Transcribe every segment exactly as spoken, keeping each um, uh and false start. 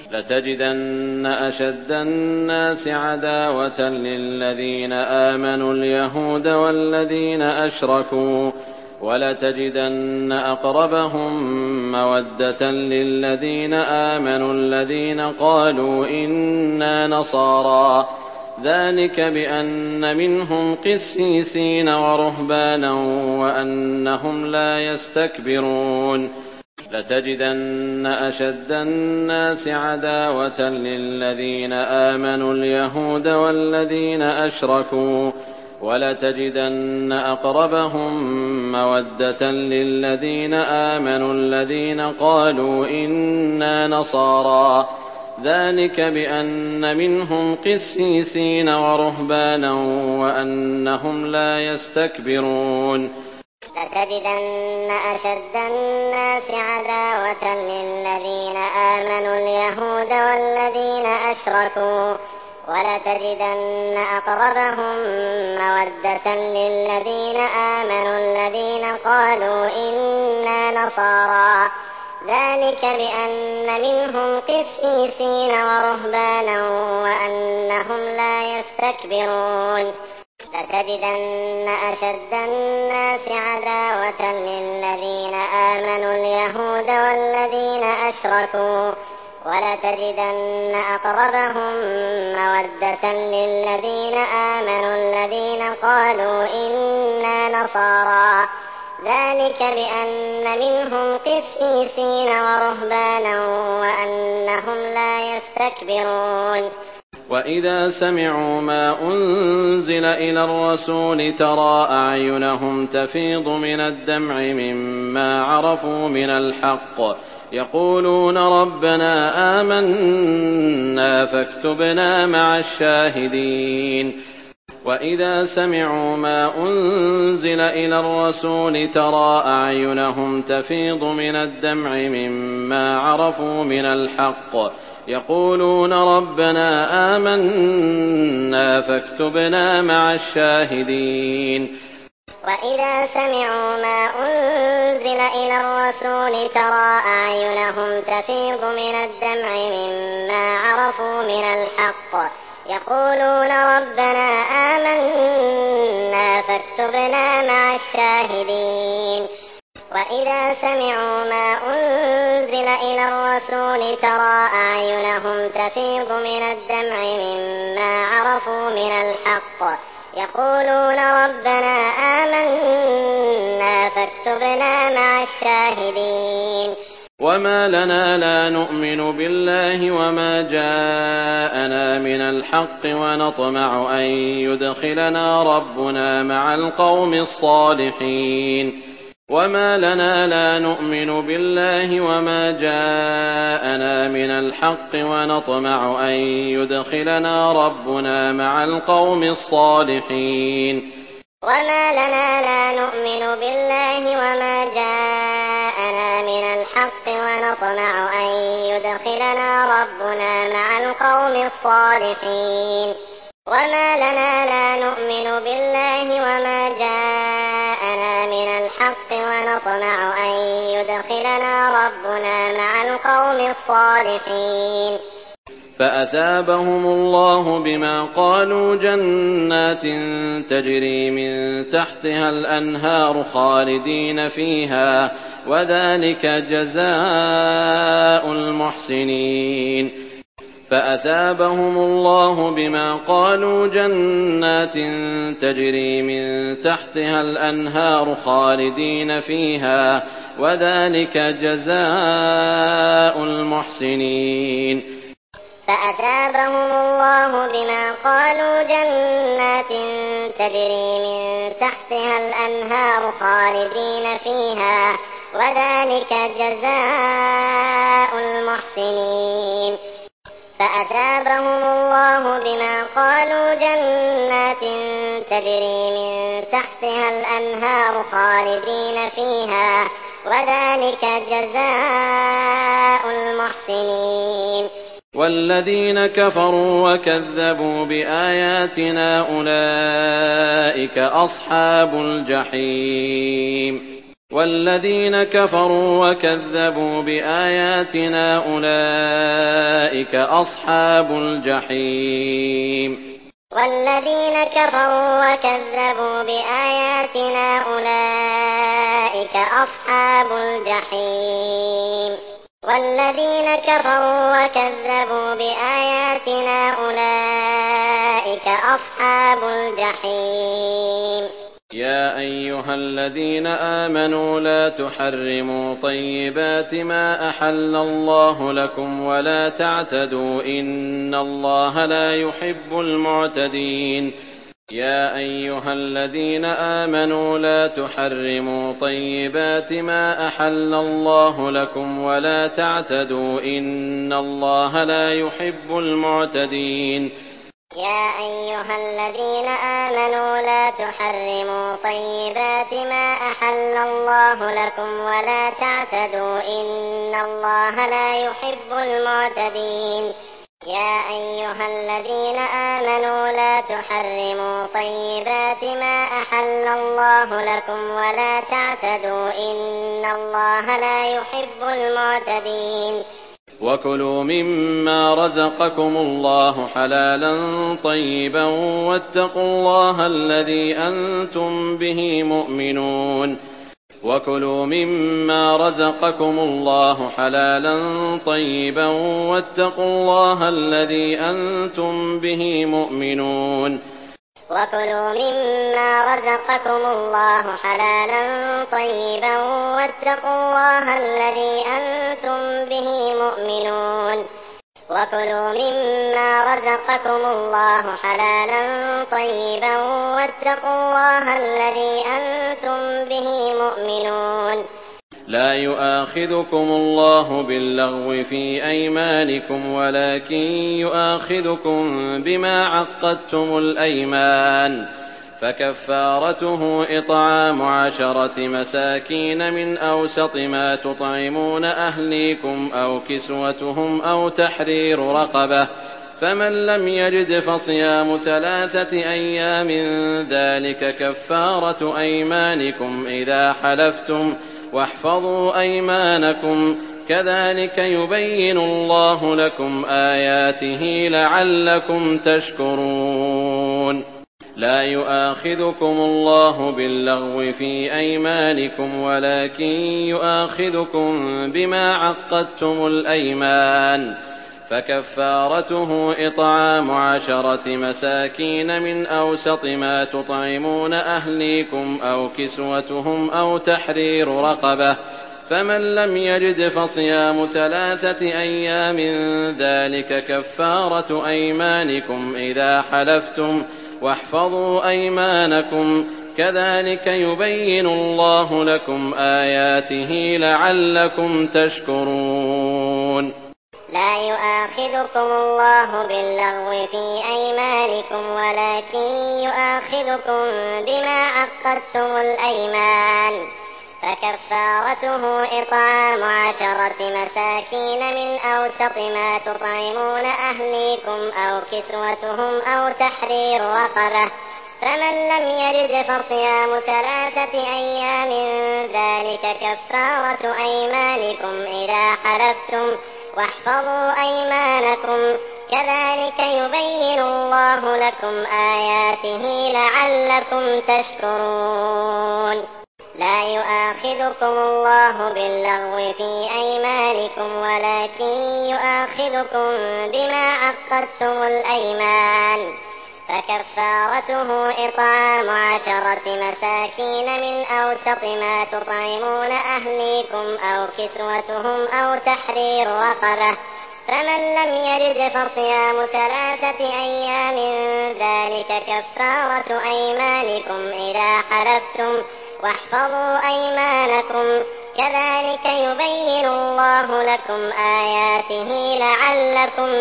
لتجدن أشد الناس عداوة للذين آمنوا اليهود والذين أشركوا ولتجدن أقربهم مودة للذين آمنوا الذين قالوا إنا نصارى ذلك بأن منهم قسيسين ورهبانا وأنهم لا يستكبرون لتجدن أشد الناس عداوة للذين آمنوا اليهود والذين أشركوا ولتجدن أقربهم مودة للذين آمنوا الذين قالوا إنا نصارى ذلك بأن منهم قسيسين ورهبانا وأنهم لا يستكبرون لتجدن أشد الناس عداوة للذين آمنوا اليهود والذين أشركوا ولتجدن أقربهم مودة للذين آمنوا الذين قالوا إنا نصارى ذلك بأن منهم قسيسين ورهبانا وأنهم لا يستكبرون لتجدن أشد الناس عداوة للذين آمنوا اليهود والذين أشركوا ولتجدن أقربهم مودة للذين آمنوا الذين قالوا إنا نصارى ذلك بأن منهم قسيسين ورهبانا وأنهم لا يستكبرون وإذا سمعوا ما أنزل إلى الرسول ترى أعينهم تفيض من الدمع مما عرفوا من الحق يقولون ربنا آمنا فاكتبنا مع الشاهدين وإذا سمعوا ما أنزل إلى الرسول ترى أعينهم تفيض من الدمع مما عرفوا من الحق يقولون ربنا آمنا فاكتبنا مع الشاهدين وإذا سمعوا ما أنزل إلى الرسول ترى أعينهم تفيض من الدمع مما عرفوا من الحق يقولون ربنا آمنا فاكتبنا مع الشاهدين وإذا سمعوا ما أنزل إلى الرسول ترى أعينهم تفيض من الدمع مما عرفوا من الحق يقولون ربنا آمنا فاكتبنا مع الشاهدين وما لنا لا نؤمن بالله وما جاءنا من الحق ونطمع أن يدخلنا ربنا مع القوم الصالحين وما لنا لا نؤمن بالله وما جاءنا من الحق ونطمع أن يدخلنا ربنا مع القوم الصالحين وما لنا لا نؤمن بالله وما جاءنا من الحق ونطمع أن يدخلنا ربنا مع القوم الصالحين وما لنا لا نؤمن بالله وما جاءنا من الحق ونطمع أن يدخلنا ربنا مع القوم الصالحين فأثابهم الله بما قالوا جنات تجري من تحتها الأنهار خالدين فيها وذلك جزاء المحسنين فأثابهم الله بما قالوا جنات تجري من تحتها الأنهار خالدين فيها وذلك جزاء المحسنين فأثابهم الله بما قالوا جنات تجري من تحتها الأنهار خالدين فيها وذلك جزاء المحسنين فأثابهم الله بما قالوا جنات تجري من تحتها الأنهار خالدين فيها وذلك جزاء المحسنين والذين كفروا وكذبوا بآياتنا أولئك أصحاب الجحيم والذين كفروا وكذبوا بآياتنا أولئك أصحاب الجحيم والذين كفروا وكذبوا بآياتنا أولئك أصحاب الجحيم والذين كفروا وكذبوا بآياتنا أولئك أصحاب الجحيم يا أيها الذين آمنوا لا تحرموا طيبات ما أحل الله لكم ولا تعتدوا إن الله لا يحب المعتدين يا أيها الذين آمنوا لا تحرموا طيبات ما أحل الله لكم ولا تعتدوا إن الله لا يحب المعتدين يا أيها الذين آمنوا لا تحرموا طيبات ما أحل الله لكم ولا تعتدوا إن الله لا يحب المعتدين يا أيها الذين آمنوا لا تحرموا طيبات ما أحل الله لكم ولا تعتدوا إن الله لا يحب المعتدين وكلوا مما رزقكم الله حلالا طيبا واتقوا الله الذي أنتم به مؤمنون وكلوا مما رزقكم الله حلالا طيبا واتقوا الله الذي أنتم به مؤمنون وكلوا مما رزقكم الله حلالا طيبا واتقوا الله الذي أنتم به مؤمنون وكلوا مما رزقكم الله حلالا طيبا واتقوا الله الذي أنتم به مؤمنون لا يؤاخذكم الله باللغو في أيمانكم ولكن يؤاخذكم بما عقدتم الأيمان فكفارته إطعام عشرة مساكين من أوسط ما تطعمون أهليكم أو كسوتهم أو تحرير رقبة فمن لم يجد فصيام ثلاثة أيام ذلك كفارة أيمانكم إذا حلفتم واحفظوا أيمانكم كذلك يبين الله لكم آياته لعلكم تشكرون لا يؤاخذكم الله باللغو في أيمانكم ولكن يؤاخذكم بما عقدتم الأيمان فكفارته إطعام عشرة مساكين من أوسط ما تطعمون أهليكم أو كسوتهم أو تحرير رقبة فمن لم يجد فصيام ثلاثة أيام ذلك كفارة أيمانكم إذا حلفتم واحفظوا أيمانكم كذلك يبين الله لكم آياته لعلكم تشكرون لا يؤاخذكم الله باللغو في أيمانكم ولكن يؤاخذكم بما عقدتم الأيمان فكفارته إطعام عشرة مساكين من أوسط ما تطعمون أهليكم أو كسوتهم أو تحرير رقبة فمن لم يجد فصيام ثلاثة أيام ذلك كفارة أيمانكم إذا حلفتم واحفظوا أيمانكم كذلك يبين الله لكم آياته لعلكم تشكرون لا يؤاخذكم الله باللغو في أيمانكم ولكن يؤاخذكم بما عقدتم الأيمان فكفارته إطعام عشرة مساكين من أوسط ما تطعمون أهليكم أو كسوتهم أو تحرير رقبة فمن لم يجد فصيام ثلاثة أيام ذلك كفارة أيمانكم إذا حلفتم واحفظوا أيمانكم كذلك يبين الله لكم آياته لعلكم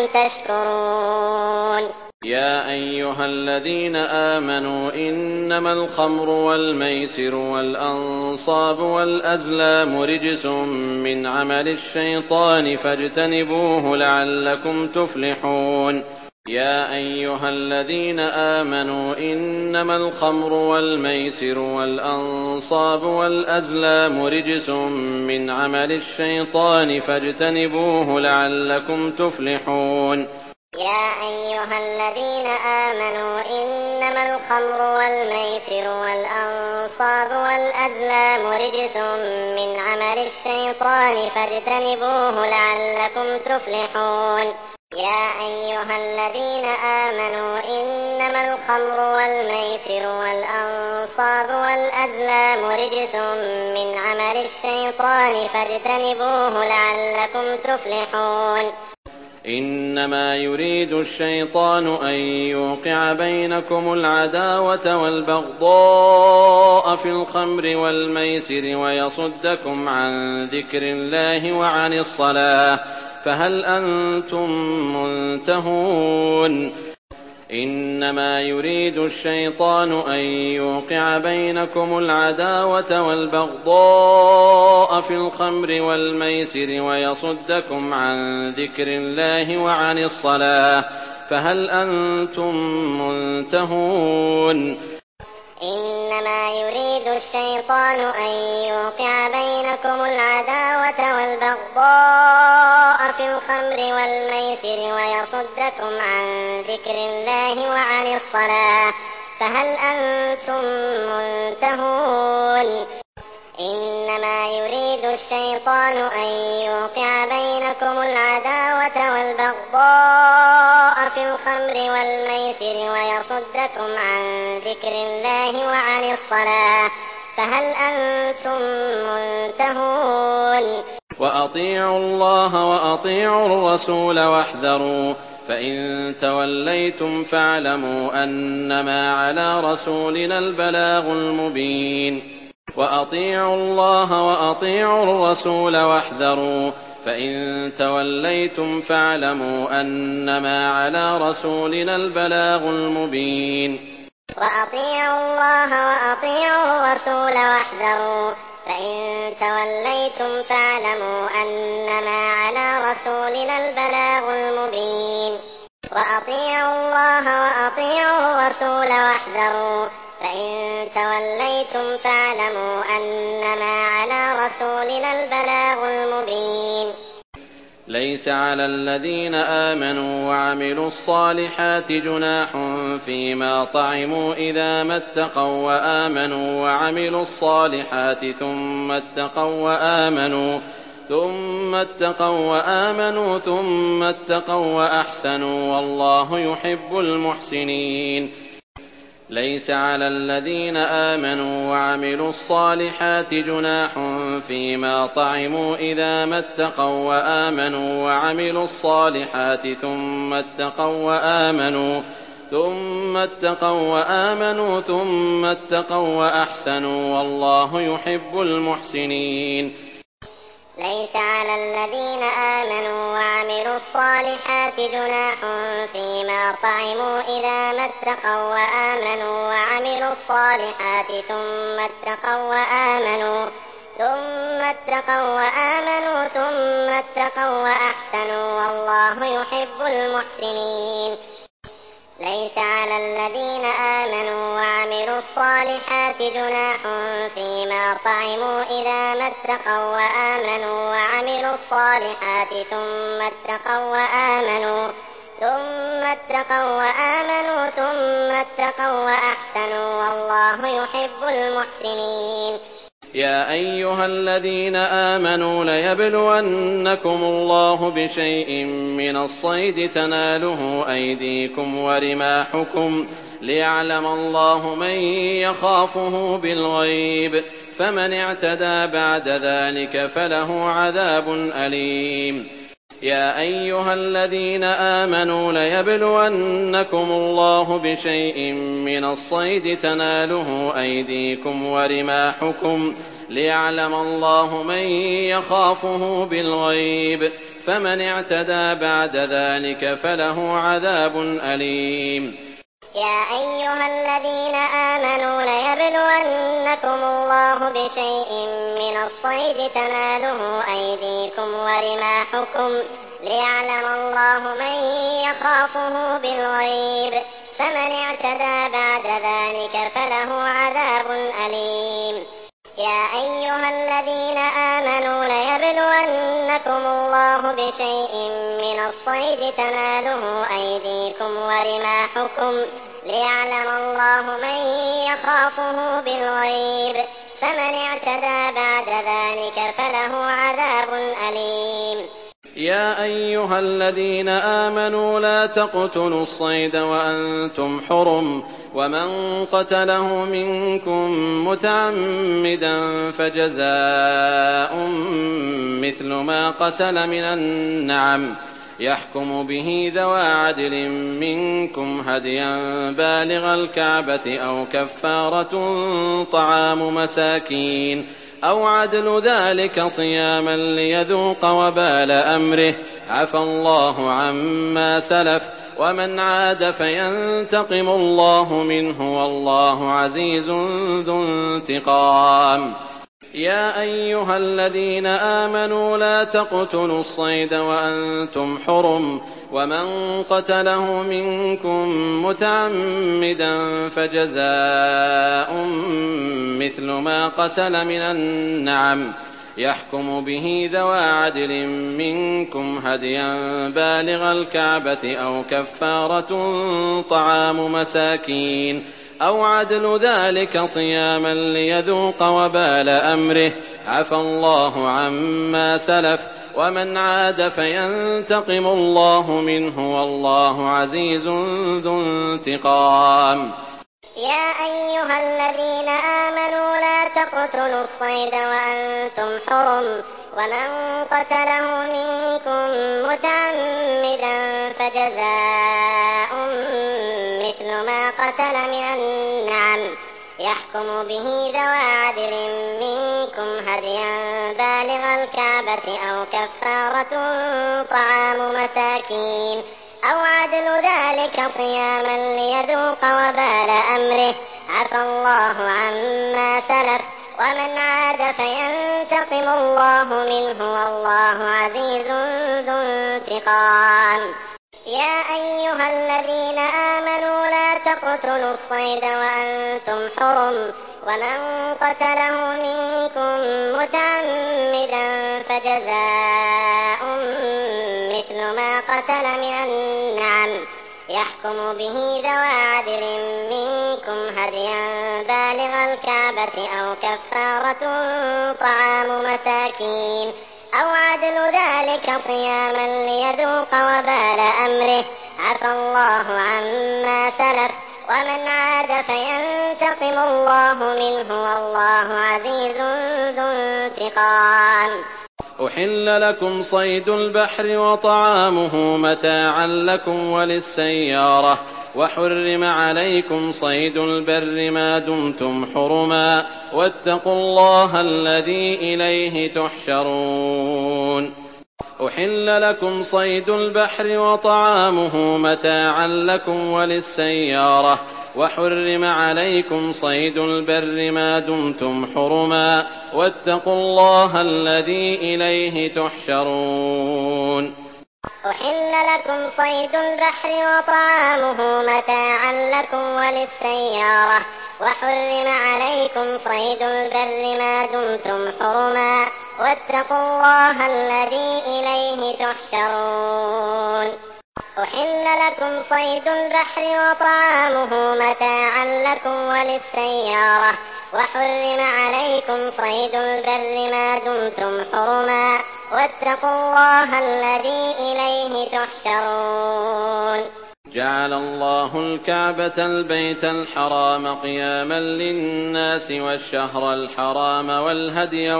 تشكرون يا أيها الذين آمنوا إنما الخمر والميسر والأنصاب والأزلام رجس من عمل الشيطان فاجتنبوه لعلكم تفلحون يا أيها الذين آمنوا إنما الخمر والميسر والأنصاب والأزلام رجس من عمل الشيطان فاجتنبوه لعلكم تفلحون. يا أيها الذين آمنوا إنما الخمر والميسر والأنصاب والأزلام رجس من عمل الشيطان فاجتنبوه لعلكم تفلحون. يا أيها الذين آمنوا إنما الخمر والميسر والأنصاب والأزلام رجس من عمل الشيطان فاجتنبوه لعلكم تفلحون. إنما يريد الشيطان أن يوقع بينكم العداوة والبغضاء في الخمر والميسر ويصدكم عن ذكر الله وعن الصلاة فهل أنتم منتهون. إنما يريد الشيطان أن يوقع بينكم العداوة والبغضاء في الخمر والميسر ويصدكم عن ذكر الله وعن الصلاة فهل أنتم منتهون. إنما يريد الشيطان أن يوقع بينكم العداوة والبغضاء في الخمر والميسر ويصدكم عن ذكر الله وعن الصلاة فهل أنتم منتهون. إنما يريد الشيطان أن يوقع بينكم العداوة والبغضاء في الخمر والميسر ويصدكم عن ذكر الله وعن الصلاة فهل أنتم منتهون. وأطيعوا الله وأطيعوا الرسول واحذروا فإن توليتم فاعلموا أنما على رسولنا البلاغ المبين. وأطيعوا الله وأطيعوا الرسول واحذروا فإن توليتم فاعلموا أنما على رسولنا البلاغ المبين. وأطيعوا الله وأطيعوا الرسول واحذروا فإن توليتم فاعلموا أنما على رسولنا البلاغ المبين. وأطيعوا الله وأطيعوا الرسول واحذروا فإن توليتم فاعلموا أنما على رسولنا البلاغ المبين. ليس على الذين آمنوا وعملوا الصالحات جناح فيما طعموا إذا ما اتقوا وآمنوا وعملوا الصالحات ثم اتقوا وآمنوا ثم اتقوا وآمنوا ثم اتقوا وأحسنوا والله يحب المحسنين. ليس على الذين آمنوا وعملوا الصالحات جناح فيما طعموا إذا ما اتقوا وآمنوا وعملوا الصالحات ثم اتقوا وآمنوا ثم اتقوا وآمنوا ثم اتقوا وأحسنوا والله يحب المحسنين. ليس على الذين آمنوا وعملوا الصالحات جناح فيما طعموا إذا ما اتقوا وآمنوا وعملوا الصالحات ثم اتقوا وآمنوا ثم اتقوا وآمنوا ثم اتقوا وأحسنوا والله يحب المحسنين. ليس على الذين آمنوا وعملوا الصالحات جناح فيما طعموا إذا ما اتقوا وآمنوا وعملوا الصالحات ثم اتقوا وآمنوا ثم اتقوا وآمنوا ثم اتقوا وأحسنوا والله يحب المحسنين. يا أيها الذين آمنوا ليبلونكم الله بشيء من الصيد تناله أيديكم ورماحكم ليعلم الله من يخافه بالغيب فمن اعتدى بعد ذلك فله عذاب أليم. يا أيها الذين آمنوا ليبلونكم الله بشيء من الصيد تناله أيديكم ورماحكم ليعلم الله من يخافه بالغيب فمن اعتدى بعد ذلك فله عذاب أليم. يا أيها الذين آمنوا ليبلونكم الله بشيء من الصيد تناله أيديكم ورماحكم ليعلم الله من يخافه بالغيب، فمن اعتدى بعد ذلك فله عذاب أليم. يا أيها الذين آمنوا ليبلونكم الله بشيء من الصيد تناله أيديكم ورماحكم ليعلم الله من يخافه بالغيب، فمن اعتدى بعد ذلك فله عذاب أليم. يا أيها الذين آمنوا لا تقتلوا الصيد وأنتم حرم، ومن قتله منكم متعمدا فجزاء مثل ما قتل من النعم، يحكم به ذوى عدل منكم هديا بالغ الكعبة أو كفارة طعام مساكين أو عدل ذلك صياما ليذوق وبال أمره، عفى الله عما سلف، ومن عاد فينتقم الله منه والله عزيز ذو انتقام. يا أيها الذين آمنوا لا تقتلوا الصيد وأنتم حرم، ومن قتله منكم متعمدا فجزاء مثل ما قتل من النعم، يحكم به ذوى عدل منكم هديا بالغ الكعبة أو كفارة طعام مساكين أو عدل ذلك صياما ليذوق وبال أمره، عفى الله عما سلف، ومن عاد فينتقم الله منه والله عزيز ذو انتقام. يا أيها الذين آمنوا لا تقتلوا الصيد وأنتم حرم، ومن قتله منكم متعمدا فجزاء مثل ما قتل من النعم، يحكم به ذوى عدل منكم هديا بالغ الكعبة أو كفارة طعام مساكين أو عدل ذلك صياما ليذوق وبال أمره، عفى الله عما سلف، ومن عاد فينتقم الله منه والله عزيز ذو انتقام. يا أيها الذين آمنوا لا تقتلوا الصيد وأنتم حرم، ومن قتله منكم متعمدا فجزاء مثل ما قتل من النعم، يحكم به ذوى عدل منكم هديا بالغ الكعبة أو كفارة طعام مساكين أو عدل ذلك صياما ليذوق وبال أمره، عفى الله عما سلف، ومن عاد فينتقم الله منه والله عزيز ذو انتقام. أحل لكم صيد البحر وطعامه متاعا لكم وللسيارة، وحرم عليكم صيد البر ما دمتم حرما، واتقوا الله الذي إليه تحشرون. أحل لكم صيد البحر وطعامه متاعا لكم وللسيارة، وحرم عليكم صيد البر ما دمتم حرما، واتقوا الله الذي إليه تحشرون. أحل لكم صيد البحر وطعامه متاعا لكم وللسيارة، وحرم عليكم صيد البر ما دمتم حرما، واتقوا الله الذي إليه تحشرون. أحل لكم صيد البحر وطعامه متاعا لكم وللسيارة، وحرم عليكم صيد البر ما دمتم حرما، واتقوا الله الذي إليه تحشرون. جعل الله الكعبة البيت الحرام قياما للناس والشهر الحرام والهدي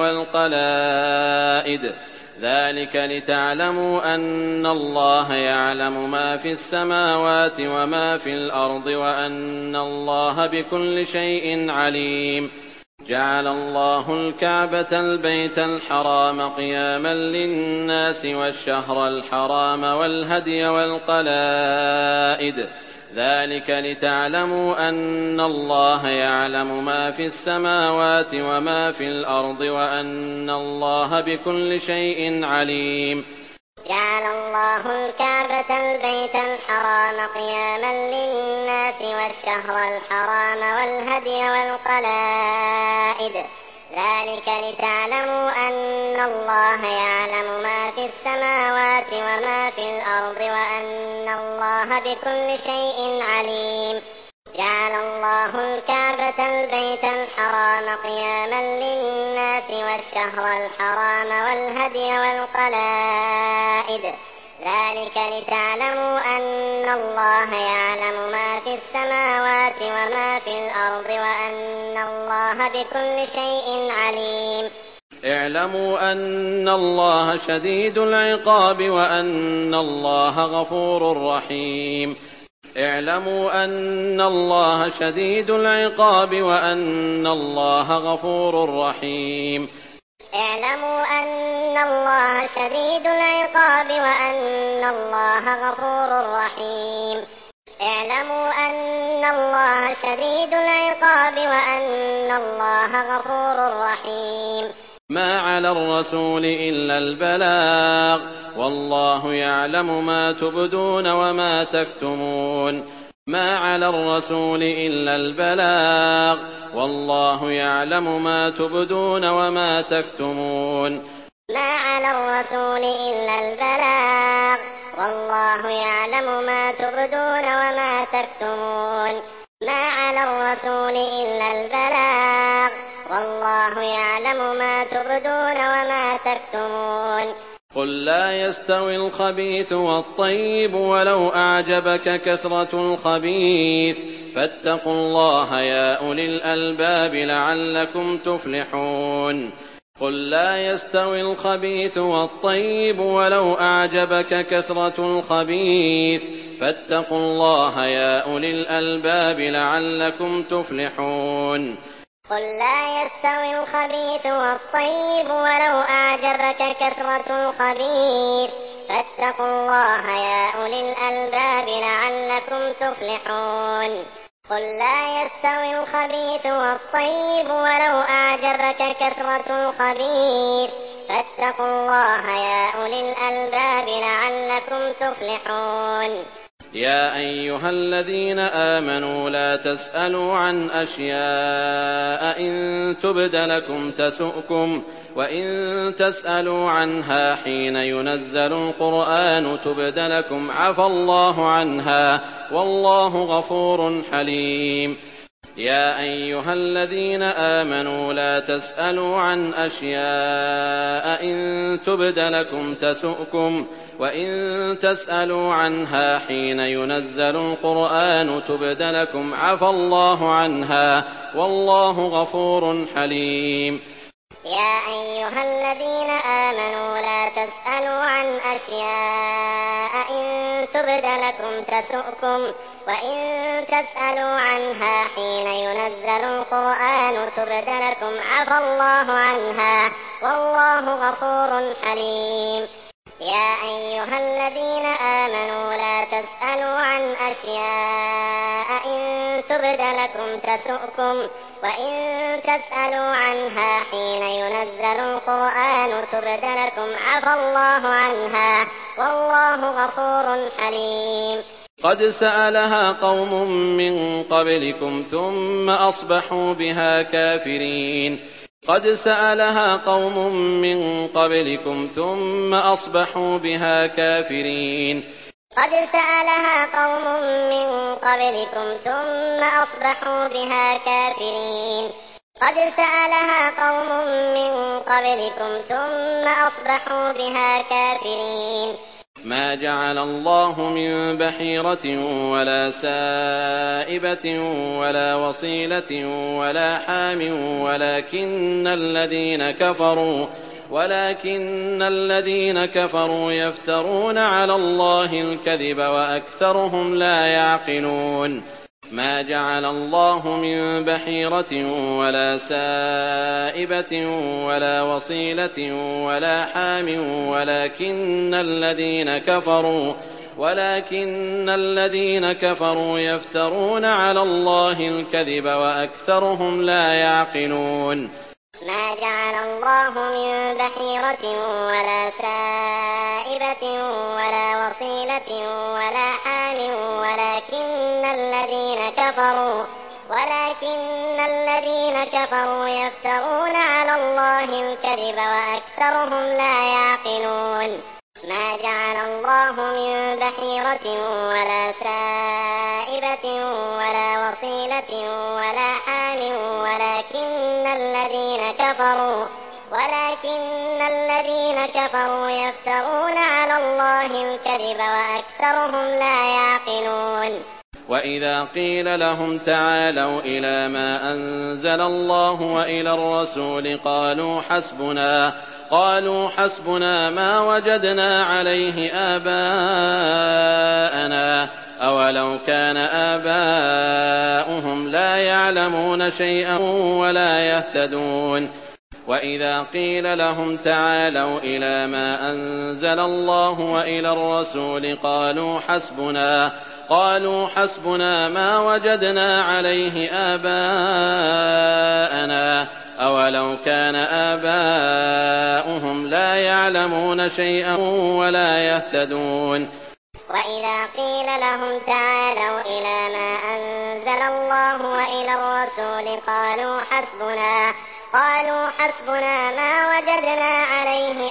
والقلائد، ذلك لتعلموا أن الله يعلم ما في السماوات وما في الأرض وأن الله بكل شيء عليم. جعل الله الكعبة البيت الحرام قياما للناس والشهر الحرام والهدي والقلائد، ذلك لتعلموا أن الله يعلم ما في السماوات وما في الأرض وأن الله بكل شيء عليم. جعل الله الكعبة البيت الحرام الحرام قياما للناس والشهر الحرام والهدي والقلائد ذلك لتعلموا أن الله يعلم ما في السماوات وما في الأرض وأن الله بكل شيء عليم. جعل الله الكعبة البيت الحرام قياما للناس والشهر الحرام والهدي والقلائد ذلك لتعلموا أن الله يعلم ما في السماوات وما في الأرض وأن الله بكل شيء عليم. اعلموا أن الله شديد العقاب وأن الله غفور رحيم. اعلموا أن الله شديد العقاب وأن الله غفور رحيم. اعلموا أن الله شديد العقاب وأن الله غفور رحيم. اعلموا أن الله شديد العقاب وأن الله غفور رحيم. ما على الرسول إلا البلاغ والله يعلم ما تبدون وما تكتمون. ما على الرسول إلا البلاغ والله يعلم ما تبدون وما تكتمون. ما على الرسول إلا البلاغ والله يعلم ما تبدون وما تكتمون. ما على الرسول إلا البلاغ والله يعلم ما تبدون وما تكتمون. قل لا يستوي الخبيث والطيب ولو أعجبك كثرة الخبيث فاتقوا الله يا أولي الألباب لعلكم تفلحون. قل لا يستوي الخبيث والطيب ولو أعجبك كثرة الخبيث فاتقوا الله يا أولي الألباب لعلكم تفلحون. قل لا يستوي الخبيث والطيب ولو أعجبك كثرة الخبيث فاتقوا الله يا أولي الألباب لعلكم تفلحون. قل لا يستوي الخبيث والطيب ولو أعجبك كثرة الخبيث فاتقوا الله يا أولي الألباب لعلكم تفلحون. يا أيها الذين آمنوا لا تسألوا عن أشياء إن تبد لكم تسؤكم وإن تسألوا عنها حين ينزل القرآن تبد لكم عفى الله عنها والله غفور حليم. يا أيها الذين آمنوا لا تسألوا عن أشياء إن تبد لكم تسؤكم وإن تسألوا عنها حين ينزل القرآن تبد لكم عفى الله عنها والله غفور حليم. يا أيها الذين آمنوا لا تسألوا عن أشياء إن تبد لكم تسؤكم وإن تسألوا عنها حين ينزل القرآن تبد لكم عفى الله عنها والله غفور حليم. يا أيها الذين آمنوا لا تسألوا عن أشياء إن تبد لكم تسؤكم وإن تسألوا عنها حين ينزل القرآن تبد لكم عفى الله عنها والله غفور حليم. قد سألها قوم من قبلكم ثم أصبحوا بها كافرين. قد سألها قوم من قبلكم ثم أصبحوا بها كافرين. قد سألها قوم من قبلكم ثم أصبحوا بها كافرين. قد سألها قوم من قبلكم ثم أصبحوا بها كافرين. ما جعل الله من بحيرة ولا سائبة ولا وصيلة ولا حام ولكن الذين كفروا ولكن الذين كفروا يفترون على الله الكذب وأكثرهم لا يعقلون. ما جعل الله من بحيرة ولا سائبة ولا وصيلة ولا حام ولكن الذين كفروا ولكن الذين كفروا يفترون على الله الكذب وأكثرهم لا يعقلون. ما جعل الله من بحيرة ولا سائبة ولا وصيلة ولا حام ولكن الذين كفروا ولكن الذين كفروا يفترون على الله الكذب وأكثرهم لا يعقلون ما جعل الله من بحيرة ولا سائبة ولا وصيلة ولا حام ولكن الذين كفروا ولكن الذين كفروا يفترون على الله الكذب وأكثرهم لا يعقلون وإذا قيل لهم تعالوا إلى ما أنزل الله وإلى الرسول قالوا حسبنا قالوا حسبنا ما وجدنا عليه آباءنا أولو كان آباؤهم لا يعلمون شيئا ولا يهتدون وإذا قيل لهم تعالوا إلى ما أنزل الله وإلى الرسول قالوا حسبنا قالوا حسبنا ما وجدنا عليه آباءنا أولو كان آباؤهم لا يعلمون شيئا ولا يهتدون وإذا قيل لهم تعالوا إلى ما أنزل الله وإلى الرسول قالوا حسبنا قالوا حسبنا ما وجدنا عليه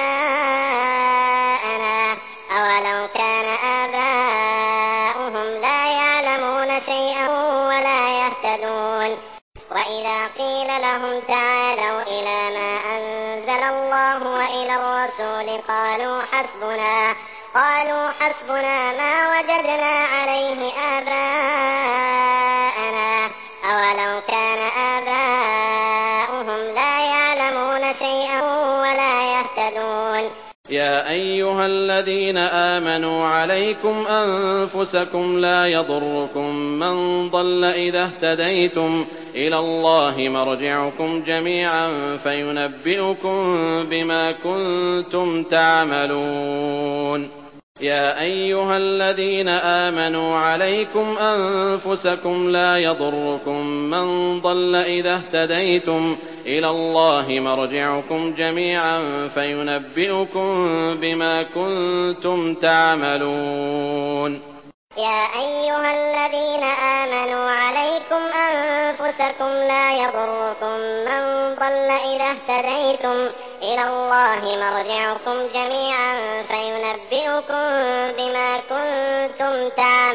آباءنا أولو كان آباؤهم لا يعلمون شيئا ولا يهتدون وإذا قيل لهم تعالوا إلى ما أنزل الله وإلى الرسول قالوا حسبنا قالوا حسبنا ما وجدنا عليه آباءنا أولو كان آباؤهم لا يعلمون شيئا ولا يهتدون يا أيها الذين آمنوا عليكم أنفسكم لا يضركم من ضل إذا اهتديتم إلى الله مرجعكم جميعا فينبئكم بما كنتم تعملون يا أيها الذين آمنوا عليكم أنفسكم لا يضركم من ضل إذا اهتديتم إلى الله مرجعكم جميعا فينبئكم بما كنتم تعملون يا أيها الذين آمنوا عليكم أنفسكم لا يضركم من ضل إذا اهتديتم إلى الله مرجعكم جميعا فينبئكم بما كنتم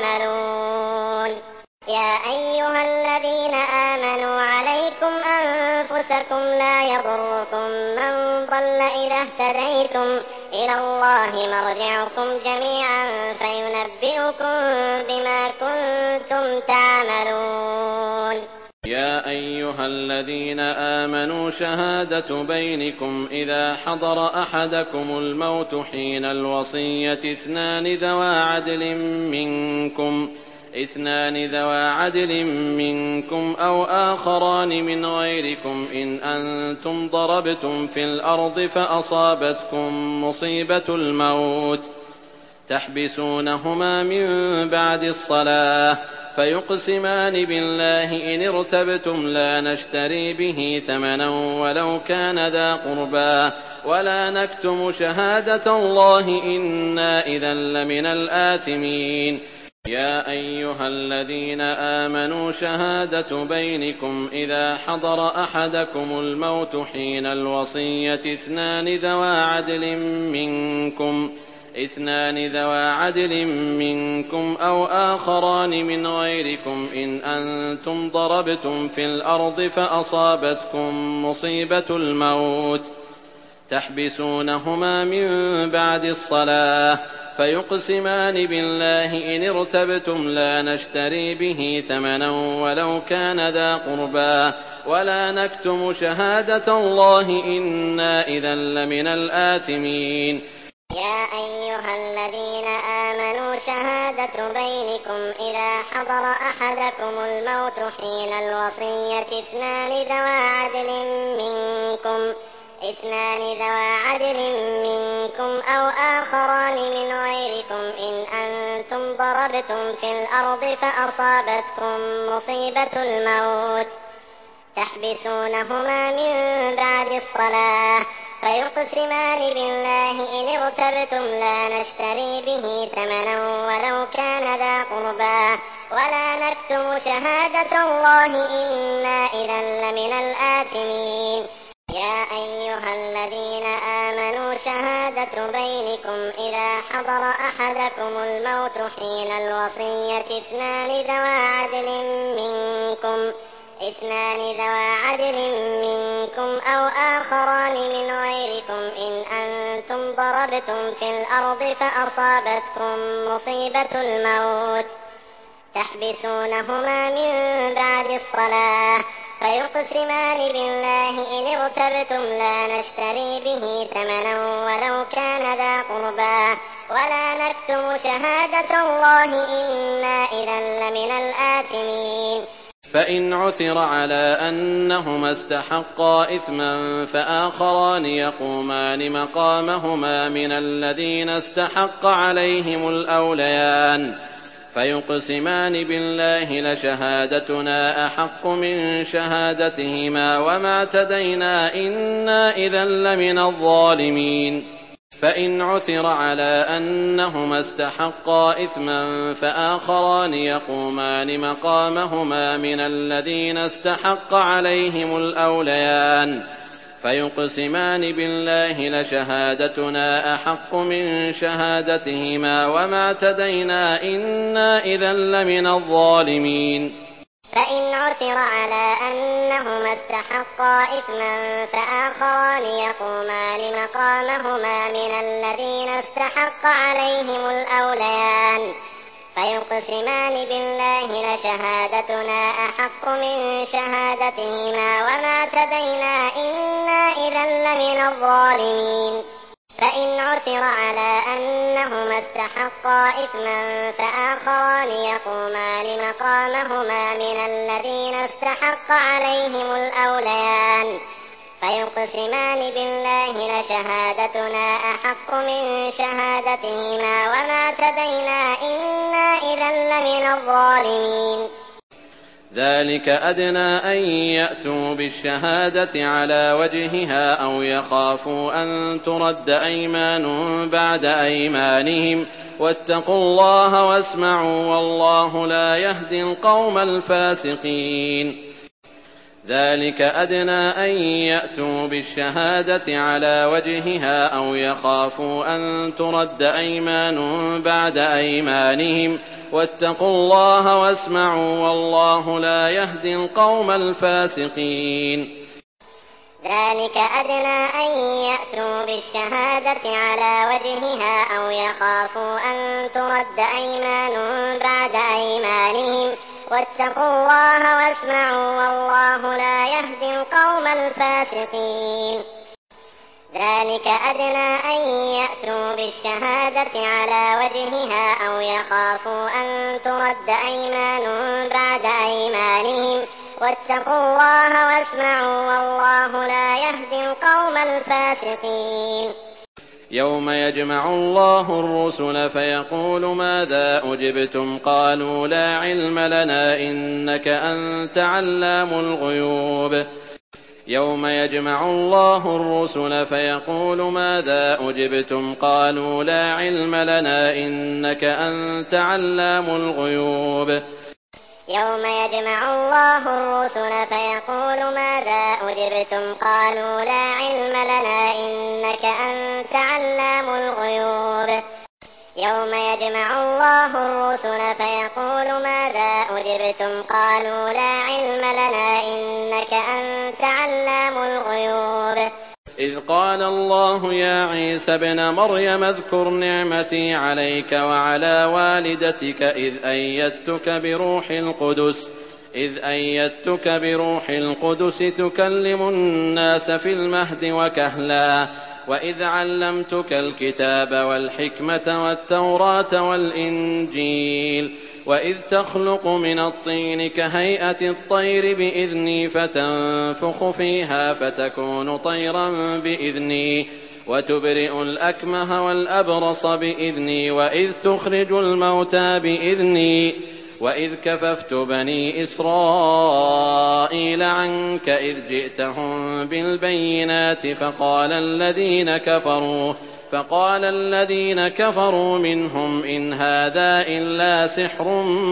تعملون يا أيها الذين آمنوا عليكم أنفسكم لا يضركم من ضل إذا اهتديتم إلى الله مرجعكم جميعا فينبئكم بما كنتم تعملون يا أيها الذين آمنوا شهادة بينكم إذا حضر أحدكم الموت حين الوصية اثنان ذوى عدل منكم اثنان ذوى عدل منكم أو آخران من غيركم إن أنتم ضربتم في الأرض فأصابتكم مصيبة الموت تحبسونهما من بعد الصلاة فيقسمان بالله إن ارتبتم لا نشتري به ثمنا ولو كان ذا قربى ولا نكتم شهادة الله إنا إذا لمن الآثمين يا أيها الذين آمنوا شهادة بينكم إذا حضر أحدكم الموت حين الوصية اثنان ذوى عدل منكم اثنان ذوى عدل منكم أو آخران من غيركم إن أنتم ضربتم في الأرض فأصابتكم مصيبة الموت تحبسونهما من بعد الصلاة فيقسمان بالله إن ارتبتم لا نشتري به ثمنا ولو كان ذا قربى ولا نكتم شهادة الله إنا إذا لمن الآثمين يا أيها الذين آمنوا شهادة بينكم إذا حضر أحدكم الموت حين الوصية اثنان ذوى عدل منكم اثنان ذوى عدل منكم أو آخران من غيركم إن أنتم ضربتم في الأرض فأصابتكم مصيبة الموت تحبسونهما من بعد الصلاة فيقسمان بالله إن ارتبتم لا نشتري به ثمنا ولو كان ذا قربى ولا نكتم شهادة الله إنا إذا لمن الآثمين. يا أيها الذين آمنوا شهادة بينكم إذا حضر أحدكم الموت حين الوصية اثنان ذوى عدل منكم اثنان ذوى عدل منكم أو آخران من غيركم إن أنتم ضربتم في الأرض فأصابتكم مصيبة الموت تحبسونهما من بعد الصلاة فيقسمان بالله إن ارتبتم لا نشتري به ثمنا ولو كان ذا قربى ولا نكتم شهادة الله إنا إذا لمن الآثمين. فإن عثر على أنهما استحقا إثما فآخران يقومان مقامهما من الذين استحق عليهم الأوليان فيقسمان بالله لشهادتنا أحق من شهادتهما وما اعتدينا إنا إذا لمن الظالمين. فإن عثر على أنهما استحقا إثما فآخران يقومان مقامهما من الذين استحق عليهم الأوليان فيقسمان بالله لشهادتنا أحق من شهادتهما وما اعتدينا إنا إذا لمن الظالمين. فإن عثر على أنهما استحقا إثما فآخران يقومان مقامهما من الذين استحق عليهم الأوليان فيقسمان بالله لشهادتنا أحق من شهادتهما وما اعتدينا إنا إذا لمن الظالمين. فإن عثر على أنهما استحقا إثما فآخران يقومان مقامهما من الذين استحق عليهم الأوليان فيقسمان بالله لشهادتنا أحق من شهادتهما وما اعتدينا إنا إذا لمن الظالمين. ذلك أدنى أن يأتوا بالشهادة على وجهها أو يخافوا أن ترد أيمان بعد أيمانهم واتقوا الله واسمعوا والله لا يهدي القوم الفاسقين. ذلك أدنى أن يأتوا بالشهادة على وجهها أو يخافوا أن ترد أيمان بعد أيمانهم واتقوا الله واسمعوا والله لا يهدي القوم الفاسقين. ذلك أدنى أن يأتوا بالشهادة على وجهها أو يخافوا أن ترد أيمان بعد أيمانهم واتقوا الله واسمعوا والله لا يهدي القوم الفاسقين. ذلك أدنى أن يأتوا بالشهادة على وجهها أو يخافوا أن ترد أيمان بعد أيمانهم واتقوا الله واسمعوا والله لا يهدي القوم الفاسقين. يوم يجمع الله الرسل فيقول ماذا أجبتم قالوا لا علم لنا إنك أنت علام الغيوب. يوم يجمع الله الرسل فيقول ماذا أجبتم قالوا لا علم لنا إنك أنت علام الغيوب. يوم يجمع الله الرسل فيقول ماذا أجبتم قالوا لا علم لنا إنك أنت علام الغيوب. يوم يجمع الله الرسل فيقول ماذا أجبتم قالوا لا علم لنا إنك أنت علام الغيوب. إذ قال الله يا عيسى ابن مريم اذكر نعمتي عليك وعلى والدتك إذ أيدتك بروح القدس إذ أيدتك بروح القدس تكلم الناس في المهد وكهلا وإذ علمتك الكتاب والحكمة والتوراة والإنجيل وإذ تخلق من الطين كهيئة الطير بإذني فتنفخ فيها فتكون طيرا بإذني وتبرئ الأكمه والأبرص بإذني وإذ تخرج الموتى بإذني وإذ كففت بني إسرائيل عنك إذ جئتهم بالبينات فقال الذين كفروا فقال الذين كفروا منهم إن هذا إلا سحر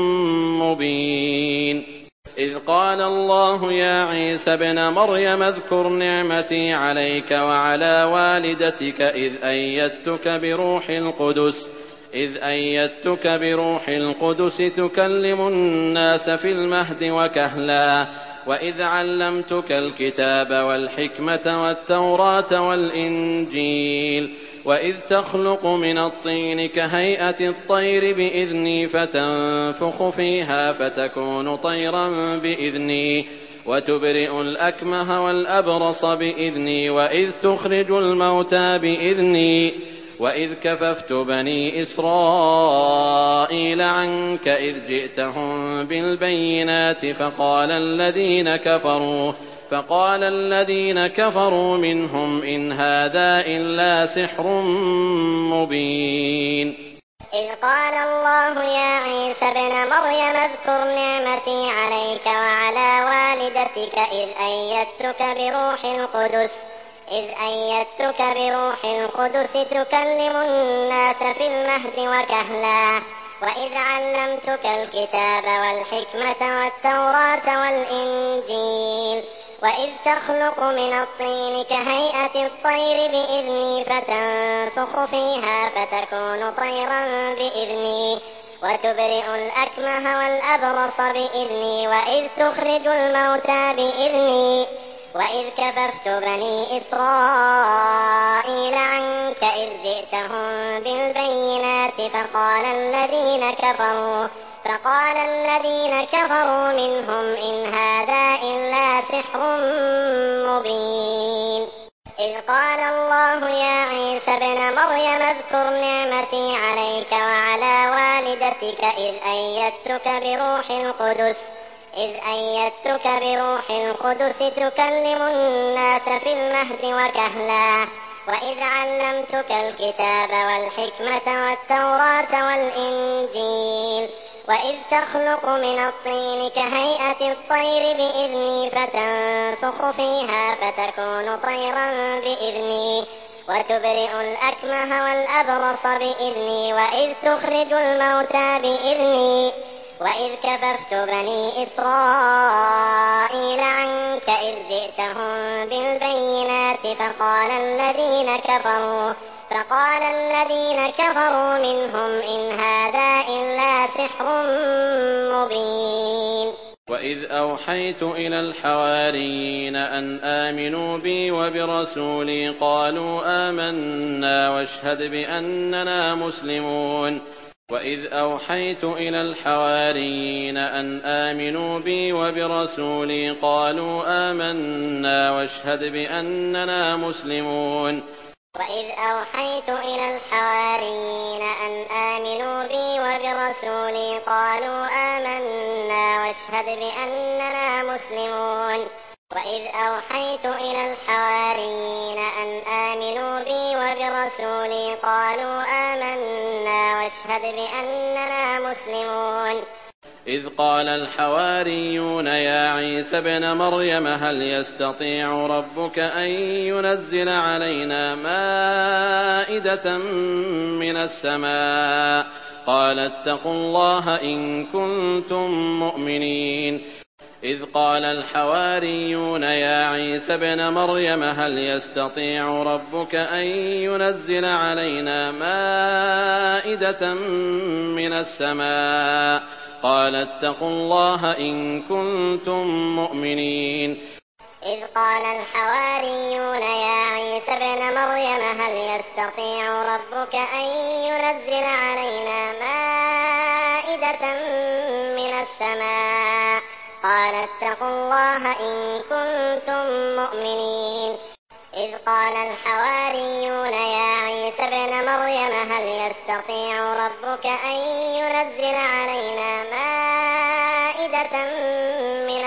مبين إذ قال الله يا عيسى ابن مريم اذكر نعمتي عليك وعلى والدتك إذ أيدتك بروح القدس إذ أيدتك بروح القدس تكلم الناس في المهد وكهلا وإذ علمتك الكتاب والحكمة والتوراة والإنجيل وإذ تخلق من الطين كهيئة الطير بإذني فتنفخ فيها فتكون طيرا بإذني وتبرئ الأكمه والأبرص بإذني وإذ تخرج الموتى بإذني وإذ كففت بني إسرائيل عنك إذ جئتهم بالبينات فقال الذين كفروا فقال الذين كفروا منهم إن هذا إلا سحر مبين إذ قال الله يا عيسى ابن مريم اذكر نعمتي عليك وعلى والدتك إذ أيدتك بروح القدس إذ أيدتك بروح القدس تكلم الناس في المهد وكهلا وإذ علمتك الكتاب والحكمة والتوراة والإنجيل وإذ تخلق من الطين كهيئة الطير بإذني فتنفخ فيها فتكون طيرا بإذني وتبرئ الأكمه والأبرص بإذني وإذ تخرج الموتى بإذني وإذ كففت بني إسرائيل عنك إذ جئتهم بالبينات فقال الذين كفروا فقال الذين كفروا منهم إن هذا إلا سحر مبين إذ قال الله يا عيسى ابن مريم اذكر نعمتي عليك وعلى والدتك إذ أيدتك بروح القدس إذ أيدتك بروح القدس تكلم الناس في المهد وكهلا وإذ علمتك الكتاب والحكمة والتوراة والإنجيل وإذ تخلق من الطين كهيئة الطير بإذني فتنفخ فيها فتكون طيرا بإذني وتبرئ الأكمه والأبرص بإذني وإذ تخرج الموتى بإذني وإذ كففت بني إسرائيل عنك إذ جئتهم بالبينات فقال الذين كفروا فقال الذين كفروا منهم إن هذا إلا سحر مبين وإذ أوحيت إلى الحواريين أن آمنوا بي وبرسولي قالوا آمنا واشهد بأننا مسلمون وإذ أوحيت إلى الحواريين أن آمنوا بي وبرسولي قالوا آمنا واشهد بأننا مسلمون وإذ أوحيت إلى الحواريين أن آمنوا بي وبرسولي قالوا آمنا واشهد بأننا مسلمون وإذ أوحيت إلى الحواريين أن آمنوا بي وبرسولي قالوا آمنا واشهد بأننا مسلمون إذ قال الحواريون يا عيسى ابن مريم هل يستطيع ربك أن ينزل علينا مائدة من السماء قال اتقوا الله إن كنتم مؤمنين إذ قال الحواريون يا عيسى ابن مريم هل يستطيع ربك أن ينزل علينا مائدة من السماء قال اتقوا الله إن كنتم مؤمنين إذ قال الحواريون يا عيسى ابن مريم هل يستطيع ربك أن ينزل علينا مائدة من السماء قال اتقوا الله إن كنتم مؤمنين إذ قال الحواريون يا عيسى ابن مريم هل يستطيع ربك أن ينزل علينا مائدة من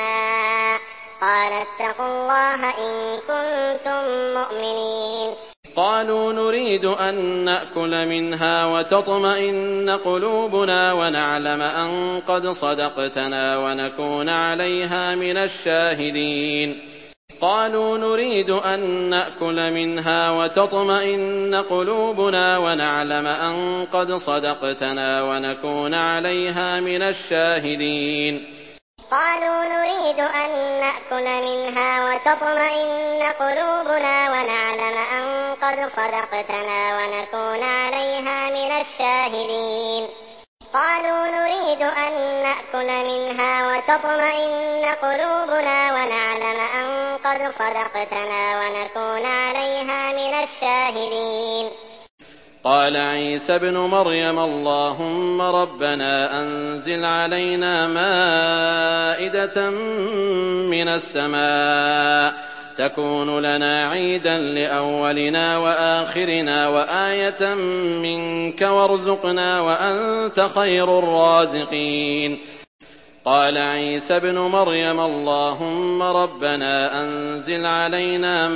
السماء قال اتقوا الله إن كنتم مؤمنين قالوا نريد أن نأكل منها وتطمئن قلوبنا ونعلم أن قد صدقتنا ونكون عليها من الشاهدين قالوا نريد أن نأكل منها وتطمئن قلوبنا ونعلم أن قد صدقتنا ونكون عليها من الشاهدين قالوا نريد أن نأكل منها وتطمئن قلوبنا ونعلم أن قد صدقتنا ونكون عليها من الشاهدين قالوا نريد أن نأكل منها وتطمئن قلوبنا ونعلم أن قد صدقتنا ونكون عليها من الشاهدين قال عيسى ابن مريم اللهم ربنا أنزل علينا مائدة من السماء تكون لنا عيدا لأولنا وآخرنا وآية منك وارزقنا وأنت خير الرازقين قال عيسى ابن مريم اللهم ربنا أنزل علينا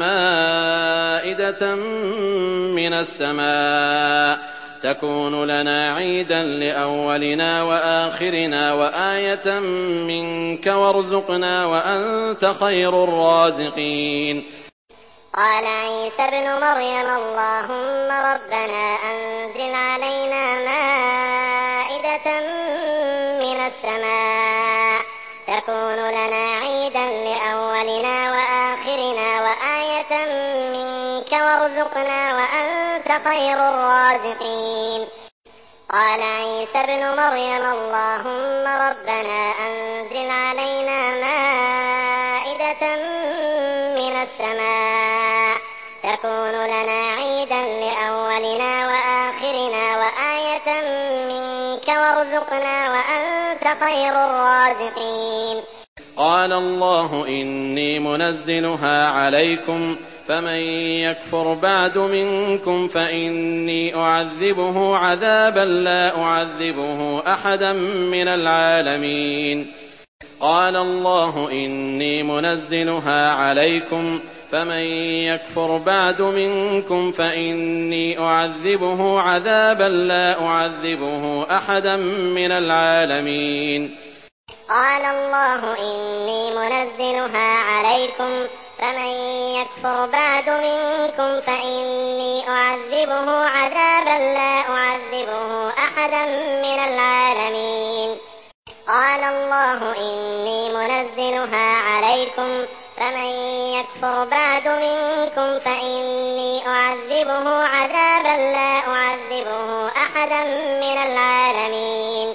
مائدة من السماء تكون لنا عيدا لأولنا وآخرنا وآية منك وارزقنا وأنت خير الرازقين قال عيسى ابن مريم اللهم ربنا أنزل علينا مائدة من السماء تكون لنا عيدا لأولنا وآخرنا وآية منك وارزقنا وأنت خير الرازقين قال عيسى ابن مريم اللهم ربنا أنزل علينا مائدة من السماء تكون لنا عيدا لأولنا وآخرنا وآية منك وارزقنا وأنت خير الرازقين قال الله إني منزلها عليكم فمن يكفر بعد منكم فإني أعذبه عذابا لا أعذبه أحدا من العالمين قال الله إني منزلها عليكم فمن يكفر بعد منكم فإني أعذبه عذابا لا أعذبه أحدا من العالمين قال الله إني منزلها عليكم فمن يكفر بعد منكم فإني أعذبه عذابا لا أعذبه أحدا من العالمين قال الله إني منزلها عليكم فمن يكفر بعد منكم فإني أعذبه عذابا لا أعذبه أحدا من العالمين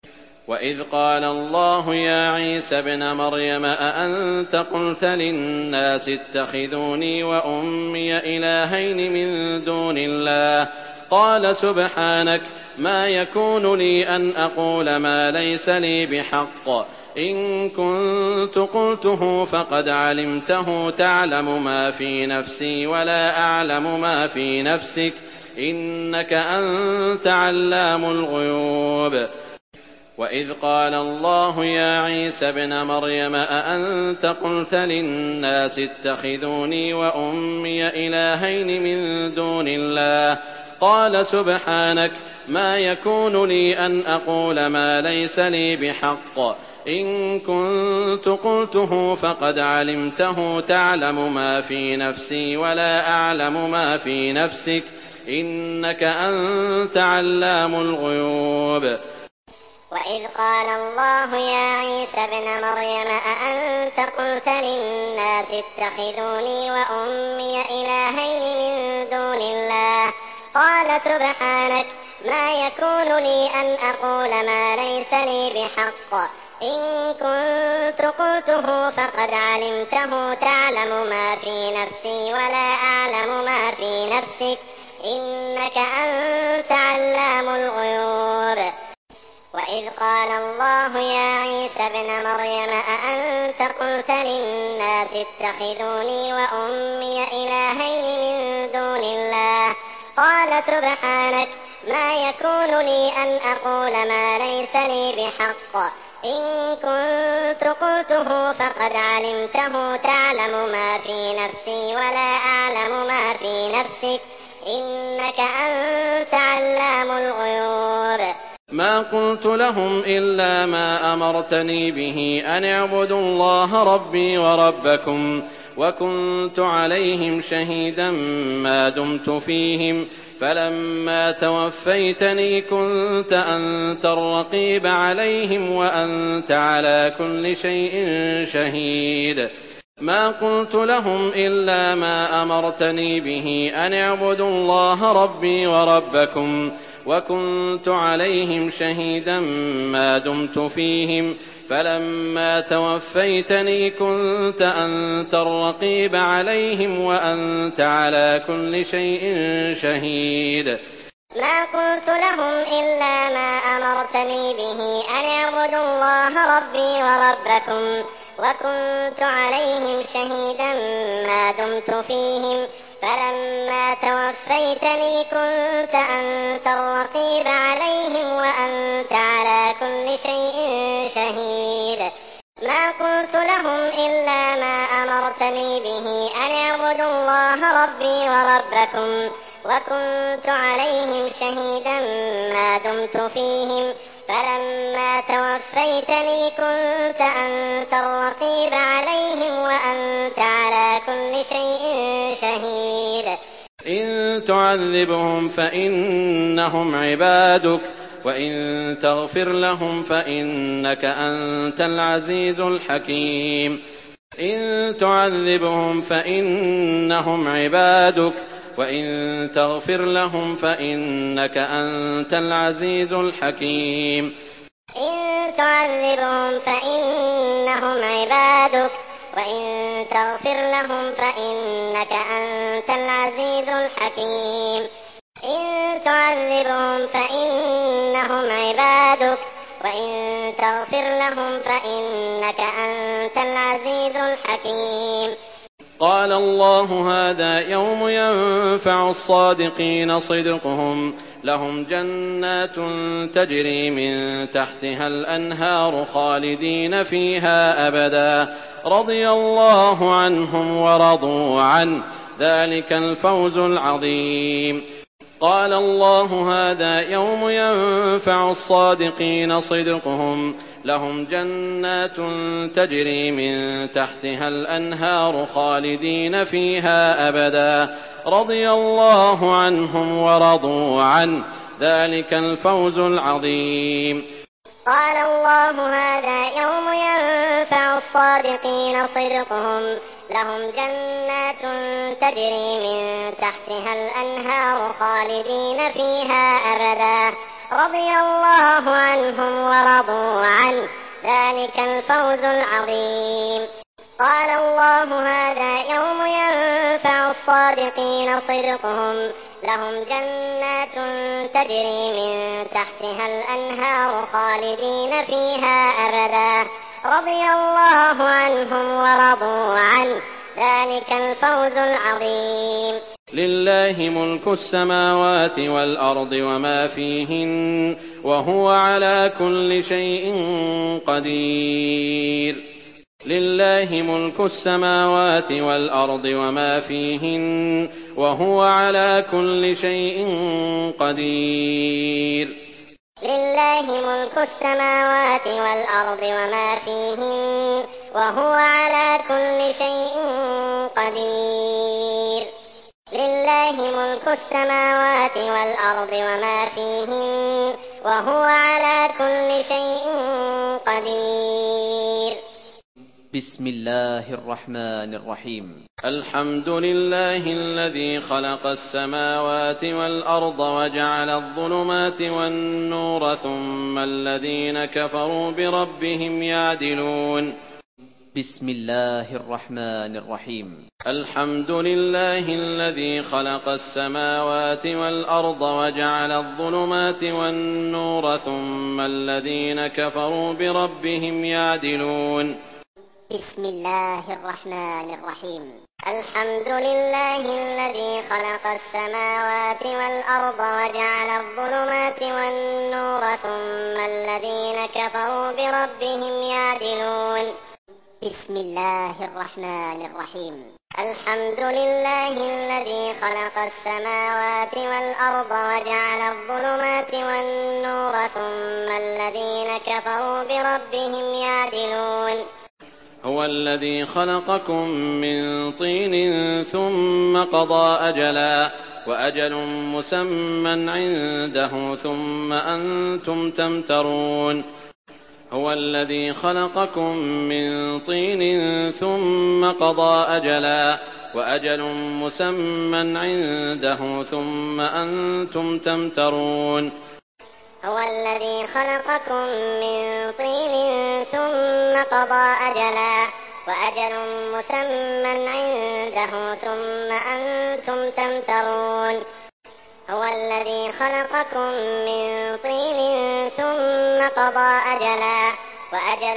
وإذ قال الله يا عيسى ابن مريم أأنت قلت للناس اتخذوني وأمي إلهين من دون الله قال سبحانك ما يكون لي أن أقول ما ليس لي بحق إن كنت قلته فقد علمته تعلم ما في نفسي ولا أعلم ما في نفسك إنك أنت علام الغيوب وإذ قال الله يا عيسى ابن مريم أأنت قلت للناس اتخذوني وأمي إلهين من دون الله قال سبحانك ما يكون لي أن أقول ما ليس لي بحق إن كنت قلته فقد علمته تعلم ما في نفسي ولا أعلم ما في نفسك إنك أنت علام الغيوب وإذ قال الله يا عيسى ابن مريم أأنت قلت للناس اتخذوني وأمي إلهين من دون الله قال سبحانك ما يكون لي أن أقول ما ليس لي بحق إن كنت قلته فقد علمته تعلم ما في نفسي ولا أعلم ما في نفسك إنك أنت علام الغيوب وإذ قال الله يا عيسى ابن مريم أأنت قلت للناس اتخذوني وأمي إلهين من دون الله قال سبحانك ما يكون لي أن أقول ما ليس لي بحق إن كنت قلته فقد علمته تعلم ما في نفسي ولا أعلم ما في نفسك إنك أنت علام الغيوب. ما قلت لهم إلا ما أمرتني به أن اعبدوا الله ربي وربكم وكنت عليهم شهيدا ما دمت فيهم فلما توفيتني كنت أنت الرقيب عليهم وأنت على كل شيء شهيد. ما قلت لهم إلا ما أمرتني به أن اعبدوا الله ربي وربكم وكنت عليهم شهيدا ما دمت فيهم فلما توفيتني كنت أنت الرقيب عليهم وأنت على كل شيء شهيد. ما قلت لهم إلا ما أمرتني به أن اعبدوا الله ربي وربكم وكنت عليهم شهيدا ما دمت فيهم فلما توفيتني كنت أنت الرقيب عليهم وأنت على كل شيء شهيد. ما قلت لهم إلا ما أمرتني به أن اعبدوا الله ربي وربكم وكنت عليهم شهيدا ما دمت فيهم فلما توفيتني كنت أنت الرقيب عليهم وأنت على كل شيء شهيد. إن تعذبهم فإنهم عبادك وإن تغفر لهم فإنك أنت العزيز الحكيم. إن تعذبهم فإنهم عبادك وإن تغفر لهم فإنك أنت العزيز الحكيم. إن تعذبهم فإنهم عبادك وإن تغفر لهم فإنك أنت العزيز الحكيم. إن تعذبهم فإنهم عبادك وإن تغفر لهم فإنك أنت العزيز الحكيم. قال الله هذا يوم ينفع الصادقين صدقهم لهم جنات تجري من تحتها الأنهار خالدين فيها أبدا رضي الله عنهم ورضوا عنه ذلك الفوز العظيم. قال الله هذا يوم ينفع الصادقين صدقهم لهم جنات تجري من تحتها الأنهار خالدين فيها أبدا رضي الله عنهم ورضوا عنه ذلك الفوز العظيم. قال الله هذا يوم ينفع الصادقين صدقهم لهم جنات تجري من تحتها الأنهار خالدين فيها أبدا رضي الله عنهم ورضوا عنه ذلك الفوز العظيم. قال الله هذا يوم ينفع الصادقين صدقهم لهم جنات تجري من تحتها الأنهار خالدين فيها أبدا رضي الله عنهم ورضوا عنه ذلك الفوز العظيم. لله ملك السماوات والأرض وما فيهن وهو على كل شيء قدير. لله ملك السماوات والأرض وما فيهن وهو على كل شيء قدير. لله ملك السماوات والأرض وما فيهن وهو على كل شيء قدير. لله ملك السماوات والأرض وما فيهن وهو على كل شيء قدير. بسم الله الرحمن الرحيم. الحمد لله الذي خلق السماوات والأرض وجعل الظلمات والنور ثم الذين كفروا بربهم يعدلون. بسم الله الرحمن الرحيم. الحمد لله الذي خلق السماوات والأرض وجعل الظلمات والنور ثم الذين كفروا بربهم يعدلون. بسم الله الرحمن الرحيم. الحمد لله الذي خلق السماوات والأرض وجعل الظلمات والنور ثم الذين كفروا بربهم يعدلون. بسم الله الرحمن الرحيم الحمد لله الذي خلق السماوات والأرض وجعل الظلمات والنور ثم الذين كفروا بربهم يعدلون هو الذي خلقكم من طين ثم قضى أجلا وأجل مسمى عنده ثم أنتم تمترون هو الذي خلقكم من طين ثم قضى أجلا وأجل مسمى عنده ثم أنتم تمترون هو الذي خلقكم من طين ثم قضى أجلا وأجل مسمى عنده ثم أنتم تمترون هو الذي خلقكم من طين ثم قضى أجلا وأجل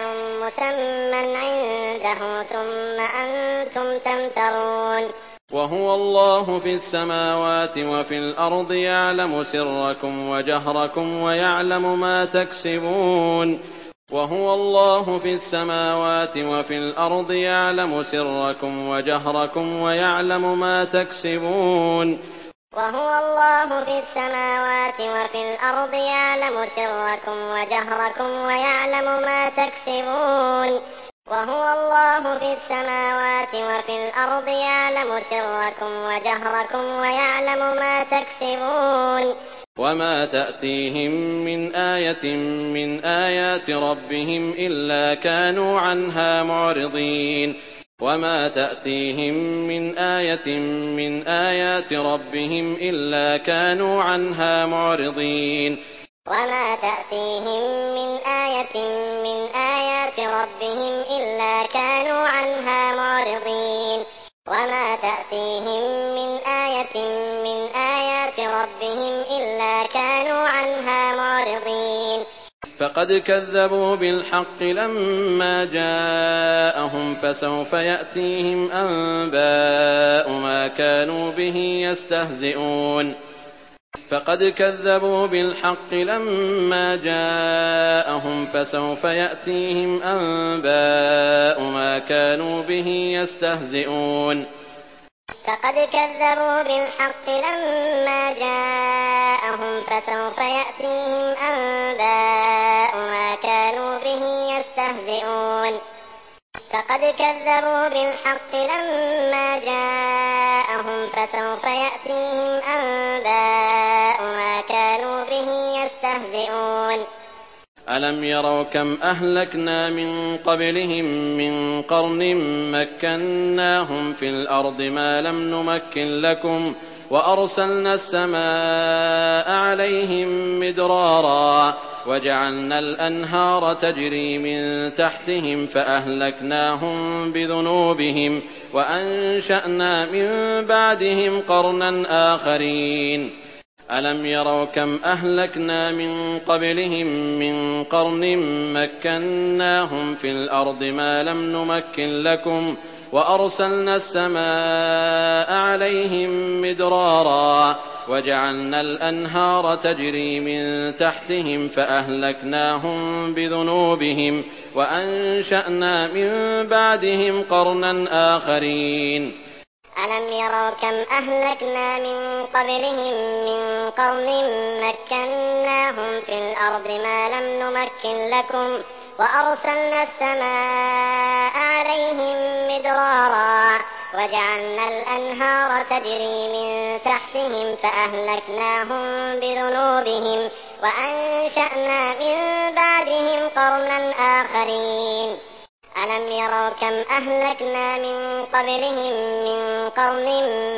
مسمى عنده ثم أنتم تمترون وهو الله في السماوات وفي الأرض يعلم سركم وجهركم ويعلم ما تكسبون وهو الله في السماوات وفي الأرض يعلم سركم وجهركم ويعلم ما تكسبون وهو الله في السماوات وفي الأرض يعلم سركم وجهركم ويعلم ما تكسبون وهو الله في السماوات وفي الأرض يعلم سركم وجهركم ويعلم ما تكسبون وما تأتيهم من آية من آيات ربهم إلا كانوا عنها معرضين وما تأتيهم من آية من آيات ربهم إلا كانوا عنها معرضين وما تأتيهم من آية من آيات ربهم إلا كانوا عنها معرضين وما تأتيهم من آية من آيات ربهم إلا كانوا عنها معرضين فقد كذبوا بالحق لما جاءهم فسوف يأتيهم أنباء ما كانوا به يستهزئون فقد كذبوا بالحق لما جاءهم فسوف يأتيهم أنباء ما كانوا به يستهزئون فقد كذبوا بالحق لما جاءهم فسوف يأتيهم أنباء ما كانوا به يستهزئون فقد كذبوا بالحق لما جاءهم فسوف يأتيهم أنباء ما كانوا به يستهزئون ألم يروا كم أهلكنا من قبلهم من قرن مكناهم في الأرض ما لم نمكن لكم وأرسلنا السماء عليهم مدرارا وجعلنا الأنهار تجري من تحتهم فأهلكناهم بذنوبهم وأنشأنا من بعدهم قرنا آخرين ألم يروا كم أهلكنا من قبلهم من قرن مكناهم في الأرض ما لم نمكن لكم وأرسلنا السماء عليهم مدرارا وجعلنا الأنهار تجري من تحتهم فأهلكناهم بذنوبهم وأنشأنا من بعدهم قرنا آخرين ألم يروا كم أهلكنا من قبلهم من قرن مكناهم في الأرض ما لم نمكن لكم وأرسلنا السماء عليهم مدرارا وجعلنا الأنهار تجري من تحتهم فأهلكناهم بذنوبهم وأنشأنا من بعدهم قرنا آخرين ألم يروا كم أهلكنا من قبلهم من قرن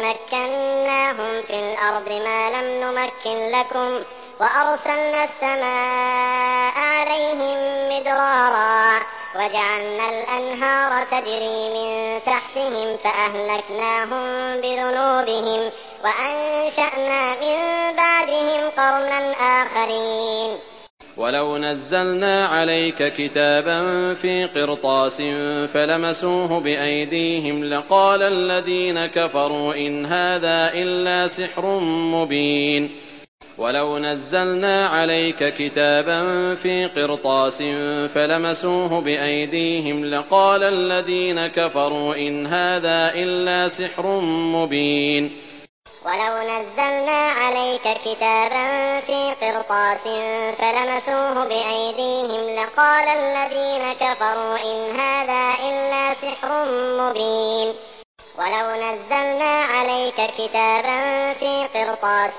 مكناهم في الأرض ما لم نمكن لكم وأرسلنا السماء عليهم مدرارا وجعلنا الأنهار تجري من تحتهم فأهلكناهم بذنوبهم وأنشأنا من بعدهم قرنا آخرين ولو نزلنا عليك كتابا في قرطاس فلمسوه بأيديهم لقال الذين كفروا إن هذا إلا سحر مبين ولو نزلنا عليك كتابا في قرطاس فلمسوه بأيديهم لقال الذين كفروا إن هذا إلا سحر مبين. ولو نزلنا عليك كتابا في قرطاس فلمسوه بأيديهم لقال الذين كفروا إن هذا إلا سحر مبين. ولو نزلنا عليك كتابا في قرطاس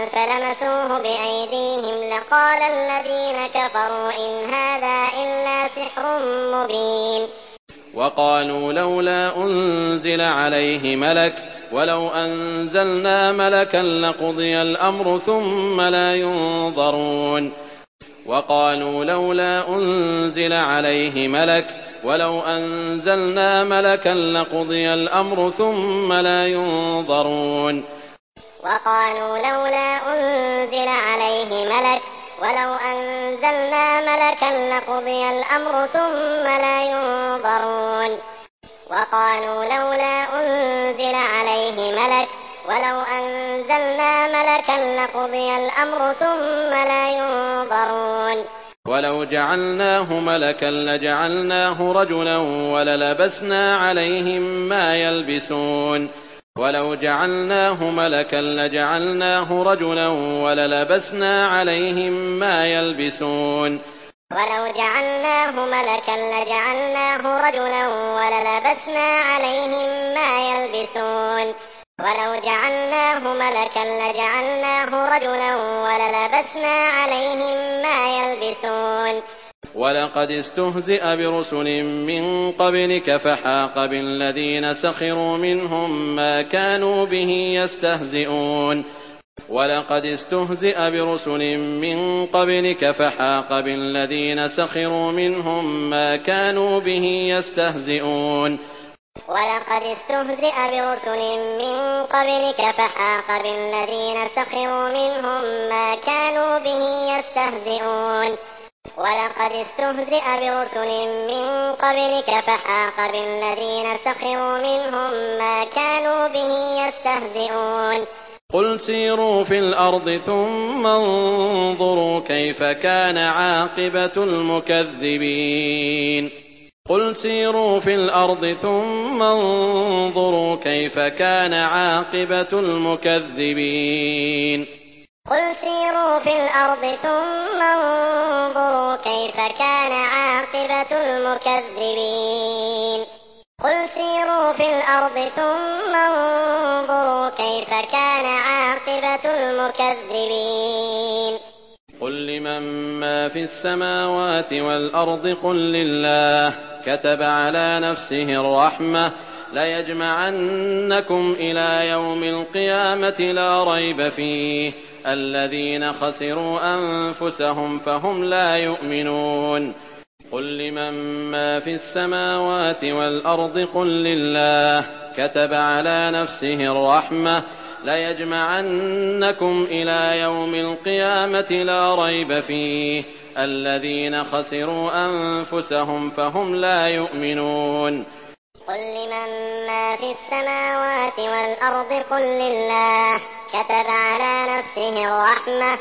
فلمسوه بأيديهم لقال الذين كفروا إن هذا إلا سحر مبين. وقالوا لولا أنزل عليه ملك ولو أنزلنا ملكا لقضي الأمر ثم لا ينظرون. وقالوا لولا أنزل عليه ملك ولو أنزلنا ملكا لقضي الأمر ثم لا ينظرون. وقالوا لولا أنزل عليه ملك ولو أنزلنا ملكا لقضي الأمر ثم لا ينظرون. وقالوا لولا أنزل عليه ملك ولو أنزلنا ملكا لقضي الأمر ثم لا ينظرون. ولو جعلناه ملكا لجعلناه رجلا وللبسنا عليهم ما يلبسون. ولو جعلناه ملكا لجعلناه رجلا وللبسنا عليهم ما يلبسون. ولو جعلناه ملكا لجعلناه رجلا وللبسنا عليهم ما يلبسون. ولو جعلناه ملكا لجعلناه رجلا وللبسنا عليهم ما يلبسون. ولقد استهزئ برسل من قبلك فحاق بالذين سخروا منهم ما كانوا به يستهزئون. ولقد استهزئ برسل من قبلك فحاق بالذين سخروا منهم ما كانوا به يستهزئون. ولقد استهزئ برسل من قبلك فحاق بالذين سخروا منهم ما كانوا به يستهزئون. ولقد استهزئ برسل من قبلك فحاق بالذين سخروا منهم ما كانوا به يستهزئون. قل سيروا في الأرض ثم انظروا كيف كان عاقبة المكذبين. قل سيروا في الأرض ثم انظروا كيف كان عاقبة المكذبين. قل سيروا في الأرض ثم انظروا كيف كان عاقبة المكذبين. قل سيروا في الأرض ثم انظروا كيف كان عاقبة المكذبين. قل لمن ما في السماوات والأرض قل لله كتب على نفسه الرحمة ليجمعنكم إلى يوم القيامة لا ريب فيه الذين خسروا أنفسهم فهم لا يؤمنون. قل لمن ما في السماوات والأرض قل لله كتب على نفسه الرحمة ليجمعنكم إلى يوم القيامة لا ريب فيه الذين خسروا أنفسهم فهم لا يؤمنون. قل لمن ما في السماوات والأرض قل لله كتب على نفسه الرحمة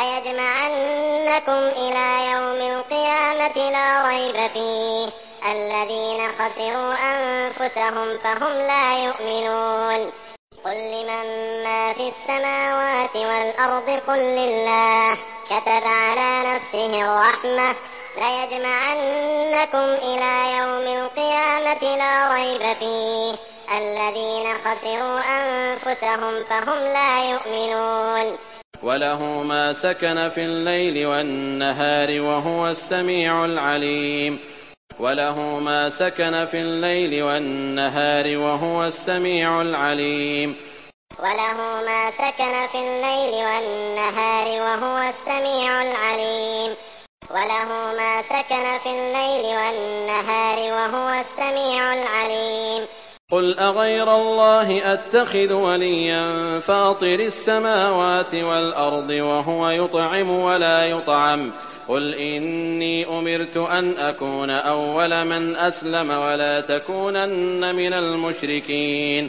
ليجمعنكم إلى يوم القيامة لا ريب فيه الذين خسروا أنفسهم فهم لا يؤمنون. قل لمن ما في السماوات والأرض قل لله كتب على نفسه الرحمة ليجمعنكم إلى يوم القيامة لا ريب فيه الذين خسروا أنفسهم فهم لا يؤمنون. وله ما سكن في الليل والنهار وهو السميع العليم. وله ما سكن في الليل والنهار وهو السميع العليم. وله ما سكن في الليل والنهار وهو السميع العليم. وله ما سكن في الليل والنهار وهو السميع العليم. قل أغير الله أتخذ وليا فاطر السماوات والأرض وهو يطعم ولا يطعم قل إني أمرت أن أكون أول من أسلم ولا تكونن من المشركين.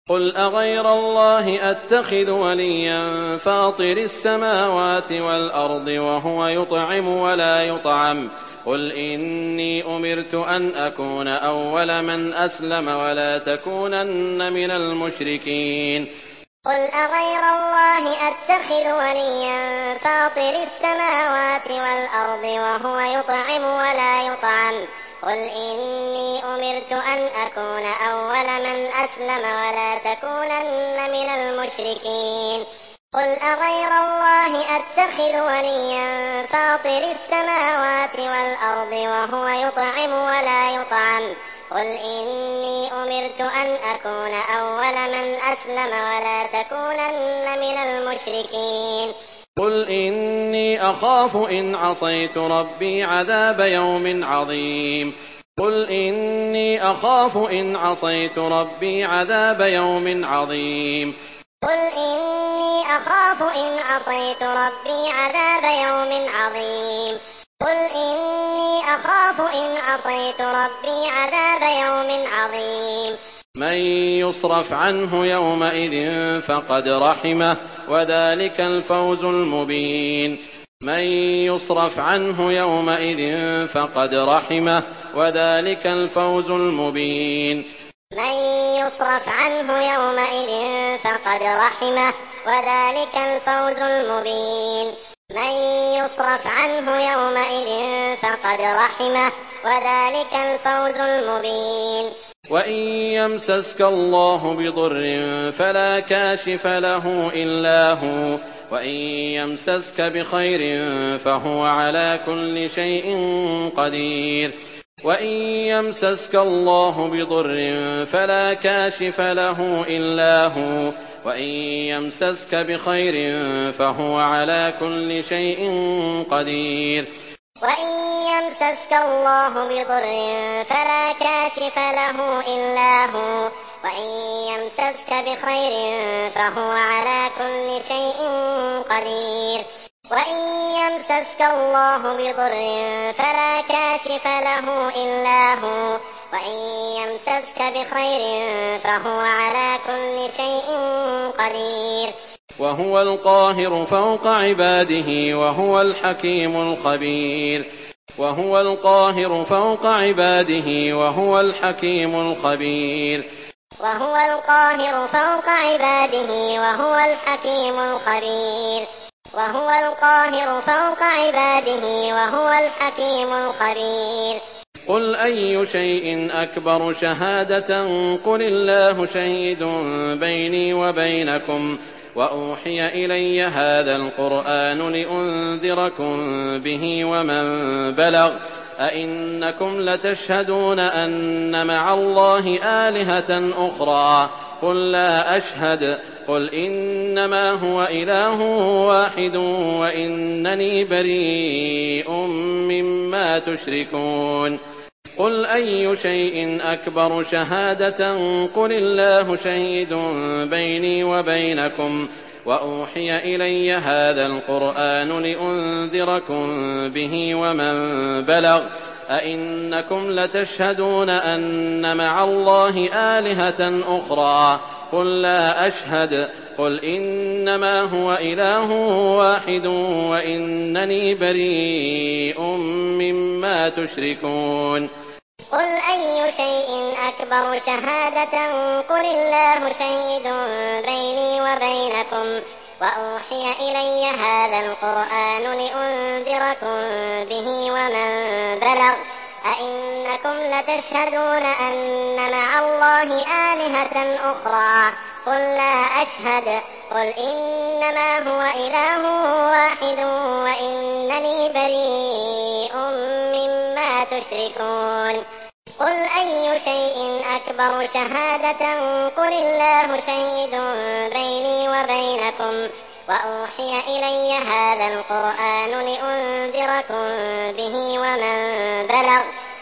قل أغير الله أتخذ وليا فاطر السماوات والأرض وهو يطعم ولا يطعم قل إني أمرت أن أكون أول من أسلم ولا تكونن من المشركين قل أغير الله أتخذ وليا فاطر السماوات والأرض وهو يطعم ولا يطعم قل إني أمرت أن أكون أول من أسلم ولا تكونن من المشركين قل أغير الله أتخذ وليا فاطر السماوات والأرض وهو يطعم ولا يطعم قل إني أمرت أن أكون أول من أسلم ولا تكونن من المشركين قل إني أخاف إن عصيت ربي عذاب يوم عظيم قل إني أخاف إن عصيت ربي عذاب يوم عظيم قل إني أخاف إن عصيت ربي عذاب يوم عظيم قل إني أخاف إن عصيت ربي عذاب يوم عظيم من يصرف عنه يومئذ فقد رحمه وذلك الفوز المبين من يصرف عنه يومئذ فقد رحمه وذلك الفوز المبين من يصرف عنه يومئذ فقد رحمه وذلك الفوز المبين من يصرف عنه يومئذ فقد رحمه وذلك الفوز المبين وإن يمسسك الله بضر فلا كاشف له إلا هو وإن يمسسك بخير فهو على كل شيء قدير وإن يمسسك الله بضر فلا كاشف له إلا هو وإن يمسسك بخير فهو على كل شيء قدير وإن يمسسك الله بضر فلا كاشف له إلا هو وإن يمسسك بخير فهو على كل شيء قدير وإن يمسسك الله بضر فلا كاشف له إلا هو وإن يمسسك بخير فهو على كل شيء قدير وهو القاهر فوق عباده وهو الحكيم الخبير وهو القاهر فوق عباده وهو الحكيم الخبير وهو القاهر فوق عباده وهو الحكيم الخبير وهو القاهر فوق عباده وهو الحكيم الخبير قل أي شيء أكبر شهادة قل الله شهيد بيني وبينكم وأوحي إلي هذا القرآن لأنذركم به ومن بلغ أئنكم لتشهدون أن مع الله آلهة أخرى قل لا أشهد قل إنما هو إله واحد وإنني بريء مما تشركون قل أي شيء أكبر شهادة قل الله شهيد بيني وبينكم وأوحي إلي هذا القرآن لأنذركم به ومن بلغ أئنكم لتشهدون أن مع الله آلهة أخرى قل لا أشهد قل إنما هو إله واحد وإنني بريء مما تشركون قل أي شيء أكبر شهادة قل الله شهيد بيني وبينكم وأوحي إلي هذا القرآن لأنذركم به ومن بلغ أئنكم لتشهدون أن مع الله آلهة أخرى قل لا أشهد قل إنما هو إله واحد وإنني بريء مما تشركون قل أي شيء أكبر شهادة قل الله شهيد بيني وبينكم وأوحي إلي هذا القرآن لأنذركم به ومن بلغ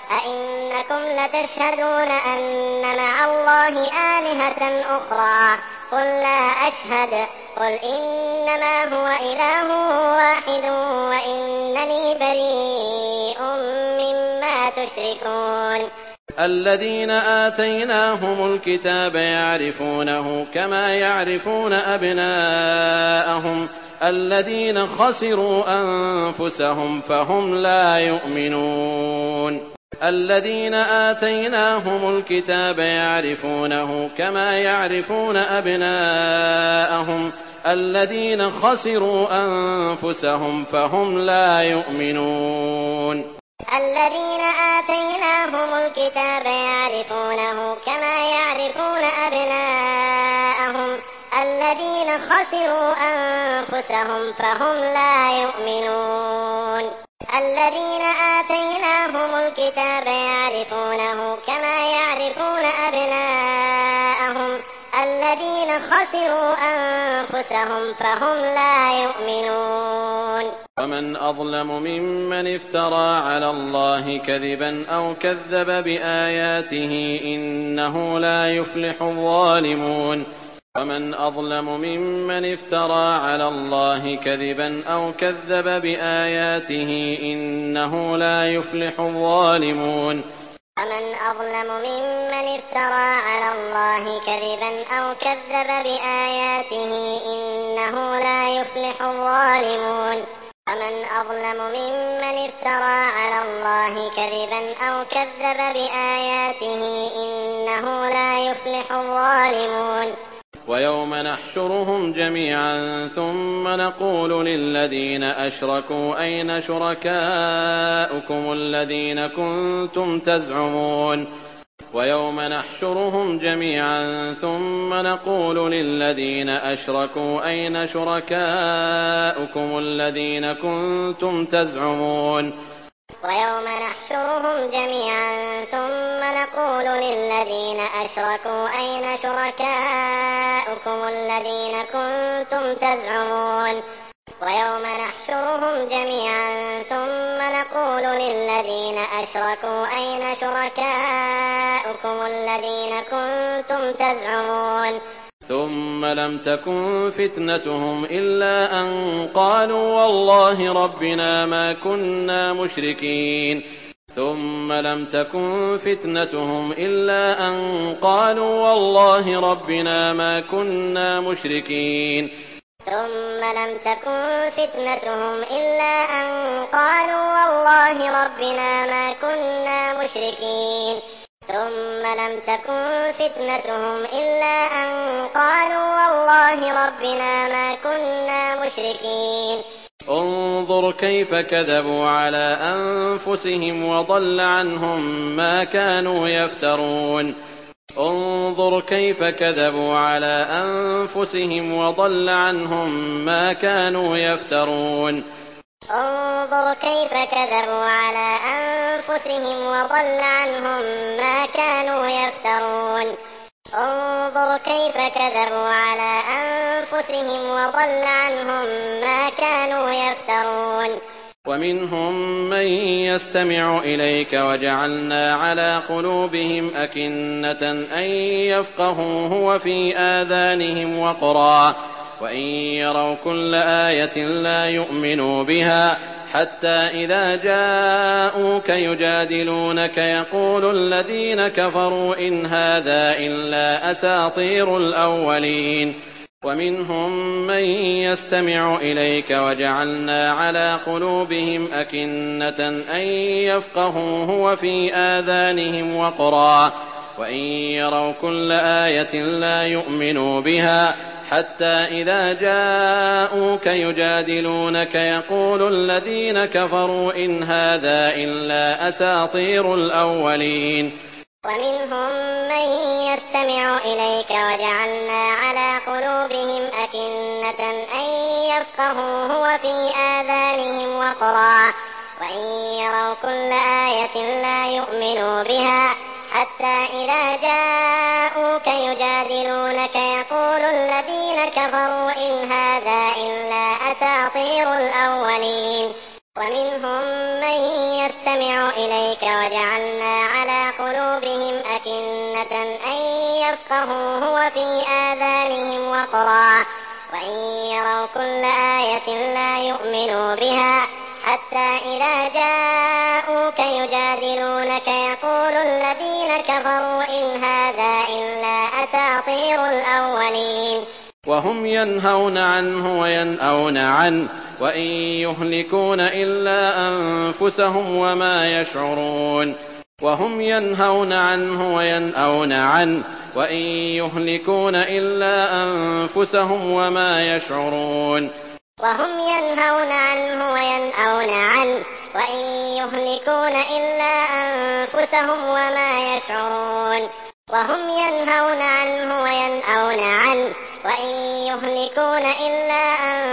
أئنكم لتشهدون أن مع الله آلهة أخرى قل لا أشهد قل إنما هو إله واحد وإنني بريء مما تشركون الذين آتيناهم الكتاب يعرفونه كما يعرفون أبناءهم الذين خسروا أنفسهم فهم لا يؤمنون الذين آتيناهم الكتاب يعرفونه كما يعرفون أبناءهم الذين خسروا أنفسهم فهم لا يؤمنون الذين آتيناهم الكتاب يعرفونه كما يعرفون أبناءهم الذين خسروا أنفسهم فهم لا يؤمنون الذين آتيناهم الكتاب يعرفونه كما يعرفون أبناءهم الذين خسروا أنفسهم فهم لا يؤمنون ومن أظلم ممن افترى على الله كذبا أو كذب بآياته إنه لا يفلح الظالمون ومن أظلم ممن افترى على الله كذبا أو كذب بآياته إنه لا يفلح الظالمون ومن أظلم ممن افترى على الله كذبا أو كذب بآياته إنه لا يفلح الظالمون ومن أظلم ممن افترى على الله كذبا أو كذب بآياته إنه لا يفلح الظالمون ويوم نحشرهم جميعا ثم نقول للذين أشركوا أين شركاؤكم الذين كنتم تزعمون ويوم نحشرهم جميعا ثم نقول للذين أشركوا أين شركاؤكم الذين كنتم تزعمون ويوم نحشرهم جميعا ثم نقول للذين أشركوا أين شركاؤكم الذين كنتم تزعمون ويوم نحشرهم جميعا ثم نقول للذين أشركوا أين شركاؤكم الذين كنتم تزعمون ثم لم تكن فتنتهم إلا أن قالوا والله ربنا ما كنا مشركين ثم لم تكن فتنتهم إلا أن قالوا والله ربنا ما كنا مشركين ثم لم تكن فتنتهم إلا أن قالوا والله ربنا ما كنا مشركين ثم لم تكن فتنتهم إلا أن قالوا والله ربنا ما كنا مشركين انظر كيف كذبوا على أنفسهم وضل عنهم ما كانوا يفترون انظر كيف كذبوا على أنفسهم وضل عنهم ما كانوا يفترون انظر كيف كذبوا على أنفسهم وضل عنهم ما كانوا يفترون انظر كيف كذبوا على أنفسهم وضل عنهم ما كانوا يفترون ومنهم من يستمع إليك وجعلنا على قلوبهم أكنة أن يفقهوه وفي آذانهم وقرا وإن يروا كل آية لا يؤمنوا بها حتى إذا جاءوك يجادلونك يقول الذين كفروا إن هذا إلا أساطير الأولين ومنهم من يستمع إليك وجعلنا على قلوبهم أكنة أن يفقهوه وفي آذانهم وقرا وإن يروا كل آية لا يؤمنوا بها حتى إذا جاءوك يجادلونك يقول الذين كفروا إن هذا إلا أساطير الأولين ومنهم من يستمع إليك وجعلنا على قلوبهم أكنة أن يفقهوه وفي آذانهم وقرا وإن يروا كل آية لا يؤمنوا بها حتى إذا جاءوك يجادلونك يقول الذين كفروا إن هذا إلا أساطير الأولين ومنهم من يستمع إليك وجعلنا على قلوبهم أكنة أن يفقهوه وفي آذانهم وقرا وإن يروا كل آية لا يؤمنوا بها حتى إذا جاءوك يجادلونك وسيقول الذين كفروا إن هذا إلا أساطير الأولين وهم ينهون عنه وينأون عنه وإن يهلكون إلا أنفسهم وما يشعرون وهم ينهون عنه وينأون عنه وإن يهلكون إلا أنفسهم وما يشعرون وهم ينهون عنه وينأون عنه وإن يهلكون إلا أنفسهم وما يشعرون وهم ينهون عنه وينأون عنه وإن يهلكون إلا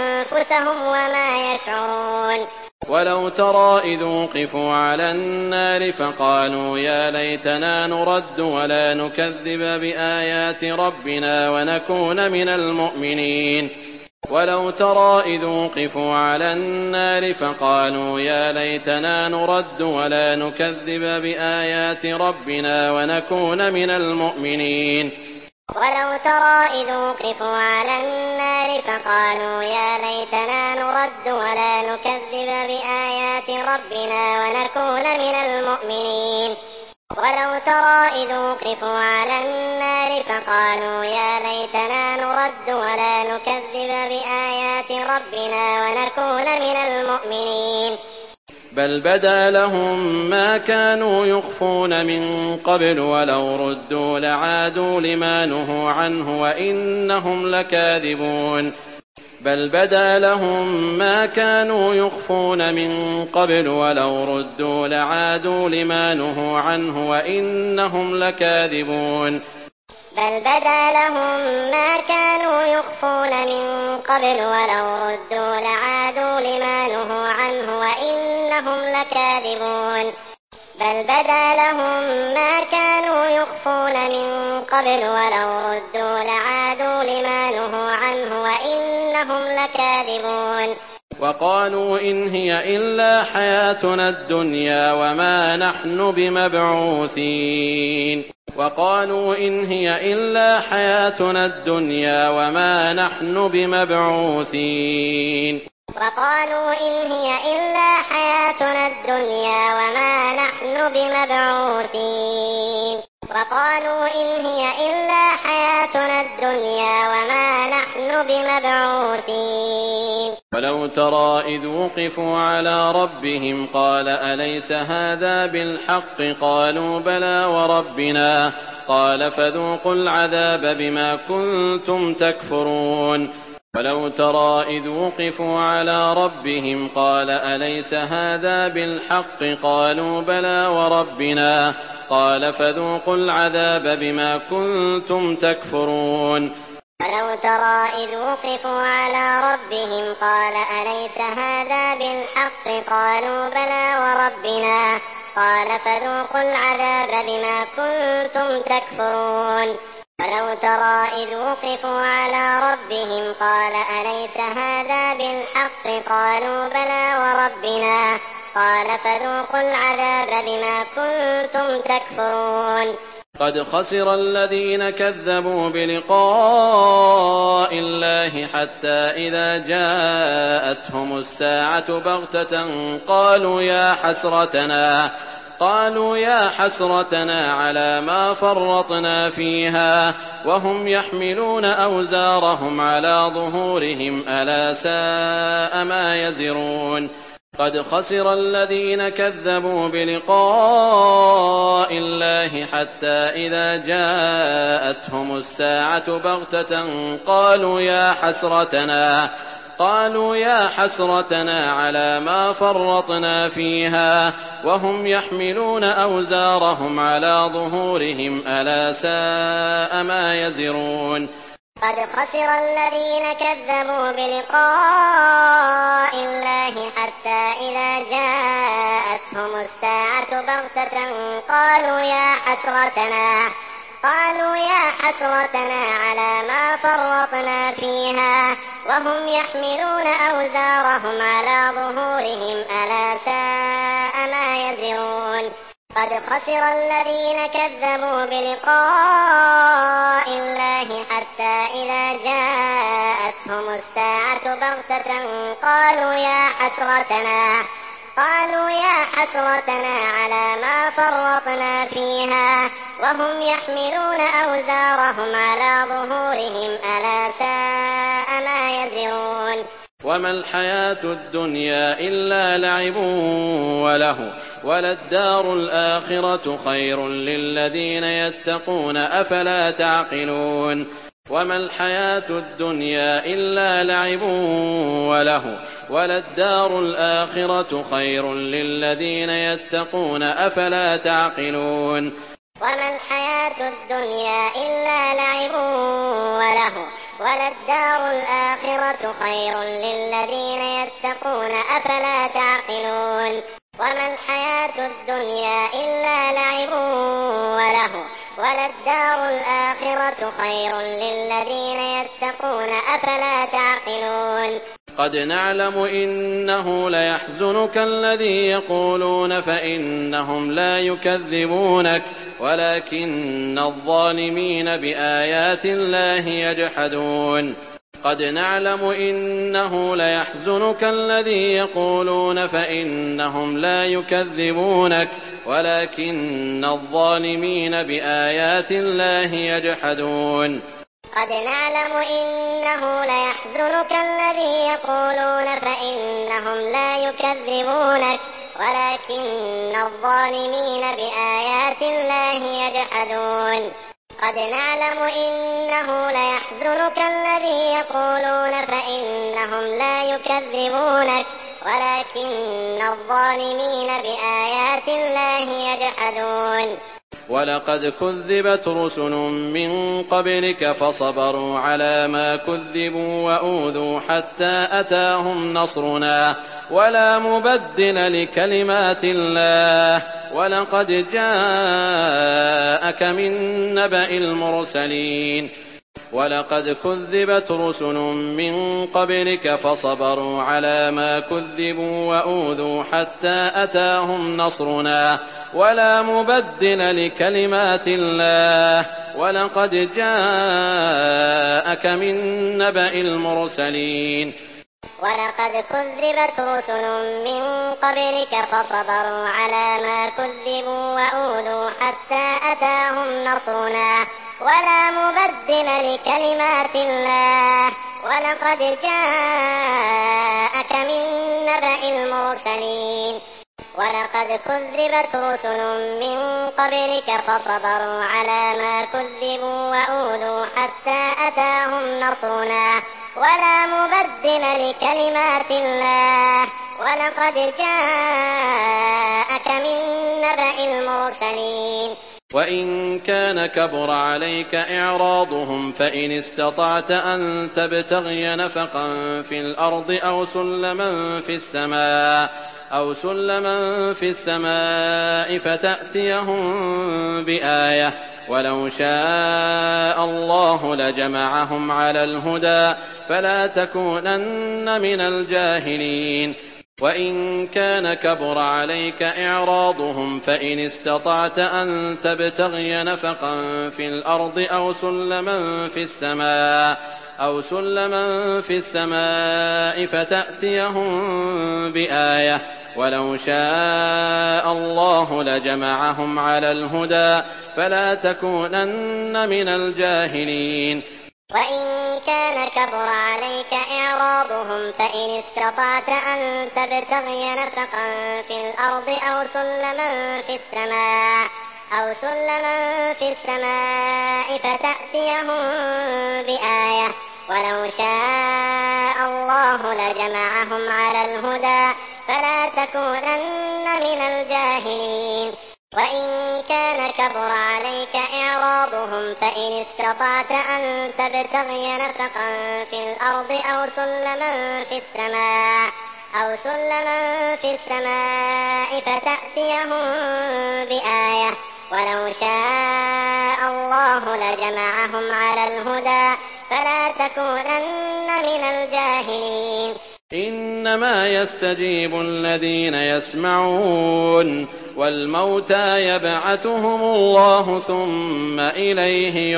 أنفسهم وما يشعرون ولو ترى إذ وقفوا على النار فقالوا يا ليتنا نرد ولا نكذب بآيات ربنا ونكون من المؤمنين ولو ترى إذ وقفوا على النار فقالوا يا ليتنا نرد ولا نكذب بآيات ربنا ونكون من المؤمنين ولو ترى إذ وقفوا على النار فقالوا يا ليتنا نرد ولا نكذب بآيات ربنا ونكون من المؤمنين ولو ترى إذ وقفوا على النار فقالوا يا ليتنا نرد ولا نكذب بآيات ربنا ونكون من المؤمنين بل بدا لهم ما كانوا يخفون من قبل ولو ردوا لعادوا لما نهوا عنه وإنهم لكاذبون بل بدا لهم ما كانوا يخفون من قبل ولو ردوا لعادوا لما نهوا عنه وإنهم لكاذبون بل بدا لهم ما كانوا يخفون من قبل ولو ردوا لعادوا لما نهوا عنه وإنهم لكاذبون بل بدا لهم ما كانوا يخفون من قبل ولو ردوا لعادوا لما نهوا عنه وإنهم لكاذبون وقالوا إن هي إلا حياتنا الدنيا وما نحن بمبعوثين وقالوا إن هي إلا حياتنا الدنيا وما نحن بمبعوثين وقالوا إن هي إلا حياتنا الدنيا وما نحن بمبعوثين وقالوا إن هي إلا حياتنا الدنيا وما نحن بمبعوثين ولو ترى إذ وقفوا على ربهم قال أليس هذا بالحق قالوا بلى وربنا قال فذوقوا العذاب بما كنتم تكفرون ولو ترى إذ وقفوا على ربهم قال أليس هذا بالحق قالوا بلى وربنا قال فذوقوا العذاب بما كنتم تكفرون ولو ترى إذ وقفوا على ربهم قال أليس هذا بالحق قالوا بلى وربنا قال فذوقوا العذاب بما كنتم تكفرون ولو ترى إذ وقفوا على ربهم قال أليس هذا بالحق قالوا بلى وربنا قال فذوقوا العذاب بما كنتم تكفرون قد خسر الذين كذبوا بلقاء الله حتى إذا جاءتهم الساعة بغتة قالوا يا حسرتنا قالوا يا حسرتنا على ما فرطنا فيها وهم يحملون أوزارهم على ظهورهم ألا ساء ما يزرون قد خسر الذين كذبوا بلقاء الله حتى إذا جاءتهم الساعة بغتة قالوا يا حسرتنا قالوا يا حسرتنا على ما فرطنا فيها وهم يحملون أوزارهم على ظهورهم ألا ساء ما يزرون قد خسر الذين كذبوا بلقاء الله حتى إذا جاءتهم الساعة بغتة قالوا يا حسرتنا قالوا يا حسرتنا على ما فرطنا فيها وهم يحملون أوزارهم على ظهورهم ألا ساء ما يزرون قد خسر الذين كذبوا بلقاء الله حتى إذا جاءتهم الساعة بغتة قالوا يا حسرتنا قالوا يا حسرتنا على ما فرطنا فيها وهم يحملون أوزارهم على ظهورهم ألا ساء ما يزرون. وما الحياة الدنيا إلا لعب وله وللدار الآخرة خير للذين يتقون أفلا تعقلون. وما الحياة الدنيا إلا لعب وله وللدار الآخرة خير للذين يتقون أفلا تعقلون. وما الحياة الدنيا إلا لعب وله وللدار الآخرة خير للذين يتقون أفلا تعقلون. وما الحياة الدنيا إلا لعب وله وللدار الآخرة خير للذين يتقون أفلا تعقلون. قد نعلم إنه ليحزنك الذي يقولون فإنهم لا يكذبونك ولكن الظالمين بآيات الله يجحدون. قد نعلم إنه ليحزنك الذي يقولون فإنهم لا يكذبونك ولكن الظالمين بآيات الله يجحدون. قد نعلم إنه ليحزنك الذي يقولون فإنهم لا يكذبونك ولكن الظالمين بآيات الله يجحدون. قد نعلم إنه ليحزنك الذي يقولون فإنهم لا يكذبونك ولكن الظالمين بآيات الله يجحدون. ولقد كذبت رسل من قبلك فصبروا على ما كذبوا وأوذوا حتى أتاهم نصرنا ولا مبدل لكلمات الله. ولقد جاءك من نبأ المرسلين. ولقد كذبت رسل من قبلك فصبروا على ما كذبوا وأوذوا حتى أتاهم نصرنا ولا مبدل لكلمات الله. ولقد جاءك من نبأ المرسلين. ولقد كذبت رسل من قبلك فصبروا على ما كذبوا وأوذوا حتى أتاهم نصرنا ولا مبدل لكلمات الله. ولقد جاءك من نبأ المرسلين. ولقد كذبت رسل من قبلك فصبروا على ما كذبوا وأوذوا حتى أتاهم نصرنا ولا مبدل لكلمات الله. ولقد جاءك من نبأ المرسلين. وإن كان كبر عليك إعراضهم فإن استطعت أن تبتغي نفقا في الأرض أو سلما في السماء أو سلما في السماء فتأتيهم بآية ولو شاء الله لجمعهم على الهدى فلا تكونن من الجاهلين. وإن كان كبر عليك إعراضهم فإن استطعت أن تبتغي نفقا في الأرض أو سلما في السماء أو سلما في السماء فتأتيهم بآية ولو شاء الله لجمعهم على الهدى فلا تكونن من الجاهلين. وإن كان كبر عليك إعراضهم فإن استطعت أن تبتغي نفقا في الأرض أو سلما في السماء أو سلما في السماء فتأتيهم بآية ولو شاء الله لجمعهم على الهدى فلا تكونن من الجاهلين. وإن كان كبر عليك إعراضهم فإن استطعت أن تبتغي نفقا في الأرض أو سلما في السماء أو سلما في السماء فتأتيهم بآية ولو شاء الله لجمعهم على الهدى فلا تكونن من الجاهلين. إنما يستجيب الذين يسمعون والموتى يبعثهم الله ثم إليه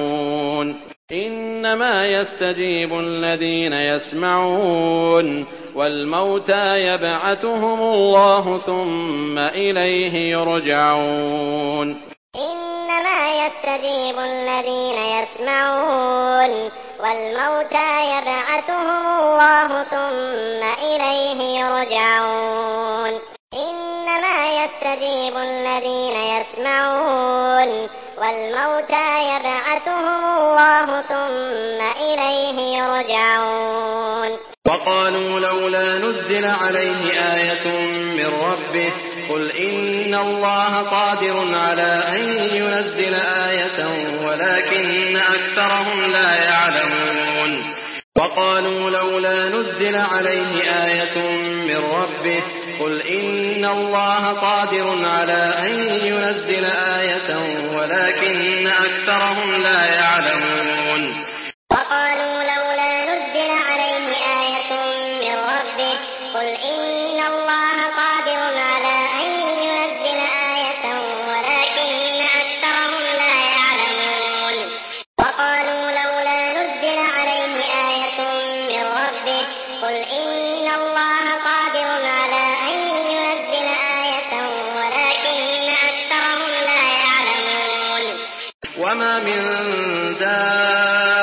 يرجعون. إنما يستجيب الذين يسمعون والموتى يبعثهم الله ثم إليه يرجعون إنما يستجيب الذين يسمعون والموتى يبعثهم الله ثم إليه يرجعون إنما يستجيب الذين يسمعون والموتى يبعثهم الله ثم إليه يرجعون وقالوا لولا نزل عليه آية من ربه قل إن الله قادر على أن ينزل آية ولكن أكثرهم لا يعلمون وقالوا لولا نزل عليه آية من ربه قل إن الله قادر على أن ينزل آية ولكن أكثرهم لا يعلمون وقالوا لولا نزل عليه آية من ربه قل إن الله قادر على أن ينزل آية ولكن أكثرهم لا يعلمون وقالوا لولا نزل عليه آية من ربه قل إن الله قادر على أن ينزل آية ولكن أكثرهم لا يعلمون وما من دابة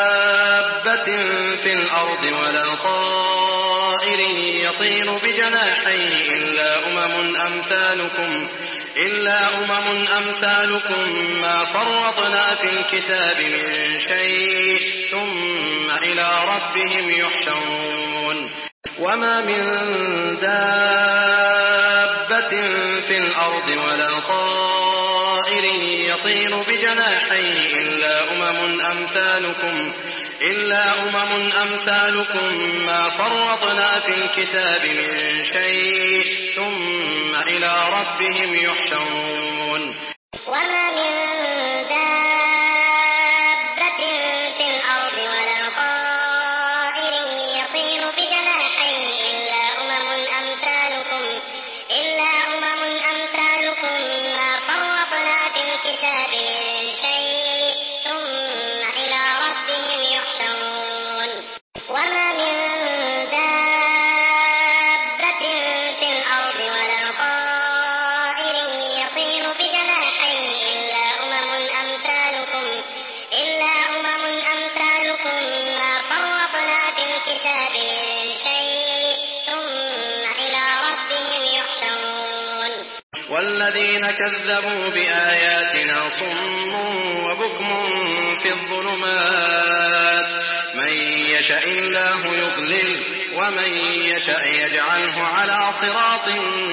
في الأرض ولا طائر يطير بجناحيه إلا أمم أمثالكم إلا أمم أمثالكم ما فرطنا في الكتاب من شيء ثم إلى ربهم يحشرون وما من دابة في الأرض ولا طائر يطير بجناحيه إلا أمم أمثالكم إلا أمم أمثالكم ما فرطنا في الكتاب من شيء ثم إلى ربهم يحشرون وما من دابة في الأرض ولا طائر يطير بجناحيه إلا أمم أمثالكم إلا أمم أمثالكم ما فرطنا في الكتاب من شيء ثم إلى ربهم يحشرون وما من دابة في الأرض ولا طائر يطير بجناحيه إلا أمم أمثالكم إلا أمم أمثالكم ما فرطنا في الكتاب من شيء ثم إلى ربهم يحشرون والذين كذبوا بآياتنا صم وبكم في الظلمات من يشاء الله يضلل ومن يشاء يجعله على صراط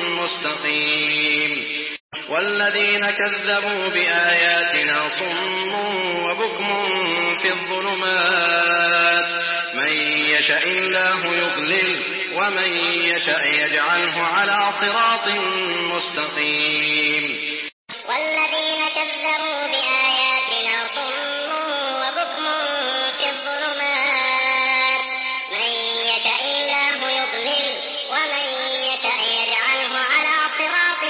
مستقيم والذين كذبوا بآياتنا صم وبكم في الظلمات من يشاء الله يضلل ومن يشاء يجعله على صراط مستقيم والذين كذبوا بآياتنا صم وبكم في الظلمات من يشاء الله يضلل ومن يشاء يجعله على صراط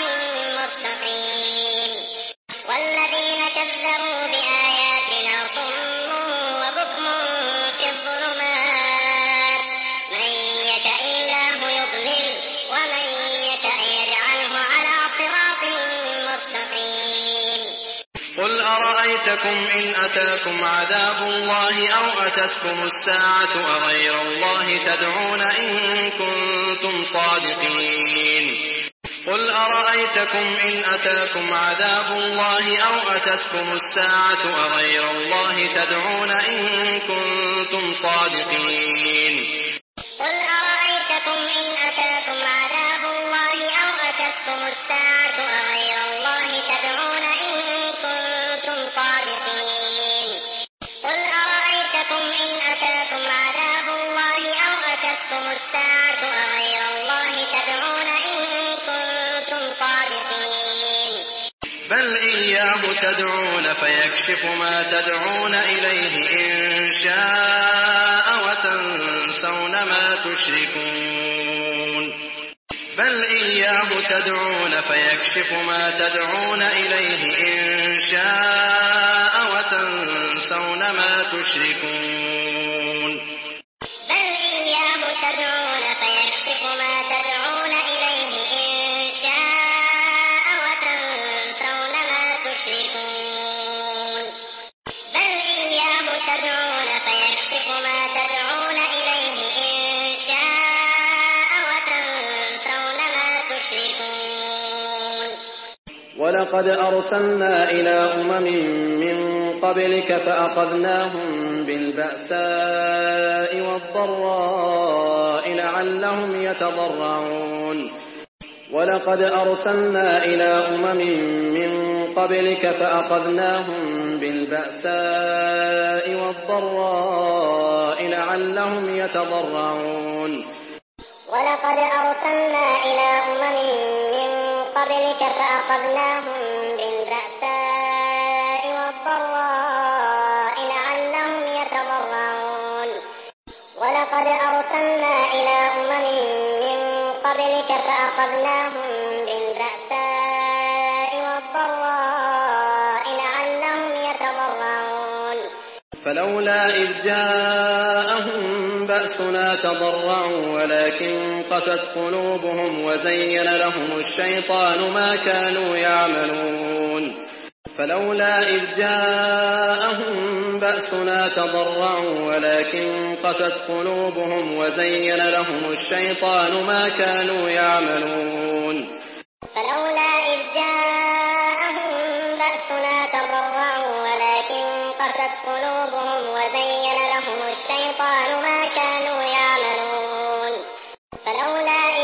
مستقيم والذين كذبوا بآياتنا صم وبكم في الظلمات من يشاء الله يضلل ومن يشاء يجعله على صراط مستقيم قل أرأيتكم إن أتاكم عذاب الله أو أتتكم الساعة أغير الله تدعون إن كنتم صادقين قل أرأيتكم إن أتاكم عذاب الله أو أتتكم الساعة أغير الله تدعون إن كنتم صادقين قل أرأيتكم إن أتاكم عذاب الله أو أتتكم الساعة أغير الله تدعون إن كنتم صادقين قل أرأيتكم إن أتاكم عذاب الله أو أتتكم الساعة أغير الله تدعون إن كنتم صادقين بل إياه تدعون فيكشف ما تدعون إليه إن شاء وتنسون ما تشركون بل إياه تدعون فيكشف ما تدعون إليه إن شاء وتنسون ما تشركون بل إياه تدعون فيكشف تشركون بل إياه تدعون فيكشف ما تدعون إليه إن شاء وتنسون ما تشركون ولقد أرسلنا إلى أمم من قبلك فأخذناهم بالبأساء والضراء لعلهم يتضرعون ولقد أرسلنا إلى أمم من قبلك فأخذناهم بالبأساء والضراء لعلهم يتضرعون ولقد أرسلنا إلى أمم من قبلك فأخذناهم بالبأساء والضراء لعلهم يتضرعون ولقد أرسلنا إلى أمم من قبلك فأخذناهم بالبأساء والضراء لعلهم يتضرعون فلولا إذ جاءهم بأسنا تضرعوا ولكن قست قلوبهم وزين لهم الشيطان ما كانوا يعملون فلولا إذ جاءهم بأسنا تضرعوا ولكن قست قلوبهم وزين لهم الشيطان ما كانوا يعملون فلولا إذ جاءهم بأسنا تضرعوا ولكن قست قلوبهم وزين لهم الشيطان ما كانوا يعملون فلولا إذ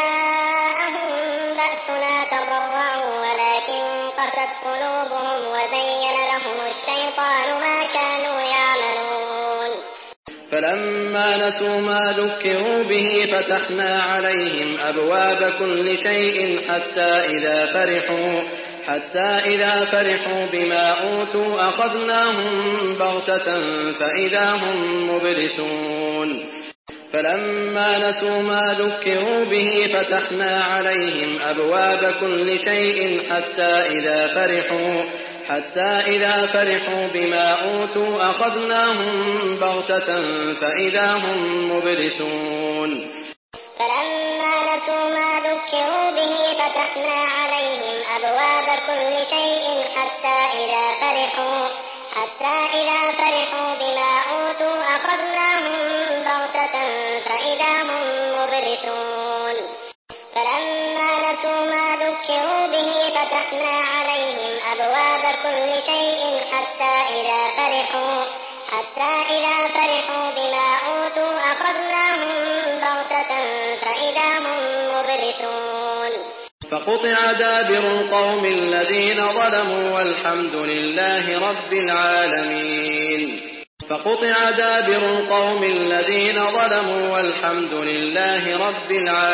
جاءهم بأسنا تضرعوا ولكن قست قلوبهم وزين لهم الشيطان ما كانوا يعملون فلما نسوا ما ذكروا به فتحنا عليهم أبواب كل شيء حتى إذا فرحوا حتى إذا فرحوا بما أوتوا أخذناهم بغتة فإذا هم مبلسون فلما نسوا ما ذكروا به فتحنا عليهم أبواب كل شيء حتى إذا فرحوا حتى إذا فرحوا بما أوتوا أخذناهم بغتة فإذا هم مبلسون فلما نسوا ما ذكروا به فتحنا عليهم أبواب كل شيء حتى إذا فرحوا حتى إذا فرحوا بما أوتوا أخذناهم بغتة فإذا هم مبلسون فلما نسوا ما ذكروا به فتحنا عليهم أبواب كل شيء حتى إذا فرحوا حتى إذا فرحوا بما أوتوا أخذناهم بغتة فإذا هم مبلسون فقطع دابر القوم الذين ظلموا والحمد لله رب العالمين فقطع دابر القوم الذين ظلموا والحمد لله رب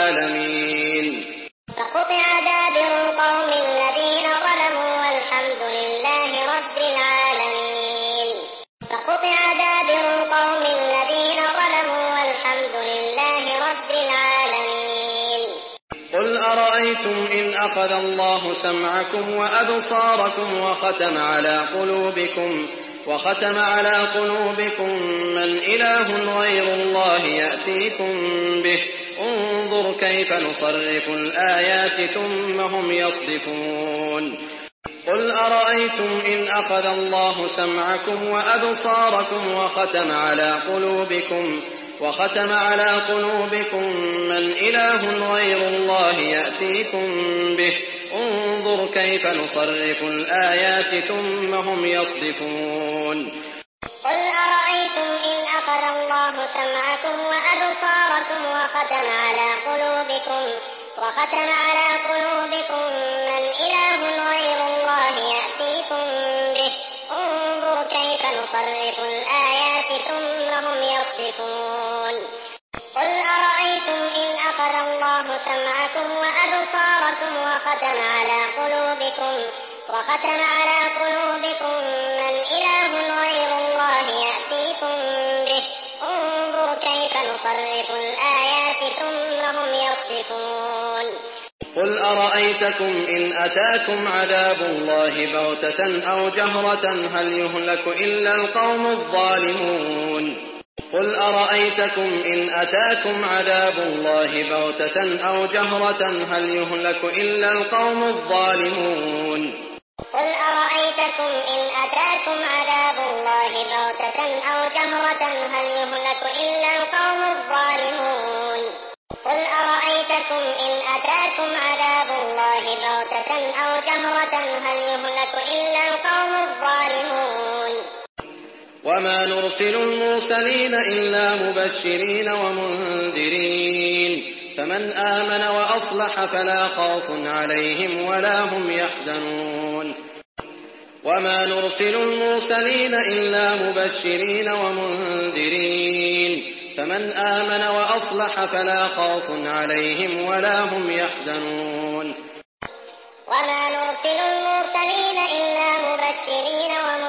العالمين فقطع دابر القوم الذين ظلموا والحمد لله رب العالمين فقطع دابر القوم الذين ظلموا والحمد لله رب العالمين قل أرأيتم إن أخذ الله سمعكم وأبصاركم وختم على قلوبكم وختم على قلوبكم من إله غير الله يأتيكم به انظر كيف نصرف الآيات ثم هم يصدفون قل أرأيتم إن أخذ الله سمعكم وأبصاركم وختم على قلوبكم وختم على قلوبكم من إله غير الله يأتيكم به انظر كيف نصرف الآيات ثم هم يصدفون قل أرأيتم إن أخذ الله سمعكم وأبصاركم وختم على قلوبكم وختم على قلوبكم من إله غير الله يأتيكم به انظر كيف نصرف الآيات ثم هم يصدفون قل أرأيتم إن أخذ الله سمعكم وأبصاركم وختم على قلوبكم وختم على قلوبكم من إله غير الله يأتيكم به انظر كيف نصرف الآيات ثم هم يصدفون قل أرأيتكم إن أتاكم عذاب الله بغتة أو جهرة هل يهلك إلا القوم الظالمون قل أرأيتكم إن أتاكم عذاب الله بغتة أو جهرة هل يهلك إلا القوم الظالمون قل أرأيتكم أتاكم عذاب الله بغتة أو جهرة هل يهلك إلا القوم الظالمون قل أرأيتكم إن أتاكم عذاب الله بغتة أو جهرة هل يهلك إلا القوم الظالمون وما نرسل المرسلين إلا مبشرين ومنذرين فمن آمن وأصلح فلا خوف عليهم ولا هم يحزنون وما نرسل المرسلين إلا مبشرين ومنذرين فمن آمن وأصلح فلا خوف عليهم ولا هم يحزنون وما نرسل المرسلين إلا مبشرين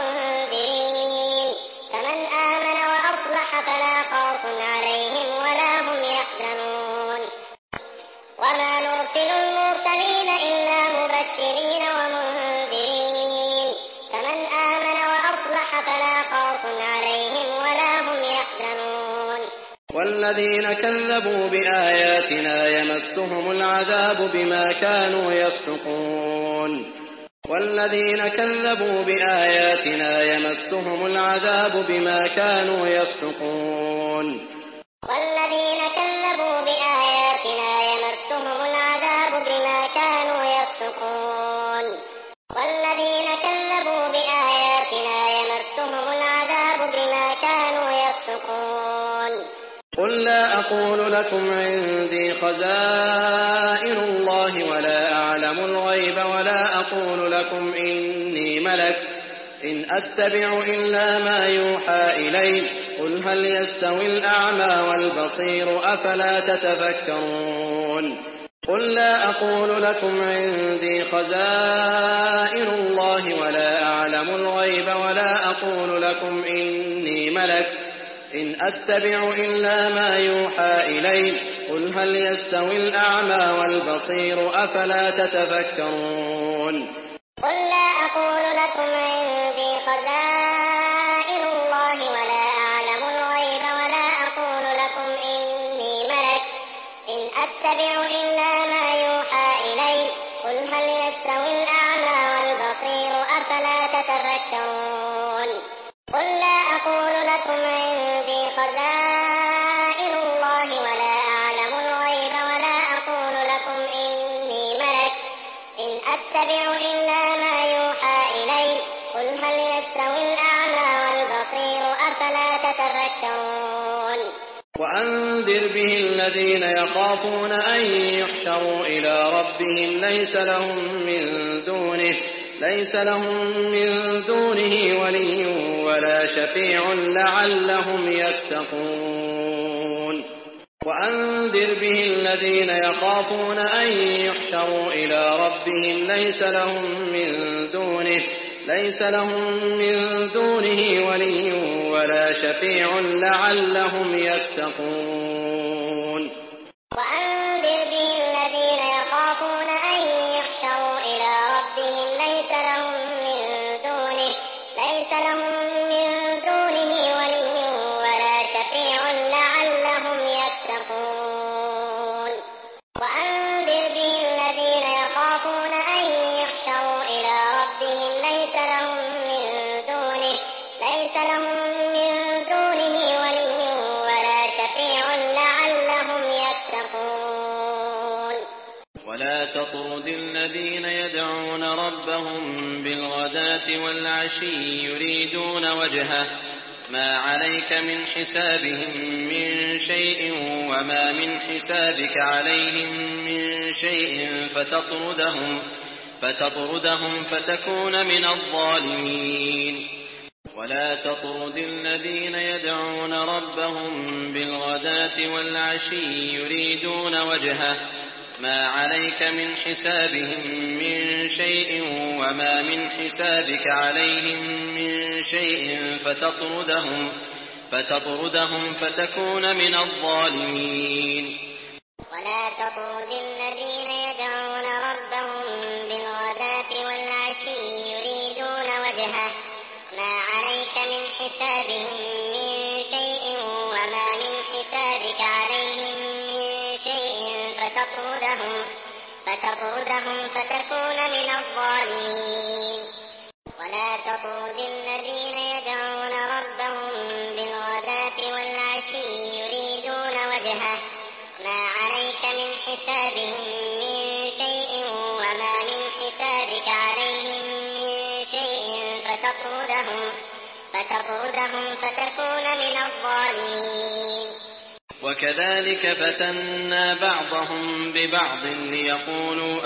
ومنذرين فمن آمن وأصلح فلا خوف عليهم ولا هم يحزنون وما نرسل المرسلين إلا مبشرين ومنذرين فمن آمن وأصلح فلا خوف عليهم ولا هم يحزنون والذين كذبوا بآياتنا يمسهم العذاب بما كانوا يفسقون والذين كذبوا بآياتنا يمسهم العذاب بما كانوا يفسقون والذين كذبوا بآياتنا يمسهم العذاب بما كانوا يفسقون والذين كذبوا بآياتنا يمسهم العذاب بما كانوا يفسقون قل لا أقول لكم عندي خزائن الله ولا أعلم الغيب ولا أقول لكم إني ملك إن أتبع إلا ما يوحى إلي قل هل يستوي الأعمى والبصير أفلا تتفكرون قل لا أقول لكم عندي خزائن الله ولا أعلم الغيب ولا أقول لكم إني ملك إن أتبع إلا ما يوحى إلي قل هل يستوي الأعمى والبصير أفلا تتفكرون قل لا أقول لكم عندي خزائن الله ولا أعلم الغيب ولا أقول لكم إني ملك إن أتبع إلا ما يوحى إلي قل هل يستوي الأعمى والبصير أفلا تتفكرون قل لا أقول لكم عندي خزائن الله ولا أعلم الغيب ولا أقول لكم إني ملك إن أتبع إلا ما يوحى إلي قل هل يستوي الأعمى والبصير أفلا تتفكرون وأنذر به الذين يخافون أن يحشروا إلى ربهم ليس لهم من دونه ليس لهم من دونه ولي ولا شفيع لعلهم يتقون وأنذر به الذين يخافون أن يحشروا إلى ربهم ليس لهم من دونه ليس لهم من دونه ولي ولا شفيع لعلهم يتقون وأنذر به الذين يخافون أن يحشروا إلى ربهم ليس لهم من دونه ليس لهم من دونه ولي ولا شفيع لعلهم يتقون وأنذر به الذين يخافون أن يحشروا إلى ربهم ليس لهم من دونه ليس لهم من دونه ولي ولا شفيع لعلهم يتقون ولا تطرد الذين يدعون ربهم بالغداة والعشي يريدون وجهه ما عليك من حسابهم من شيء وما من حسابك عليهم من شيء فتطردهم فتطردهم فتكون من الظالمين ولا تطرد الذين يدعون ربهم بالغداة والعشي يريدون وجهه ما عليك من حسابهم من شيء وما من حسابك عليهم من شيء فتطردهم فتطردهم فتكون من الظالمين ولا تطرد الذين يدعون ربهم بالغداة والعشي يريدون وجهه ما عليك من حسابهم من شيء وما من حسابك عليهم من شيء فتطردهم فتطردهم فتكون من الظالمين ولا تطرد الذين حسابهم من شيء وما من حسابك عليهم من شيء فتطردهم, فتطردهم فتكون من الظالمين. وكذلك فتنا بعضهم ببعض ليقولوا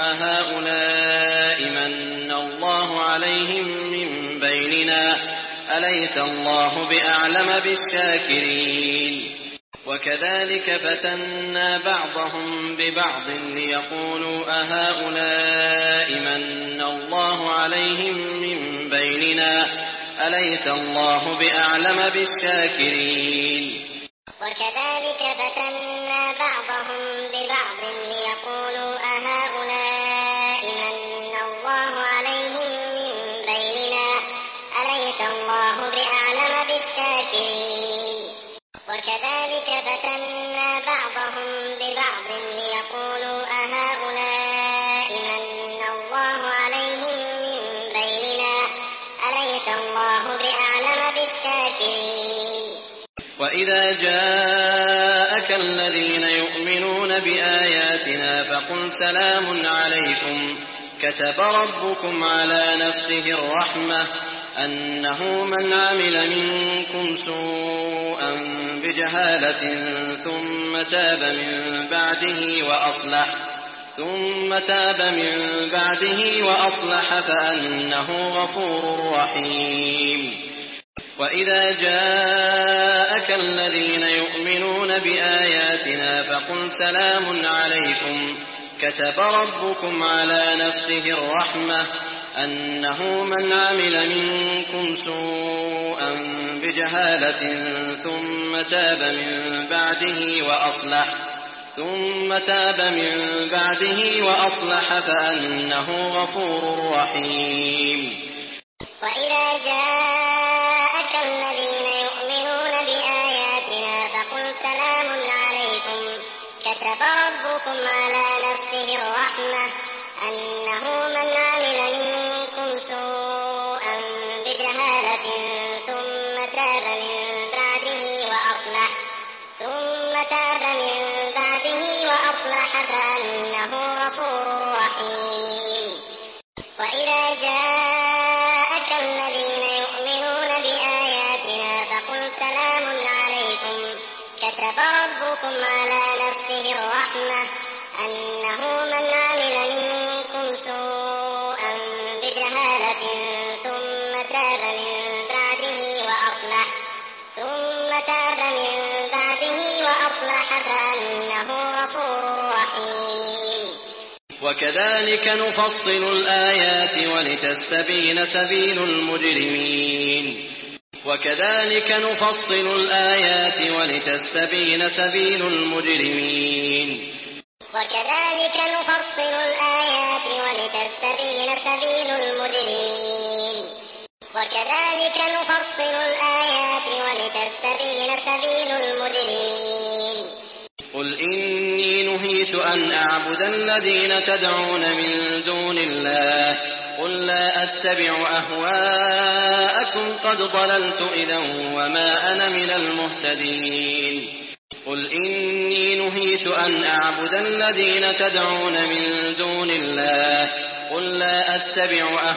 أهؤلاء من الله عليهم من بيننا أليس الله بأعلم بالشاكرين. وكذلك فتنا بعضهم ببعض ليقولوا أهؤلاء من الله عليهم من بيننا أليس الله بأعلم بالشاكرين. وكذلك فتنا بعضهم ببعض ليقولوا أهؤلاء من الله عليهم من بيننا أليس الله بأعلم بالشاكرين. وكذلك فتنا بعضهم ببعض ليقولوا أهؤلاء من الله عليهم من بيننا أليس الله بأعلم بالشاكرين. وإذا جاءك الذين يؤمنون بآياتنا فقل سلام عليكم كتب ربكم على نفسه الرحمة أنه من عمل منكم سوءا بجهالة ثم تاب من بعده وأصلح ثم تاب من بعده وأصلح فأنه غفور رحيم. وإذا جاءك الذين يؤمنون بآياتنا فقل سلام عليكم كتب ربكم على نفسه الرحمة أنه من عمل منكم سوءا بجهالة ثم تاب من بعده وأصلح ثم تاب من بعده وأصلح فأنه غفور رحيم. وإذا جاءك الذين يؤمنون بآياتنا فقل سلام عليكم كتب ربكم على نفسه الرحمة أنه من عمل منكم سوءا بجهالة ثم تاب من بعده وأصلح ثم تاب من بعده وأصلح فأنه غفور رحيم. وإذا جاءك الذين يؤمنون بآياتنا فقل سلام عليكم كتب ربكم على نفسه الرحمة أنه من عمل منكم سوءا بجهالة ثم تاب من بعده وأصلح ثم تاب من بعده وأصلح فأنه غفور رحيم. وكذلك نفصل الآيات ولتستبين سبيل المجرمين. وكذلك نفصل الآيات ولتستبين سبيل المجرمين. وكذلك نفصل الآيات ولتستبين سبيل المجرمين. وكذلك نفصل الآيات ولتستبين سبيل المجرمين. قل إني نهيت أن أعبد الذين تدعون من دون الله قل لا أتبع أهواءكم قد ضللت إذا وما أنا من المهتدين. قل إني نهيت أن أعبد الذين تدعون من دون الله قل لا أتبع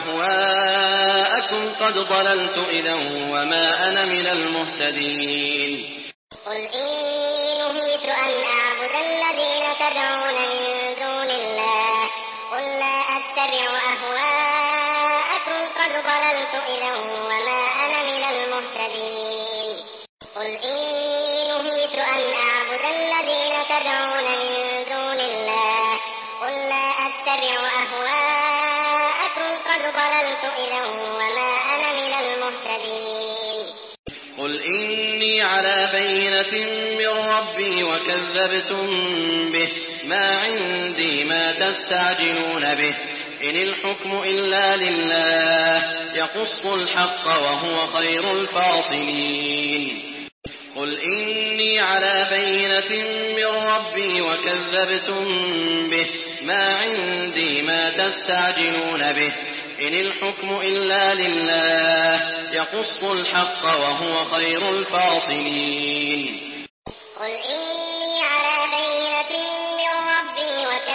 أهواءكم قد ضللت إذا وما أنا من المهتدين. قل إني نهيت أن أعبد الذين تدعون من دون الله قل لا أتبع أهواءكم قد ضللت إذا وما أنا من المهتدين. قل إني نهيت أن أعبد الذين تدعون من دون الله قل لا أتبع أهواءكم قد ضللت إذا وما أنا من المهتدين. قل إني على بينة من ربي وكذبتم به ما عندي ما تستعجلون به إن الحكم إلا لله يقص الحق وهو خير الفاصلين. قل إني على بينة من ربي وكذبتم به ما عندي ما تستعجلون به إن الحكم إلا لله يقص الحق وهو خير الفاصلين. قل إني على بينة من ربي وكذبتم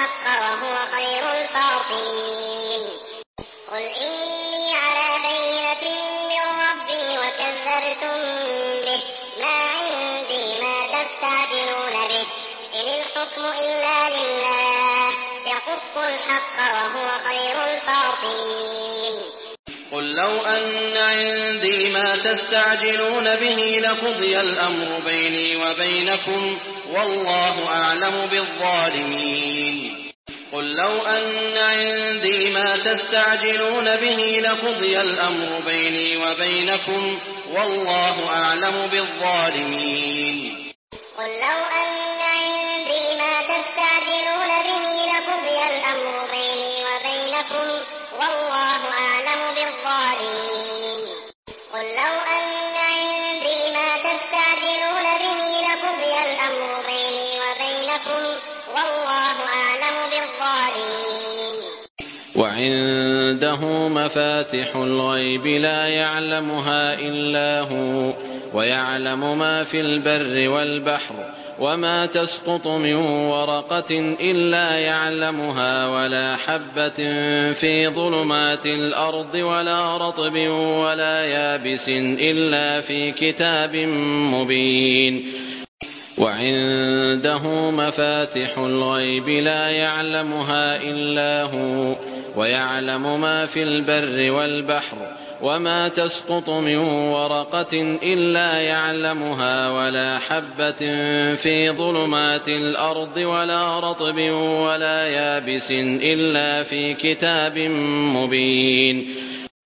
الحق وهو خير الفاصلين قل إني على بينة من ربي وكذبتم به ما عندي ما تستعجلون به إن الحكم إلا لله يقص الحق وهو خير الفاصلين قل لو أن عندي ما تستعجلون به لقضي الأمر بيني وبينكم والله أعلم بالظالمين قل لو أن عندي ما تستعجلون به لقضي الأمر بيني وبينكم والله أعلم بالظالمين قل لو أن عندي ما تستعجلون به لقضي الأمر بيني وبينكم والله أعلم بالظالمين قل لو أن عندي ما تستعجلون به لقضي الأمر بيني وبينكم والله أعلم بالظالمين وعنده مفاتح الغيب لا يعلمها إلا هو ويعلم ما في البر والبحر وما تسقط من ورقة إلا يعلمها ولا حبة في ظلمات الأرض ولا رطب ولا يابس إلا في كتاب مبين وعنده مفاتح الغيب لا يعلمها إلا هو ويعلم ما في البر والبحر وما تسقط من ورقة إلا يعلمها ولا حبة في ظلمات الأرض ولا رطب ولا يابس إلا في كتاب مبين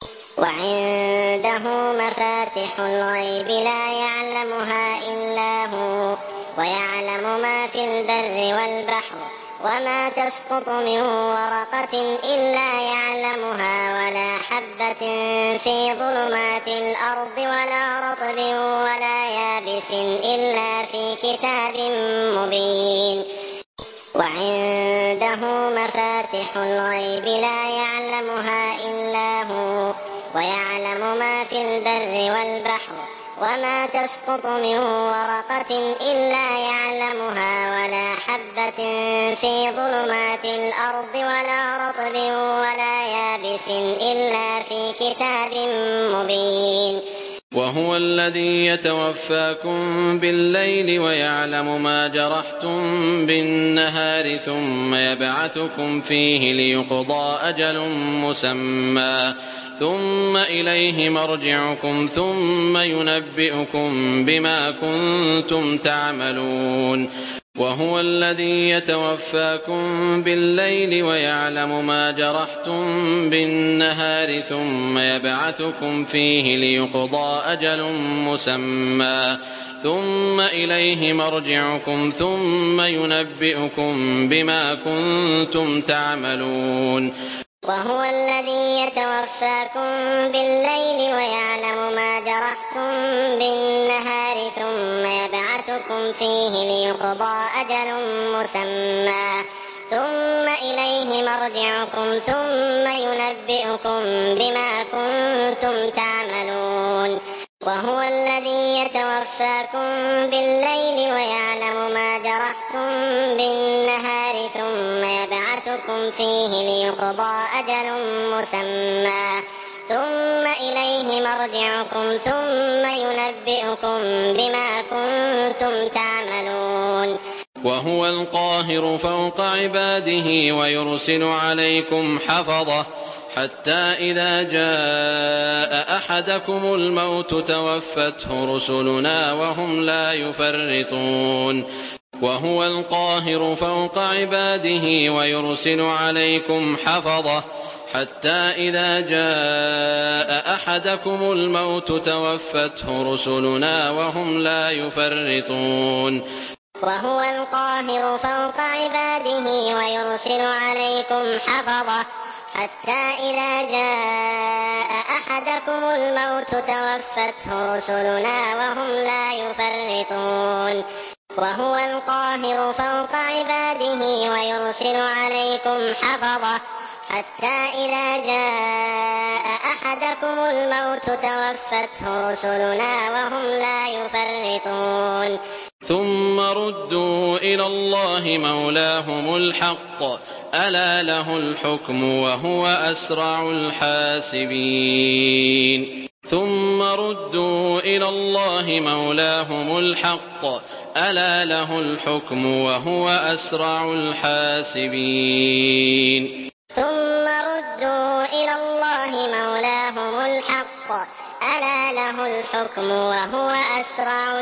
وعنده مفاتح الغيب لا يعلمها إلا هو ويعلم ما في البر والبحر وما تسقط من ورقة إلا يعلمها ولا حبة في ظلمات الأرض ولا رطب ولا يابس إلا في كتاب مبين وعنده مفاتح الغيب لا يعلمها إلا هو ويعلم ما في البر والبحر وما تسقط من ورقة إلا يعلمها ولا حبة في ظلمات الأرض ولا رطب ولا يابس إلا في كتاب مبين وهو الذي يتوفاكم بالليل ويعلم ما جرحتم بالنهار ثم يبعثكم فيه ليقضى أجل مسمى ثم إليه مرجعكم ثم ينبئكم بما كنتم تعملون وهو الذي يتوفاكم بالليل ويعلم ما جرحتم بالنهار ثم يبعثكم فيه ليقضى أجل مسمى ثم إليه مرجعكم ثم ينبئكم بما كنتم تعملون وهو الذي يتوفاكم بالليل ويعلم ما جرحتم بالنهار ثم يبعثكم فيه ليقضى أجل مسمى ثم إليه مرجعكم ثم ينبئكم بما كنتم تعملون وهو الذي يتوفاكم بالليل ويعلم ما جرحتم بالنهار ثم يبعثكم فيه ليقضى أجل مسمى ثم إليه مرجعكم ثم ينبئكم بما كنتم تعملون وهو القاهر فوق عباده ويرسل عليكم حفظة حتى إذا جاء أحدكم الموت توفته رسلنا وهم لا يفرطون وهو القاهر فوق عباده ويرسل عليكم حفظة حتى إذا جاء أحدكم الموت توفته رسلنا وهم لا يفرطون وهو القاهر فوق عباده ويرسل عليكم حفظة حتى إذا جاء أحدكم الموت توفته رسلنا وهم لا يفرطون وهو القاهر فوق عباده ويرسل عليكم حفظة حتى إذا جاء أحدكم الموت توفته رسلنا وهم لا يفرطون ثم ردوا إلى الله مولاهم الحق ألا له الحكم وهو أسرع الحاسبين ثم ردوا إلى الله مولاهم الحق ألا له الحكم وهو أسرع الحاسبين ثم ردوا إلى الله مولاهم الحق ألا له الحكم وهو أسرع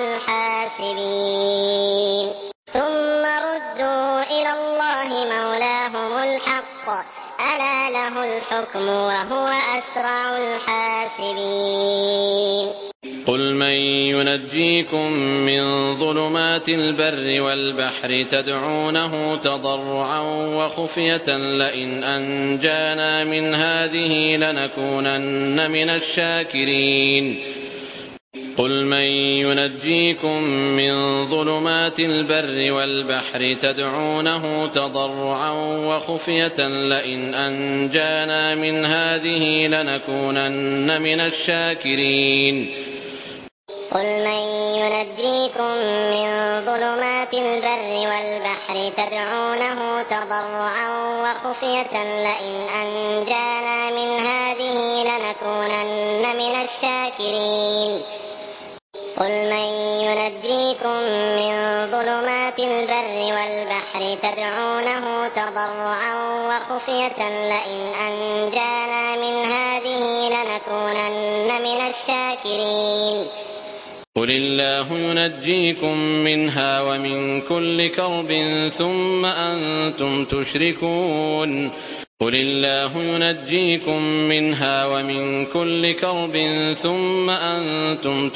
الحاسبين ثم ردوا إلى الله مولاهم الحق ألا له الحكم وهو أسرع الحاسبين قل من ينجيكم من ظلمات البر والبحر تدعونه تضرعا وخفية لئن أنجانا من هذه لنكونن من الشاكرين قل من ينجيكم من ظلمات البر والبحر تدعونه تضرعا وخفية لئن أنجانا من هذه لنكونن من الشاكرين قل من ينجيكم من ظلمات البر والبحر تدعونه تضرعا وخفية لئن أنجانا من هذه لنكونن من الشاكرين قل من ينجيكم من ظلمات البر والبحر تدعونه تضرعا وخفية لئن أنجانا من هذه لنكونن من الشاكرين قل الله ينجيكم منها ومن كل كرب ثم أنتم تشركون قل الله ينجيكم منها ومن كل كرب ثم أنتم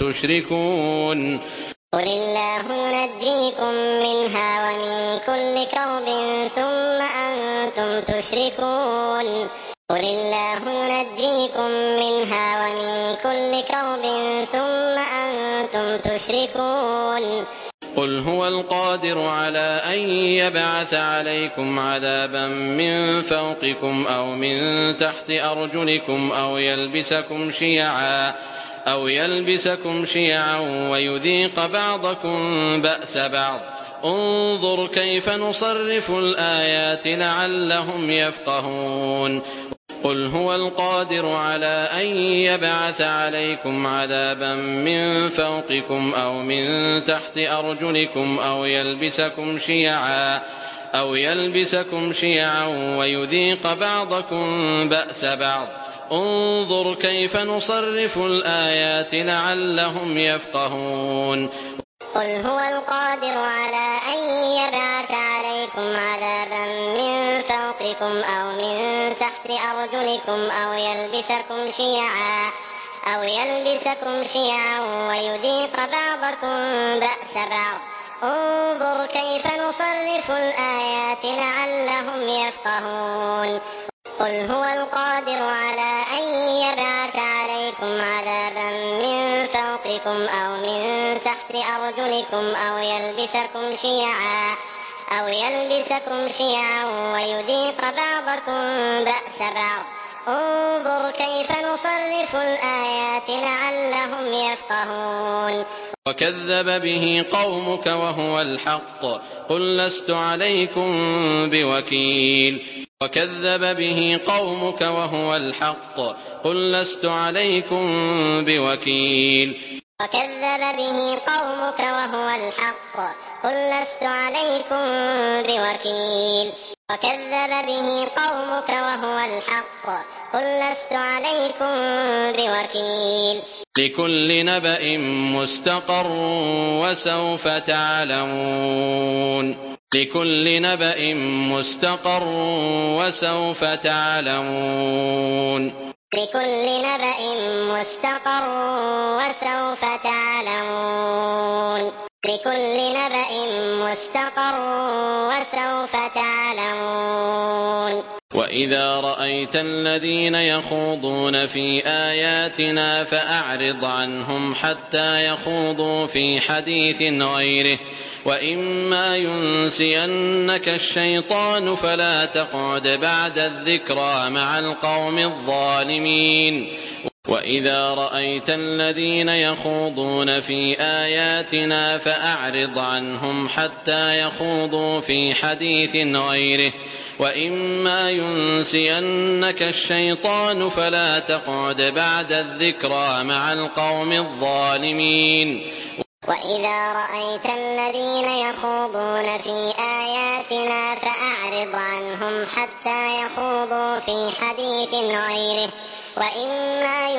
تشركون قل الله ينجيكم منها ومن كل كرب ثم أنتم تشركون قل الله ينجيكم منها ومن كل كرب ثم أنتم تشركون قل هو القادر على أن يبعث عليكم عذابا من فوقكم أو من تحت أرجلكم أو يلبسكم شيعا أو يلبسكم شيعا ويذيق بعضكم بأس بعض انظر كيف نصرف الآيات لعلهم يفقهون قل هو القادر على أن يبعث عليكم عذابا من فوقكم أو من تحت أرجلكم أو يلبسكم شيعا أو يلبسكم شيعا ويذيق بعضكم بأس بعض انظر كيف نصرف الآيات لعلهم يفقهون قل هو القادر على أن يبعث عليكم عذابا من فوقكم أو من تحت أرجلكم أو يلبسكم شيعا أو يلبسكم شيعا ويذيق بعضكم بأس بعض انظر كيف نصرف الآيات لعلهم يفقهون قل هو القادر على أن يبعث عليكم عذابا من فوقكم أو من تحت أرجلكم أو يلبسكم شيعا أو يلبسكم شيعا ويذيق بعضكم بأس بعض انظر كيف نصرف الآيات لعلهم يفقهون وكذب به قومك وهو الحق قل لست عليكم بوكيل وكذب به قومك وهو الحق قل لست عليكم بوكيل وكذب به قومك وهو الحق قل لست عليكم بوكيل وكذب به قومك وهو الحق قل لست عليكم بوكيل لكل نبأ مستقر وسوف تعلمون لكل نبأ مستقر وسوف تعلمون لكل نبأ مستقر وسوف تعلمون لكل نبأ مستقر وسوف تعلمون وإذا رأيت الذين يخوضون في آياتنا فأعرض عنهم حتى يخوضوا في حديث غيره وإما ينسينك الشيطان فلا تقعد بعد الذكرى مع القوم الظالمين وإذا رأيت الذين يخوضون في آياتنا فأعرض عنهم حتى يخوضوا في حديث غيره وإما ينسينك الشيطان فلا تقعد بعد الذكرى مع القوم الظالمين. وإذا رأيت الذين يخوضون في آياتنا فأعرض عنهم حتى يخوضوا في حديث غيره وإما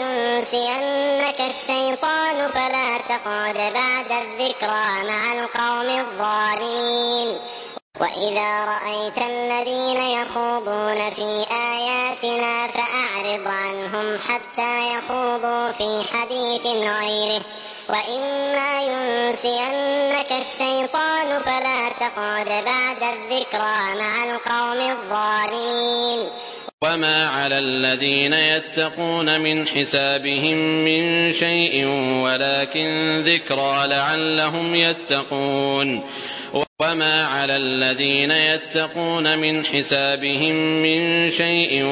ينسينك الشيطان فلا تقعد بعد الذكرى مع القوم الظالمين. وإذا رأيت الذين يخوضون في آياتنا فأعرض عنهم حتى يخوضوا في حديث غيره وإما ينسينك الشيطان فلا تقعد بعد الذكرى مع القوم الظالمين. وما على الذين يتقون من حسابهم من شيء ولكن ذكرى لعلهم يتقون. وما على الذين يتقون من حسابهم من شيء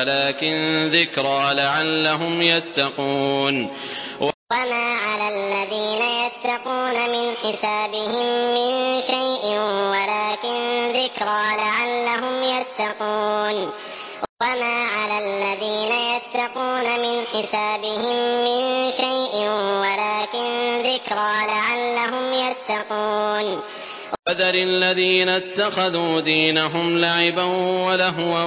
ولكن ذكرى لعلهم يتقون. وما على الذين يتقون من حسابهم من شيء ولكن ذكرى لعلهم يتقون. وما على الذين يتقون من حسابهم من شيء ولكن ذكرى لعلهم يتقون. وذر الذين اتخذوا دينهم لعبا ولهوا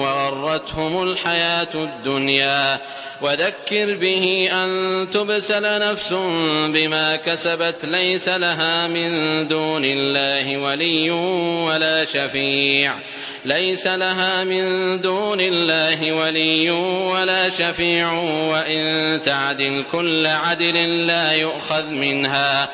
وغرتهم الحياة الدنيا وذكر به أن تبسل نفس بما كسبت ليس لها من دون الله ولي ولا شفيع ليس لها من دون الله ولي ولا شفيع وإن تعدل كل عدل لا يؤخذ منها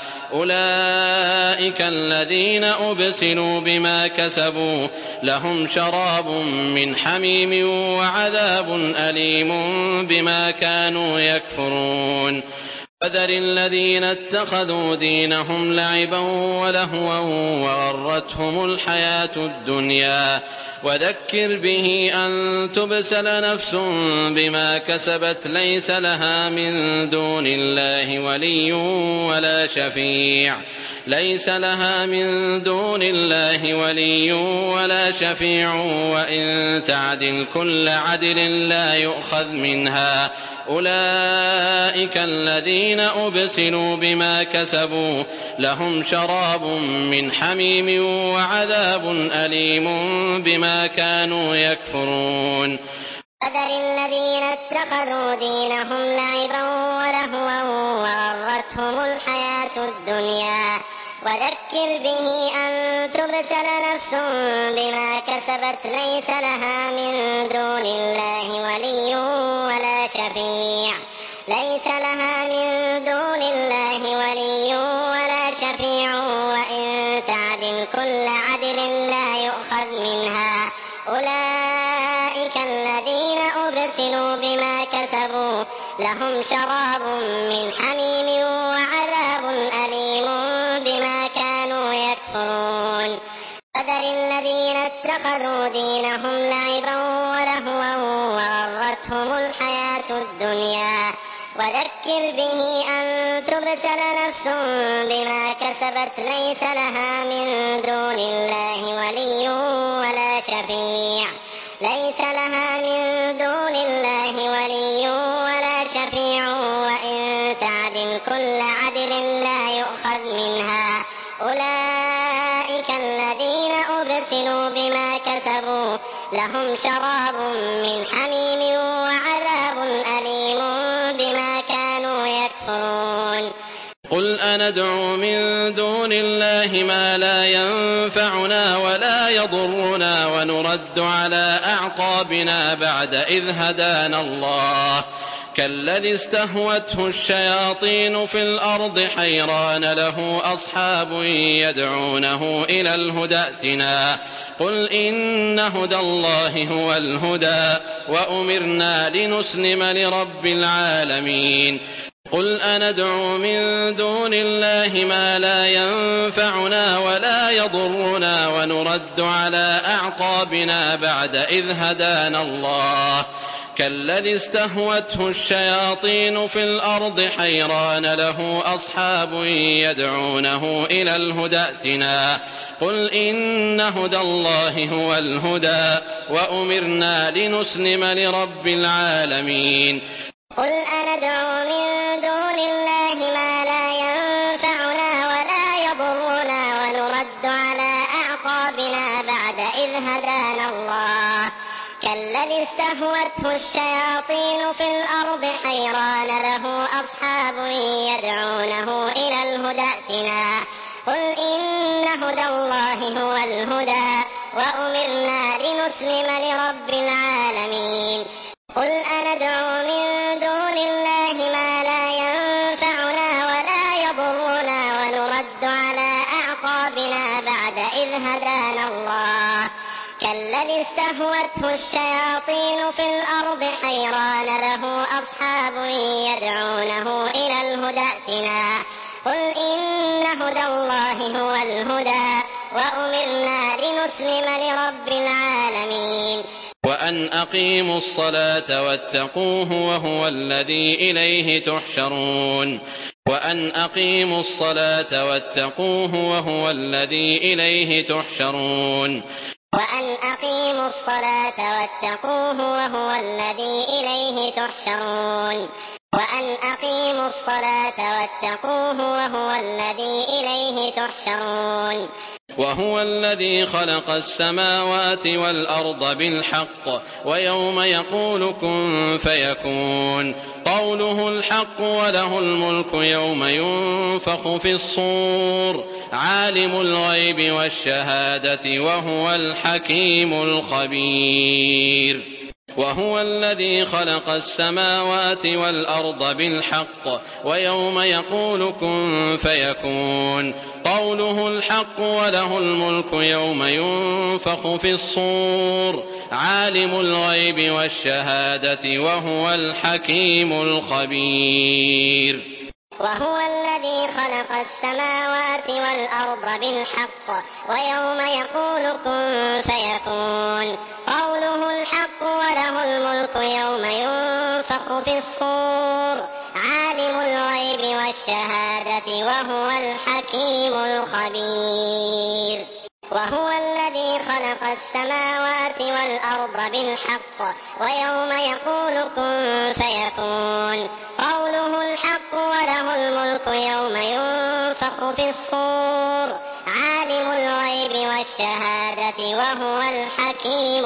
أولئك الذين أبسلوا بما كسبوا لهم شراب من حميم وعذاب أليم بما كانوا يكفرون. وذر الذين اتخذوا دينهم لعبا ولهوا وغرتهم الحياة الدنيا وذكر به أن تبسل نفس بما كسبت ليس لها من دون الله ولي ولا شفيع ليس لها من دون الله ولي ولا شفيع وإن تعدل كل عدل لا يؤخذ منها أولئك الذين أبسلوا بما كسبوا لهم شراب من حميم وعذاب أليم بما كانوا يكفرون. وذر الذين اتخذوا دينهم لعبا ولهوا وغرتهم الحياة الدنيا وذكر به أن تبسل نفس بما كسبت ليس لها من دون الله ولي ولا شفيع ليس لها من دون الله ولي ولا شفيع وإن تعدل كل عدل لا يؤخذ منها أولئك الذين أبسلوا بما كسبوا لهم شراب من حميم وعذاب أليم بما كانوا يكفرون. وذر الذين اتخذوا دينهم لعبا ولهوا وغرتهم الحياة الدنيا وذكر به أن تبسل نفس بما كسبت ليس لها من دون الله ولي ولا شفيع ليس لها من دون الله ولي ولا شفيع وإن تعدل كل عدل لا يؤخذ منها أولئك الذين أبسلوا بما كسبوا لهم شراب من حميم وعذاب أليم بما كانوا يكفرون. قل أندعو من دون الله ما لا ينفعنا ولا يضرنا ونرد على أعقابنا بعد إذ هدانا الله كالذي استهوته الشياطين في الأرض حيران له أصحاب يدعونه إلى الهدى ائتنا قل إن هدى الله هو الهدى وأمرنا لنسلم لرب العالمين. قل أندعو من دون الله ما لا ينفعنا ولا يضرنا ونرد على أعقابنا بعد إذ هدانا الله كالذي استهوته الشياطين في الأرض حيران له أصحاب يدعونه إلى الهدى ائتنا قل إن هدى الله هو الهدى وأمرنا لنسلم لرب العالمين. قل أندعو من دون الله ما لا ينفعنا ولا يضرنا ونرد على أعقابنا بعد إذ هدانا الله كالذي استهوته الشياطين في الأرض حيران له أصحاب يدعونه إلى الهدى ائتنا قل إن هدى الله هو الهدى وأمرنا لنسلم لرب العالمين. قل أندعو من دون الله ما لا ينفعنا ولا يضرنا ونرد على أعقابنا بعد إذ هدانا الله كالذي استهوته الشياطين في الأرض حيران له أصحاب يدعونه إلى الهدى ائتنا قل إن هدى الله هو الهدى وأمرنا لنسلم لرب العالمين. وأن أقيموا الصلاة واتقوه وهو الذي إليه تحشرون. وأن أقيموا الصلاة واتقوه وهو الذي إليه تحشرون. وأن أقيموا الصلاة واتقوه وهو الذي إليه تحشرون. وأن أقيموا الصلاة واتقوه وهو الذي إليه تحشرون. وهو الذي خلق السماوات والأرض بالحق ويوم يقول كن فيكون قوله الحق وله الملك يوم ينفخ في الصور عالم الغيب والشهادة وهو الحكيم الخبير. وهو الذي خلق السماوات والأرض بالحق ويوم يقول كن فيكون قوله الحق وله الملك يوم ينفخ في الصور عالم الغيب والشهادة وهو الحكيم الخبير. وهو الذي خلق السماوات والأرض بالحق ويوم يقول كن فيكون قوله الحق وله الملك يوم ينفخ في الصور عالم الغيب والشهادة وهو الحكيم الخبير. وهو الذي خلق السماوات والأرض بالحق ويوم يقول كن فيكون قوله الحق وله الملك يوم ينفخ في الصور عالم الغيب والشهادة وهو الحكيم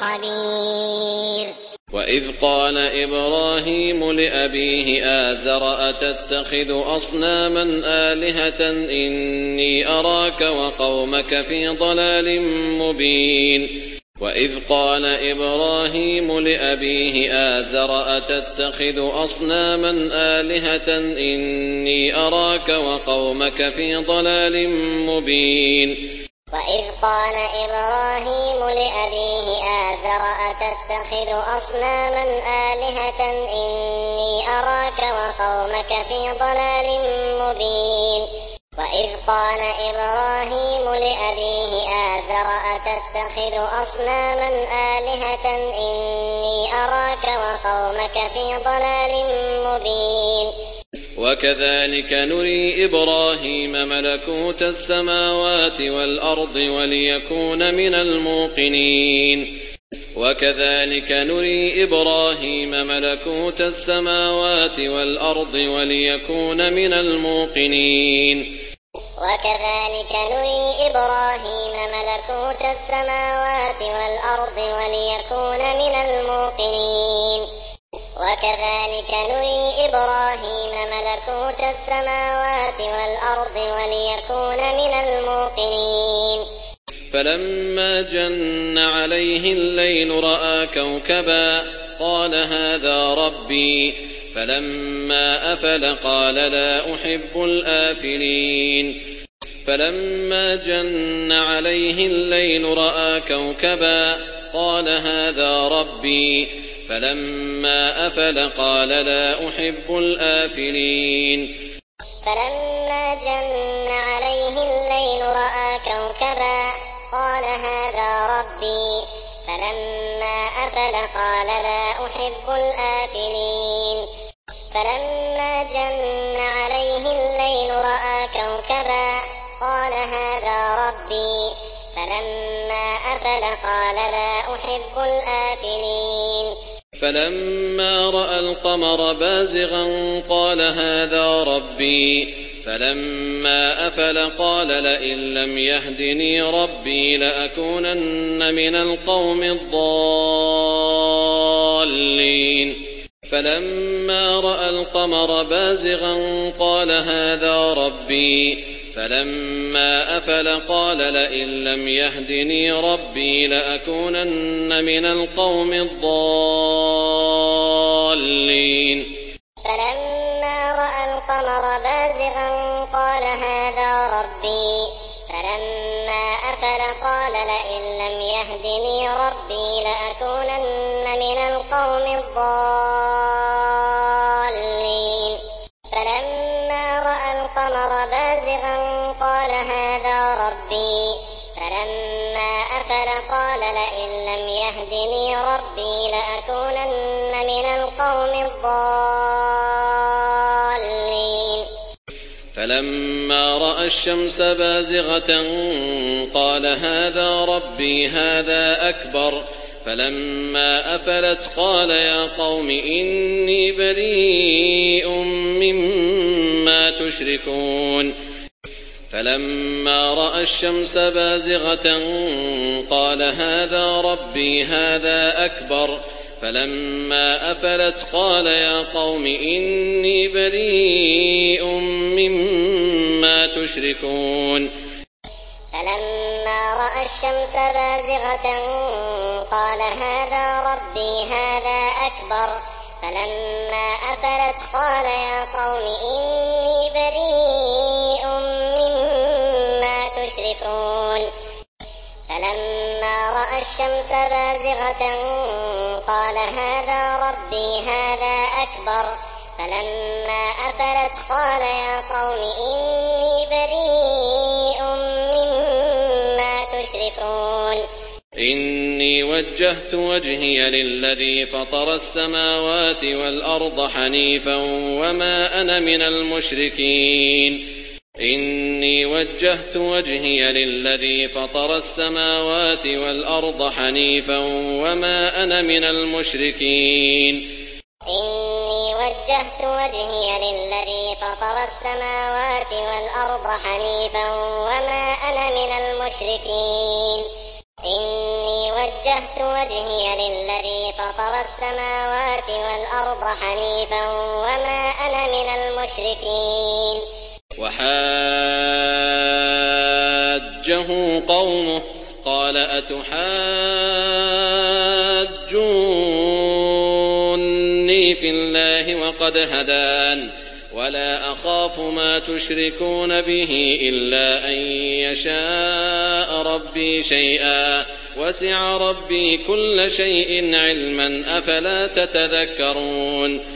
الخبير. وإذ قال إبراهيم لأبيه آزر أتتخذ أصناما آلهة إني أراك وقومك في ضلال مبين. وإذ قال إبراهيم لأبيه آزر أتتخذ أصناما آلهة إني أراك وقومك في ضلال مبين. وإذ قال إبراهيم لأبيه آزر أتتخذ أصناما آلهة إني أراك وقومك في ضلال مبين. وإذ قال إبراهيم لأبيه آزر أتتخذ أصناما آلهة إني أراك وقومك في ضلال مبين. وكذلك نري إبراهيم ملكوت السماوات والأرض وليكون من الموقنين. وكذلك نري إبراهيم ملكوت السماوات والأرض وليكون من الموقنين. وكذلك نري إبراهيم ملكوت السماوات والأرض وليكون من الموقنين. وكذلك نري إبراهيم ملكوت السماوات والأرض وليكون من الموقنين. فلما جن عليه الليل رأى كوكبا قال هذا ربي فلما أفل قال لا أحب الآفلين. فلما جن عليه الليل رأى كوكبا قال هذا ربي فلما أفل قال لا أحب الآفلين. فلما جن عليه الليل رأى كوكبا قال هذا ربي فلما أفل قال لا أحب الآفلين فلما جن عليه الليل رأى كوكبا قال هذا ربي فلما أفل قال لا أحب الآفلين فلما رأى القمر بازغا قال هذا ربي فلما أفل قال لئن لم يهدني ربي لأكونن من القوم الضالين فلما رأى القمر بازغا قال هذا ربي فلما أفل قال لئن لم يهدني ربي لأكونن من القوم الضالين فلما رأى القمر بازغا قال هذا ربي فلما أفل قال لئن لم يهدني ربي لأكونن من القوم الضالين فلما رأى القمر بازغا قال هذا ربي فلما أفل قال لئن لم يهدني ربي لأكونن من القوم الضالين فلما رأى الشمس بازغة قال هذا ربي هذا أكبر فلما أفلت قال يا قوم إني بريء مما تشركون فلما رأى الشمس بازغة قال هذا ربي هذا أكبر فلما أفلت قال يا قوم إني بريء مما تشركون فلما رأى الشمس بازغة قال هذا ربي هذا أكبر فلما أفلت قال يا قوم إني بريء مما تشركون فلما رأى الشمس بازغة قال هذا ربي هذا أكبر فلما أفلت قال يا قوم إني بريء مما تشركون إني وجهت وجهي للذي فطر السماوات والأرض حنيفا وما أنا من المشركين إني وجهت وجهي للذي فطر السماوات والأرض حنيفا وما أنا من المشركين إني وجهت وجهي للذي فطر السماوات والأرض حنيفا وما أنا من المشركين إني وجهت وجهي للذي فطر السماوات والأرض حنيفا وما أنا من المشركين وحاجه قومه قال أتحاجوني في الله وقد هدان ولا أخاف ما تشركون به إلا أن يشاء ربي شيئا وسع ربي كل شيء علما أفلا تتذكرون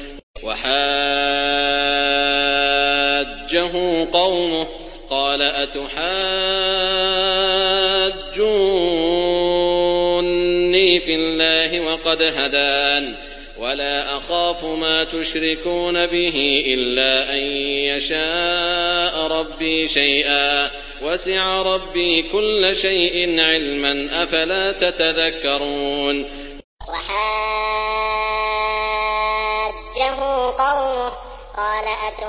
وحاجه قومه قال أتحاجوني في الله وقد هدان ولا أخاف ما تشركون به إلا أن يشاء ربي شيئا وسع ربي كل شيء علما أفلا تتذكرون وحاجه قومه قال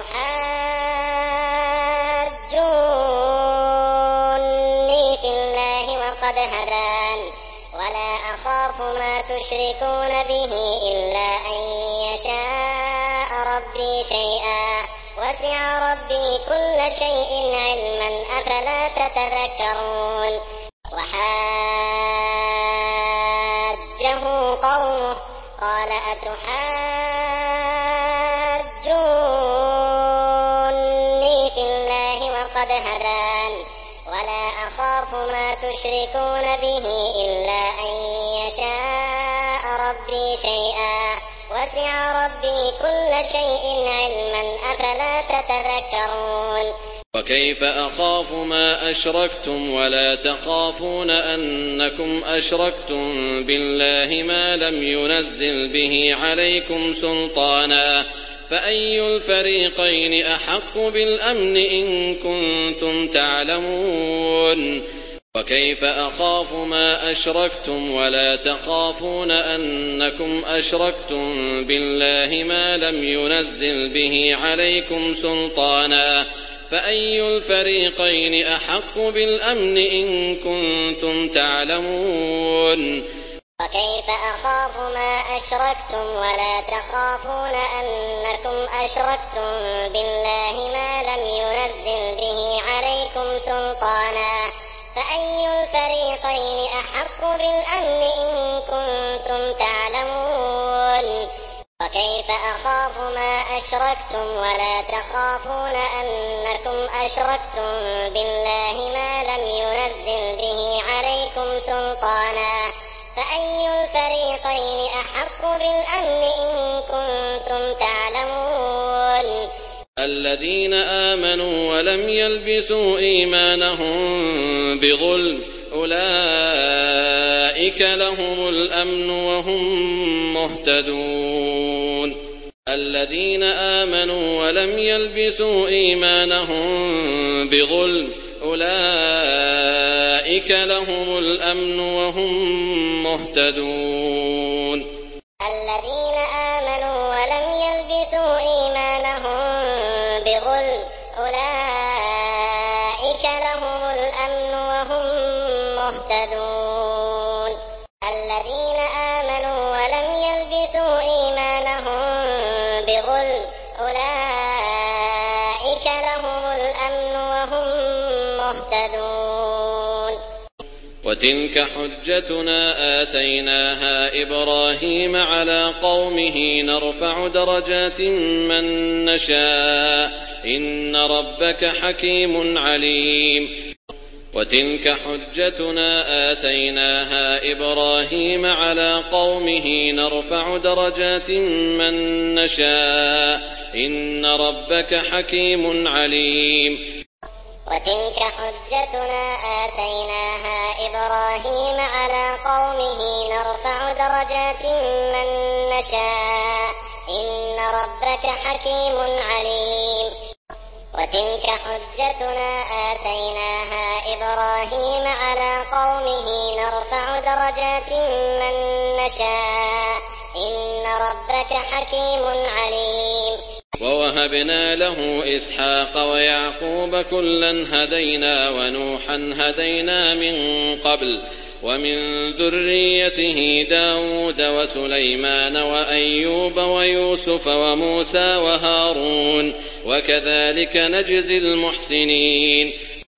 أتحاجوني في الله وقد هدان ولا أخاف ما تشركون به إلا أن يشاء ربي شيئا وسع ربي كل شيء علما أفلا تتذكرون وحاجه قومه قال أتحاجوني في الله وقد هدان ولا أخاف ما تشركون به إلا أن يشاء ربي شيئا وسع ربي كل شيء علما أفلا تتذكرون وكيف أخاف ما أشركتم ولا تخافون أنكم أشركتم بالله ما لم ينزل به عليكم سلطانا فأي الفريقين أحق بالأمن إن كنتم تعلمون وكيف أخاف ما أشركتم ولا تخافون أنكم أشركتم بالله ما لم ينزل به عليكم سلطانا فأي الفريقين أحق بالأمن إن كنتم تعلمون وكيف أخاف ما أشركتم ولا تخافون أنكم أشركتم بالله ما لم ينزل به عليكم سلطانا فأي الفريقين أحق بالأمن إن كنتم تعلمون وكيف أخاف ما أشركتم ولا تخافون أنكم أشركتم بالله ما لم ينزل به عليكم سلطانا فأي الفريقين أحق بالأمن إن كنتم تعلمون الذين آمنوا ولم يلبسوا إيمانهم بظلم أولئك لهم الأمن وهم مهتدون الذين آمنوا ولم يلبسوا إيمانهم بظلم أولئك لهم الأمن وهم مهتدون الذين آمنوا ولم يلبسوا إيمانهم بظلم أولئك لهم الأمن وهم مهتدون الذين آمنوا ولم يلبسوا إيمانهم بظلم أولئك لهم الأمن وهم مهتدون وتلك حجتنا آتيناها إبراهيم على قومه نرفع درجات من نشاء إن ربك حكيم عليم وتلك حجتنا آتيناها إبراهيم على قومه نرفع درجات من نشاء إن ربك حكيم عليم وتلك حجتنا آتيناها إبراهيم على قومه نرفع درجات من نشاء إن ربك حكيم عليم وتلك حجتنا آتيناها إبراهيم على قومه نرفع درجات من نشاء إن ربك حكيم عليم ووهبنا له إسحاق ويعقوب كلا هدينا ونوحا هدينا من قبل ومن ذريته داود وسليمان وأيوب ويوسف وموسى وهارون وكذلك نجزي المحسنين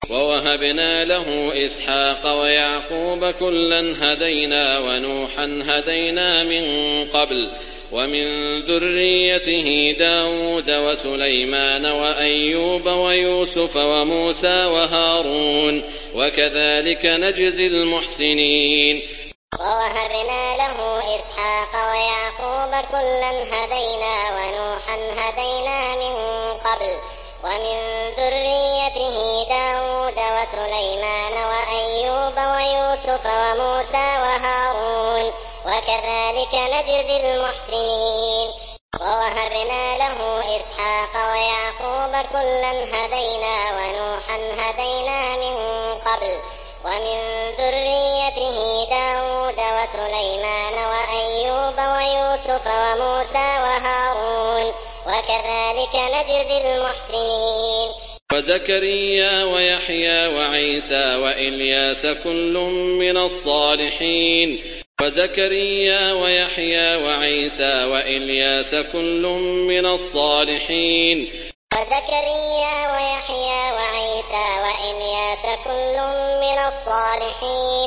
ووهبنا له إسحاق ويعقوب كلا هدينا ونوحا هدينا من قبل ومن ذريته داود وسليمان وأيوب ويوسف وموسى وهارون وكذلك نجزي المحسنين ووهبنا له إسحاق ويعقوب كلا هدينا ونوحا هدينا من قبل ومن ذريته داود وسليمان وأيوب ويوسف وموسى وهارون وكذلك نجزي المحسنين ووهبنا له إسحاق ويعقوب كلا هدينا ونوحا هدينا من قبل ومن ذريته داود وسليمان وأيوب ويوسف وموسى وهارون وكذلك نجزي المحسنين وزكريا ويحيى وعيسى وإلياس كل من الصالحين وزكريا ويحيى وعيسى وإلياس كل من الصالحين وزكريا ويحيى وعيسى وإلياس كل من الصالحين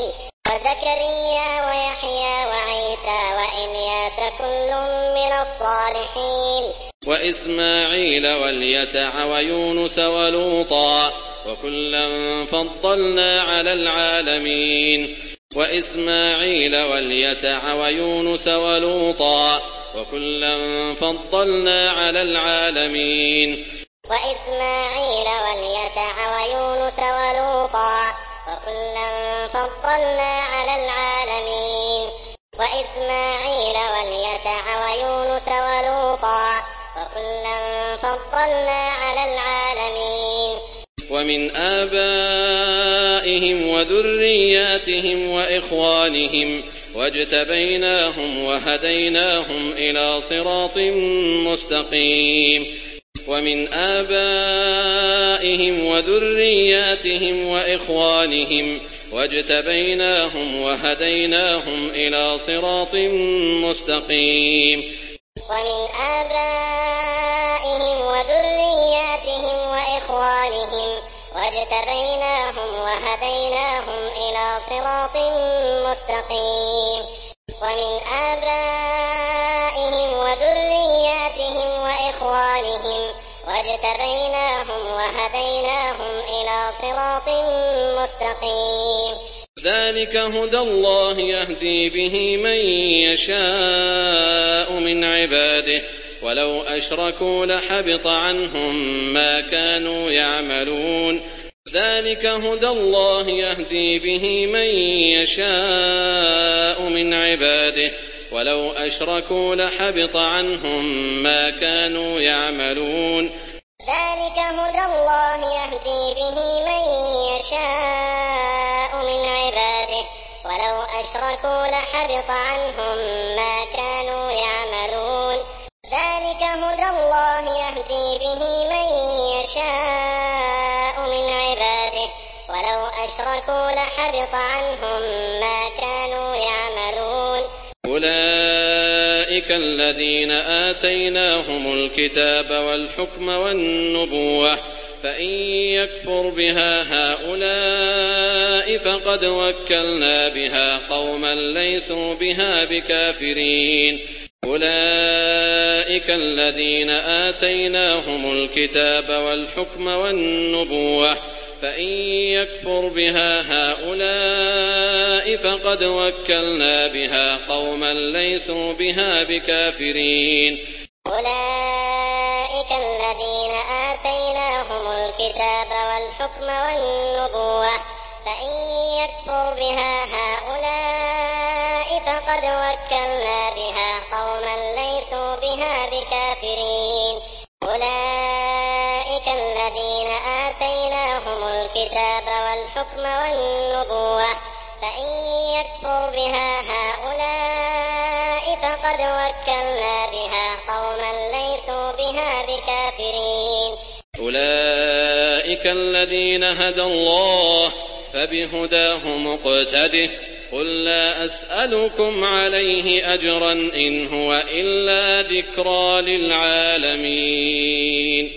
وزكريا ويحيى وعيسى وإلياس كل من الصالحين وإسماعيل واليسع ويونس ولوطا وكلا فضلنا على العالمين وإسماعيل واليسع ويونس ولوطا وكلا فضلنا على العالمين وإسماعيل واليسع ويونس ولوطا وكلا فضلنا على العالمين وإسماعيل واليسع ويونس ولوطا وكلا فضلنا على العالمين ومن آبائهم وذرياتهم وإخوانهم واجتبيناهم وهديناهم إلى صراط مستقيم ومن آبائهم وذرياتهم وإخوانهم واجتبيناهم وهديناهم إلى صراط مستقيم ومن آبائهم وذرياتهم وإخوانهم واجتبيناهم وهديناهم إلى صراط مستقيم ومن آبائهم وذرياتهم وإخوانهم واجتبيناهم وهديناهم إلى صراط مستقيم ذلك هدى الله يهدي به من يشاء من عباده ولو أشركوا لحبط عنهم ما كانوا يعملون ذلك هدى الله يهدي به من يشاء من عباده ولو أشركوا لحبط عنهم ما كانوا يعملون ذلك هدى الله يهدي به من يشاء من عباده ولو أشركوا لحبط عنهم ما كانوا يعملون ذلك هدى الله يهدي به من يشاء من عباده ولو أشركوا لحبط عنهم ما كانوا يعملون أولئك الذين آتيناهم الكتاب والحكم والنبوة فإن يكفر بها هؤلاء فقد وكلنا بها قوما ليسوا بها بكافرين أولئك الذين آتيناهم الكتاب والحكم والنبوة فإن يكفر بها هؤلاء فقد وكلنا بها قوما ليسوا بها بكافرين أولئك الذين آتيناهم الكتاب والحكم والنبوة فإن يكفر بها هؤلاء فقد وكلنا بها قوما ليسوا بها بكافرين أولئك الذين آتيناهم الكتاب والحكم والنبوة فإن يكفر بها هؤلاء فقد وكلنا بها قوما ليسوا بها بكافرين أولئك الذين هدى الله فبهداه مقتده قل لا أسألكم عليه أجرا إن هو إلا ذكرى للعالمين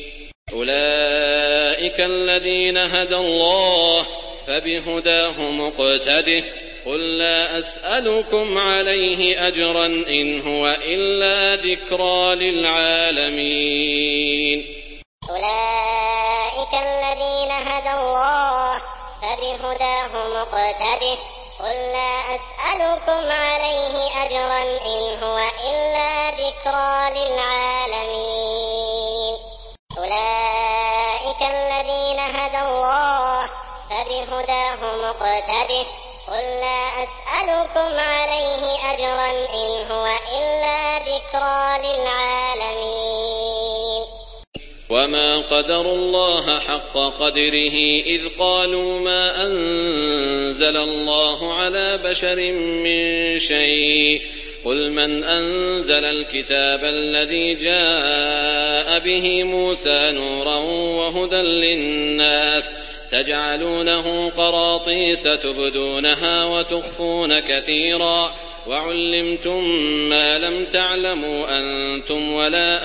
أولئك الذين هدى الله فبهداه مقتده قل لا أسألكم عليه أجرا إن هو إلا ذكرى للعالمين أولئك الذين هدى الله فبهداه مقتده قل لا أسألكم عليه أجرا إن هو إلا ذكرى للعالمين أولئك الذين هدى الله فبهداه مقتده قل لا أسألكم عليه أجرا إن هو إلا ذكرى للعالمين وما قدروا الله حق قدره إذ قالوا ما أنزل الله على بشر من شيء قل من أنزل الكتاب الذي جاء به موسى نورا وهدى للناس تجعلونه قراطيس تبدونها وتخفون كثيرا وعلمتم ما لم تعلموا أنتم ولا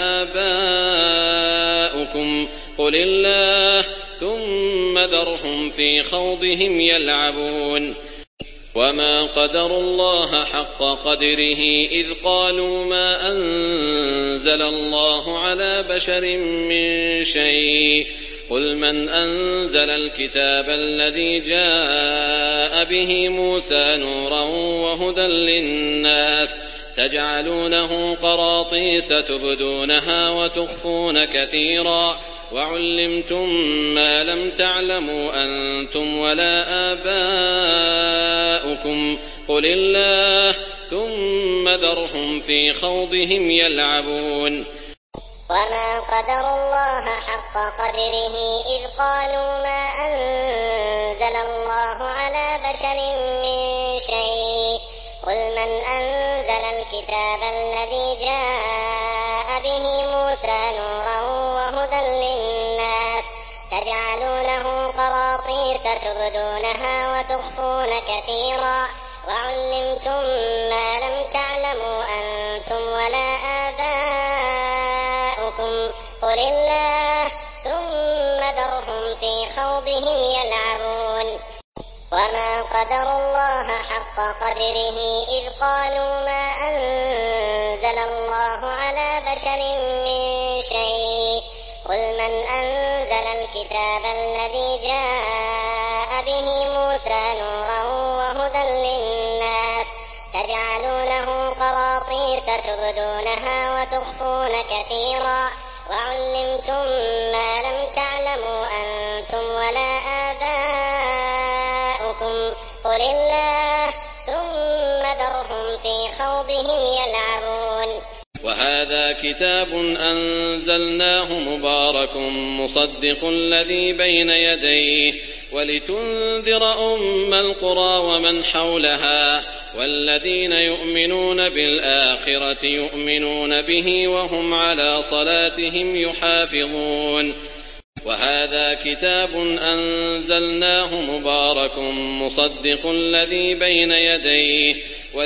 آباؤكم قل الله ثم ذرهم في خوضهم يلعبون وما قدروا الله حق قدره إذ قالوا ما أنزل الله على بشر من شيء قل من أنزل الكتاب الذي جاء به موسى نورا وهدى للناس تجعلونه قراطيس تبدونها وتخفون كثيرا وعلمتم ما لم تعلموا أنتم ولا آباؤكم قل الله ثم ذرهم في خوضهم يلعبون. وما قدروا الله حق قدره إذ قالوا ما أنزل الله على بشر من شيء قل من أنزل الكتاب الذي جاء به موسى نورا وهدى للناس تجعلونه قراطيس تبدونها وتخفون كثيرا وعلمتم ما لم تعلموا أنتم ولا آباؤكم قل الله ثم ذرهم في خوضهم يلعبون. وما قدروا الله حق قدره إذ قالوا ما أنزل الله على بشر من شيء قل من أنزل الكتاب الذي جاء به موسى نورا وهدى للناس تجعلونه قراطيس تبدونها وتخفون كثيرا وعلمتم ما لم تعلموا أنتم ولا آباؤكم قل الله ثم ذرهم في خوضهم يلعبون. وهذا كتاب أنزلناه مبارك مصدق الذي بين يديه ولتنذر أم القرى ومن حولها والذين يؤمنون بالآخرة يؤمنون به وهم على صلاتهم يحافظون. وهذا كتاب أنزلناه مبارك مصدق الذي بين يديه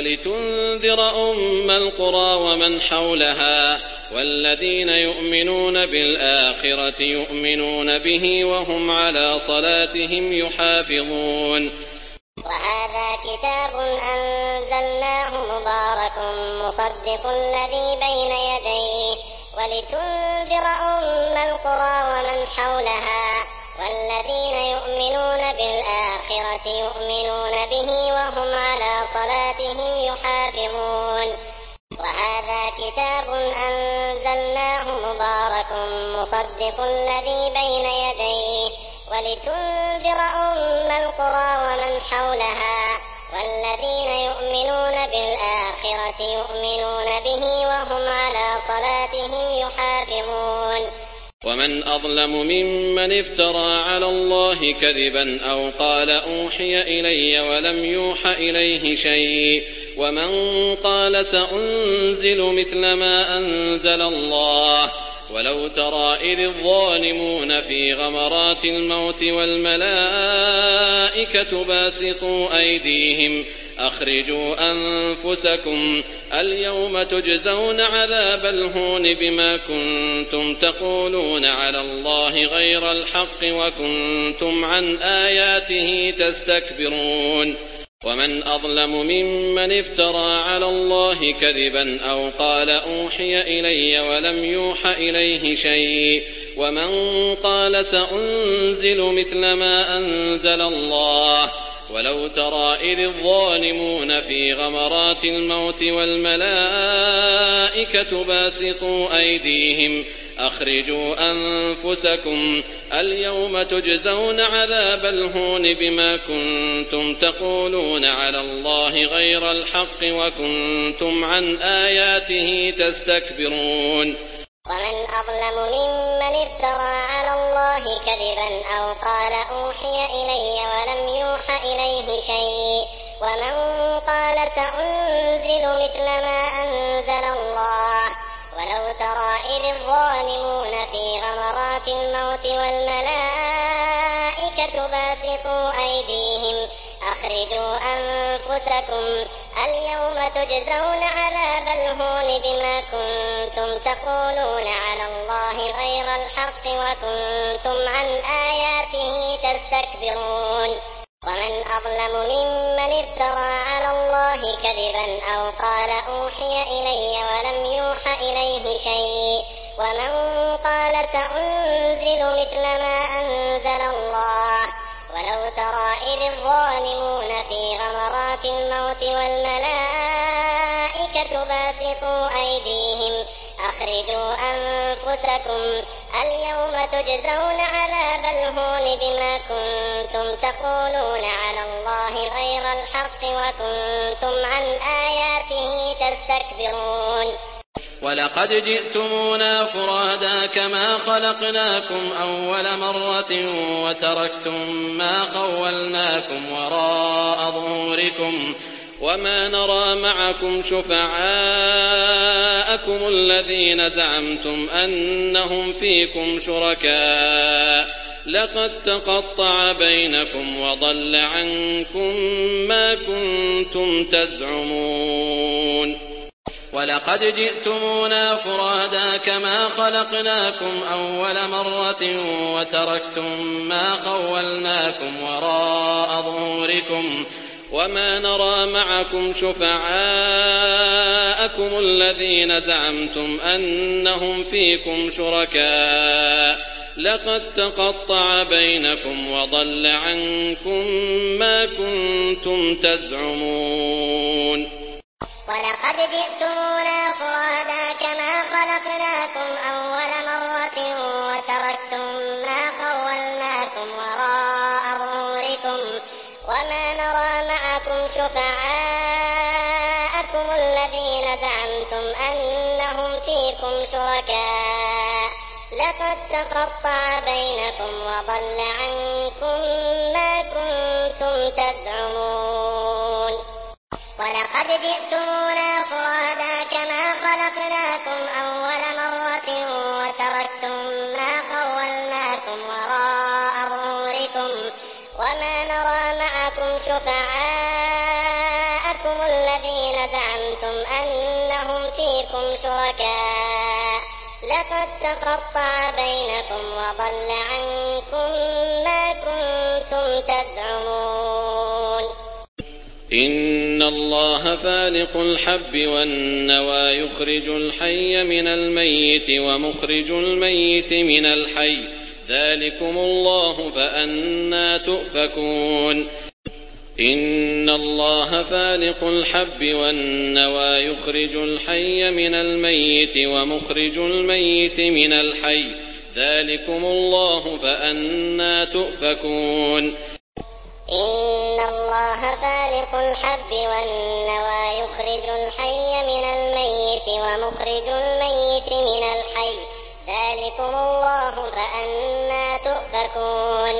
ولتنذر أم القرى ومن حولها والذين يؤمنون بالآخرة يؤمنون به وهم على صلاتهم يحافظون. وهذا كتاب أنزلناه مبارك مصدق الذي بين يديه ولتنذر أم القرى ومن حولها والذين يؤمنون بالآخرة يؤمنون به وهم على صلاتهم يحافظون. وهذا كتاب أنزلناه مبارك مصدق الذي بين يديه ولتنذر أم القرى ومن حولها والذين يؤمنون بالآخرة يؤمنون به وهم على صلاتهم يحافظون. ومن أظلم ممن افترى على الله كذبا أو قال أوحي إلي ولم يوح إليه شيء ومن قال سأنزل مثل ما أنزل الله ولو ترى إذ الظالمون في غمرات الموت والملائكة باسطوا أيديهم أخرجوا أنفسكم اليوم تجزون عذاب الهون بما كنتم تقولون على الله غير الحق وكنتم عن آياته تستكبرون. ومن أظلم ممن افترى على الله كذبا أو قال أوحي إلي ولم يوح إليه شيء ومن قال سأنزل مثل ما أنزل الله ولو ترى إذ الظالمون في غمرات الموت والملائكة باسطوا أيديهم أخرجوا أنفسكم اليوم تجزون عذاب الهون بما كنتم تقولون على الله غير الحق وكنتم عن آياته تستكبرون. ومن أظلم ممن افترى على الله كذبا أو قال أوحي إلي ولم يوح إليه شيء ومن قال سأنزل مثل ما أنزل الله ولو ترى إذ الظالمون في غمرات الموت والملائكة باسطوا أيديهم أخرجوا أنفسكم اليوم تجزون عذاب الهون بما كنتم تقولون على الله غير الحق وكنتم عن آياته تستكبرون. ومن أظلم ممن افترى على الله كذبا أو قال أوحي إلي ولم يوح إليه شيء ومن قال سأنزل مثل ما أنزل الله ولو ترى إذ الظالمون في غمرات الموت والملائكة باسطوا أيديهم أخرجوا أنفسكم اليوم تجزون عذاب الهون بما كنتم تقولون على الله غير الحق وكنتم عن آياته تستكبرون ولقد جئتمونا فرادا كما خلقناكم أول مرة وتركتم ما خولناكم وراء ظهوركم وما نرى معكم شفعاءكم الذين زعمتم أنهم فيكم شركاء لقد تقطع بينكم وضل عنكم ما كنتم تزعمون ولقد جئتمونا فرادا كما خلقناكم أول مرة وتركتم ما خولناكم وراء ظهوركم وما نرى معكم شفعاءكم الذين زعمتم أنهم فيكم شركاء لقد تقطع بينكم وضل عنكم ما كنتم تزعمون ولقد جئتمونا فرادا كما خلقناكم أول مرة وتركتم ما خولناكم وراء ظهوركم وما نرى معكم شفعاءكم الذين زعمتم أنهم فيكم شركاء لقد تقطع بينكم وضل عنكم ما كنتم تزعمون ولقد جئتمونا فرادا كما خلقناكم أول مرة وتركتم ما خولناكم وراء ظهوركم وما نرى معكم شفعاءكم الذين زعمتم أنهم فيكم شركاء لقد تقطع بينكم وضل عنكم ما كنتم تزعمون إن الله فالق الحب والنوى يخرج الحي من الميت ومخرج الميت من الحي ذلكم الله فأنى تؤفكون إن الله فالق الحب والنوى يخرج الحي من الميت ومخرج الميت من الحي ذلكم الله فأنى تؤفكون إن الله فالق الحب والنوى يخرج الحي من الميت ومخرج الميت من الحي ذلكم الله فأنى تؤفكون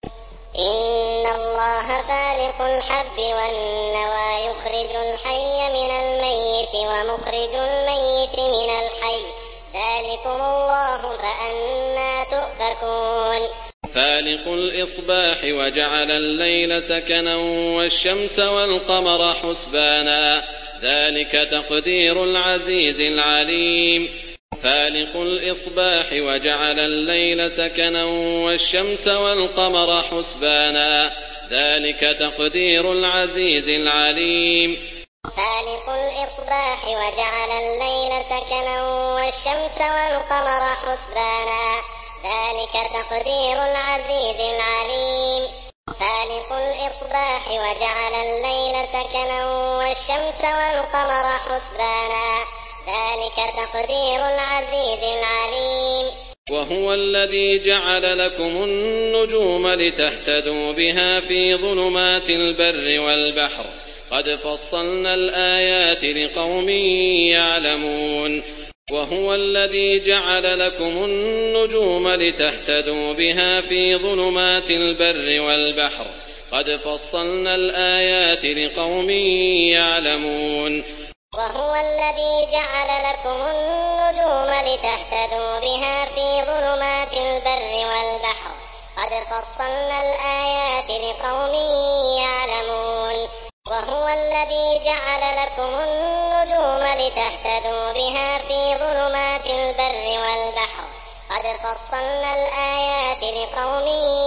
إن الله فالق الحب والنوى يخرج الحي من الميت ومخرج الميت من الحي ذلكم الله فأنى تؤفكون فالق الإصباح وجعل الليل سكنا والشمس والقمر حسبانا ذلك تقدير العزيز العليم فالق الإصباح وجعل الليل سكنا والشمس والقمر حسبانا ذلك تقدير العزيز العليم فالق الإصباح وجعل الليل سكنا والشمس والقمر حسبانا ذلك تقدير العزيز العليم فالق الإصباح وجعل الليل سكنا والشمس والقمر حسبانا ذلك تقدير العزيز العليم وهو الذي جعل لكم النجوم لتهتدوا بها في ظلمات البر والبحر قد فصلنا الآيات لقوم يعلمون وهو الذي جعل لكم النجوم لتهتدوا بها في ظلمات البر والبحر قد فصلنا الآيات لقوم يعلمون وهو الذي جعل لكم النجوم لتهتدوا بها في ظلمات البر والبحر قد فصلنا الآيات لقوم يعلمون وهو الذي جعل لكم النجوم لتهتدوا بها في ظلمات البر والبحر قد فصلنا الآيات لقوم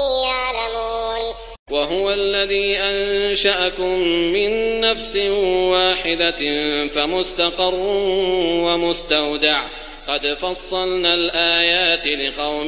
يعلمون وهو الذي أنشأكم من نفس واحدة فمستقر ومستودع قد فصلنا الآيات لقوم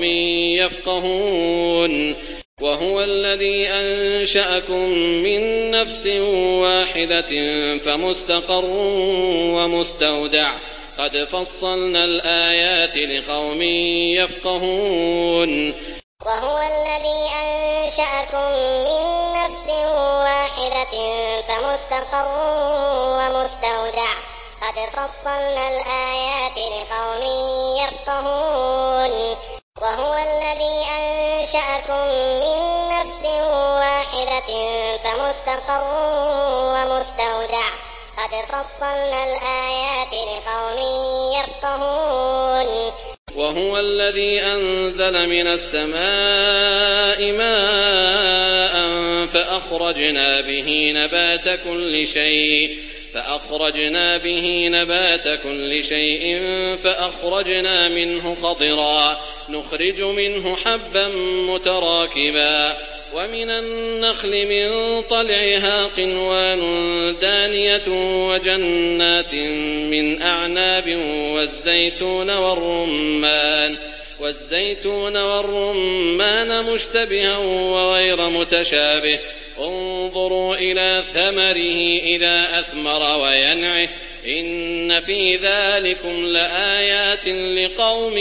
يفقهون وهو الذي أنشأكم من نفس واحدة فمستقر ومستودع قد فصلنا الآيات لقوم يفقهون وهو الذي أنشأكم من نفس واحدة فمستقر ومستودع قد فصلنا الآيات لقوم يفقهون وهو الذي أنشأكم من نفس واحدة فمستقر ومستودع قد فصلنا الآيات لقوم يفقهون وهو الذي أنزل من السماء ماء فأخرجنا به نبات كل شيء فأخرجنا به نبات كل شيء فأخرجنا منه خضرا نخرج منه حبا متراكبا ومن النخل من طلعها قنوان دانية وجنات من أعناب والزيتون والرمان والزيتون والرمان مشتبها وغير متشابه انظروا إلى ثمره إذا أثمر وينعه إن في ذلكم لآيات لقوم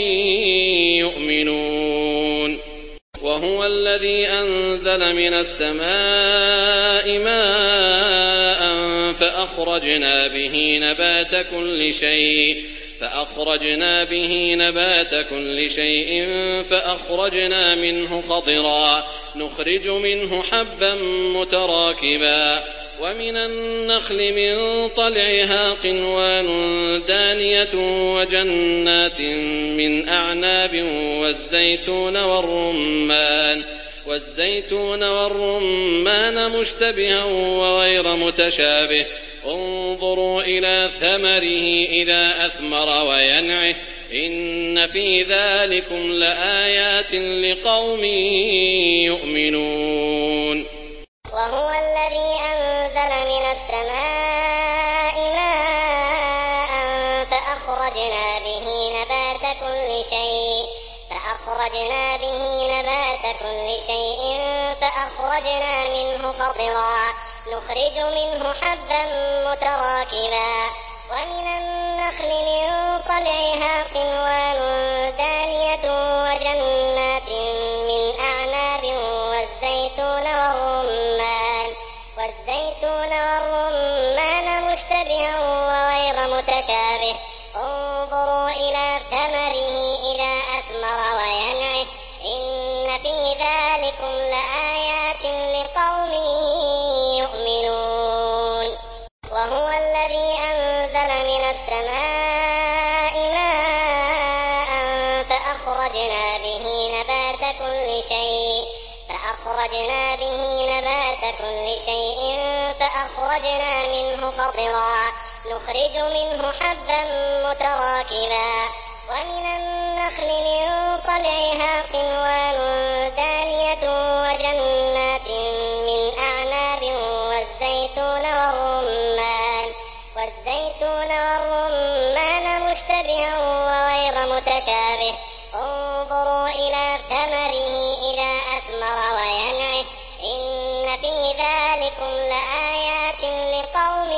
يؤمنون وهو الذي أنزل من السماء ماء فأخرجنا به نبات كل شيء فأخرجنا به نبات كل شيء فأخرجنا منه خضرا نخرج منه حبا متراكبا ومن النخل من طلعها قنوان دانية وجنات من أعناب والزيتون والرمان والزيتون والرمان مشتبها وغير متشابه انظروا إلى ثمره إذا أثمر وينعه إن في ذلكم لآيات لقوم يؤمنون وهو الذي أنزل من السماء ماء فأخرجنا به نبات كل شيء فأخرجنا به نبات كل شيء فأخرجنا منه خضرا نخرج منه حبا متراكبا ومن النخل من طلعها قنوان دانية وجنات من أعناب والزيتون والرمان والزيتون والرمان مشتبها وغير متشابه انظروا إلى ثمره إذا أثمر وينعه إن في ذلكم لآيات لقوم يؤمنون وهو الذي أنزل من السماء ماء فأخرجنا به نبات كل شيء فأخرجنا به نبات كل شيء فأخرجنا منه خضرا نخرج منه حبا متراكبا ومن النخل من طلعها قنوان دانية وجنات من أعناب والزيتون والرمان والزيتون والرمان مشتبها وغير متشابه انظروا إلى ثمره إذا أثمر وينعه إن في ذلكم لآيات لقوم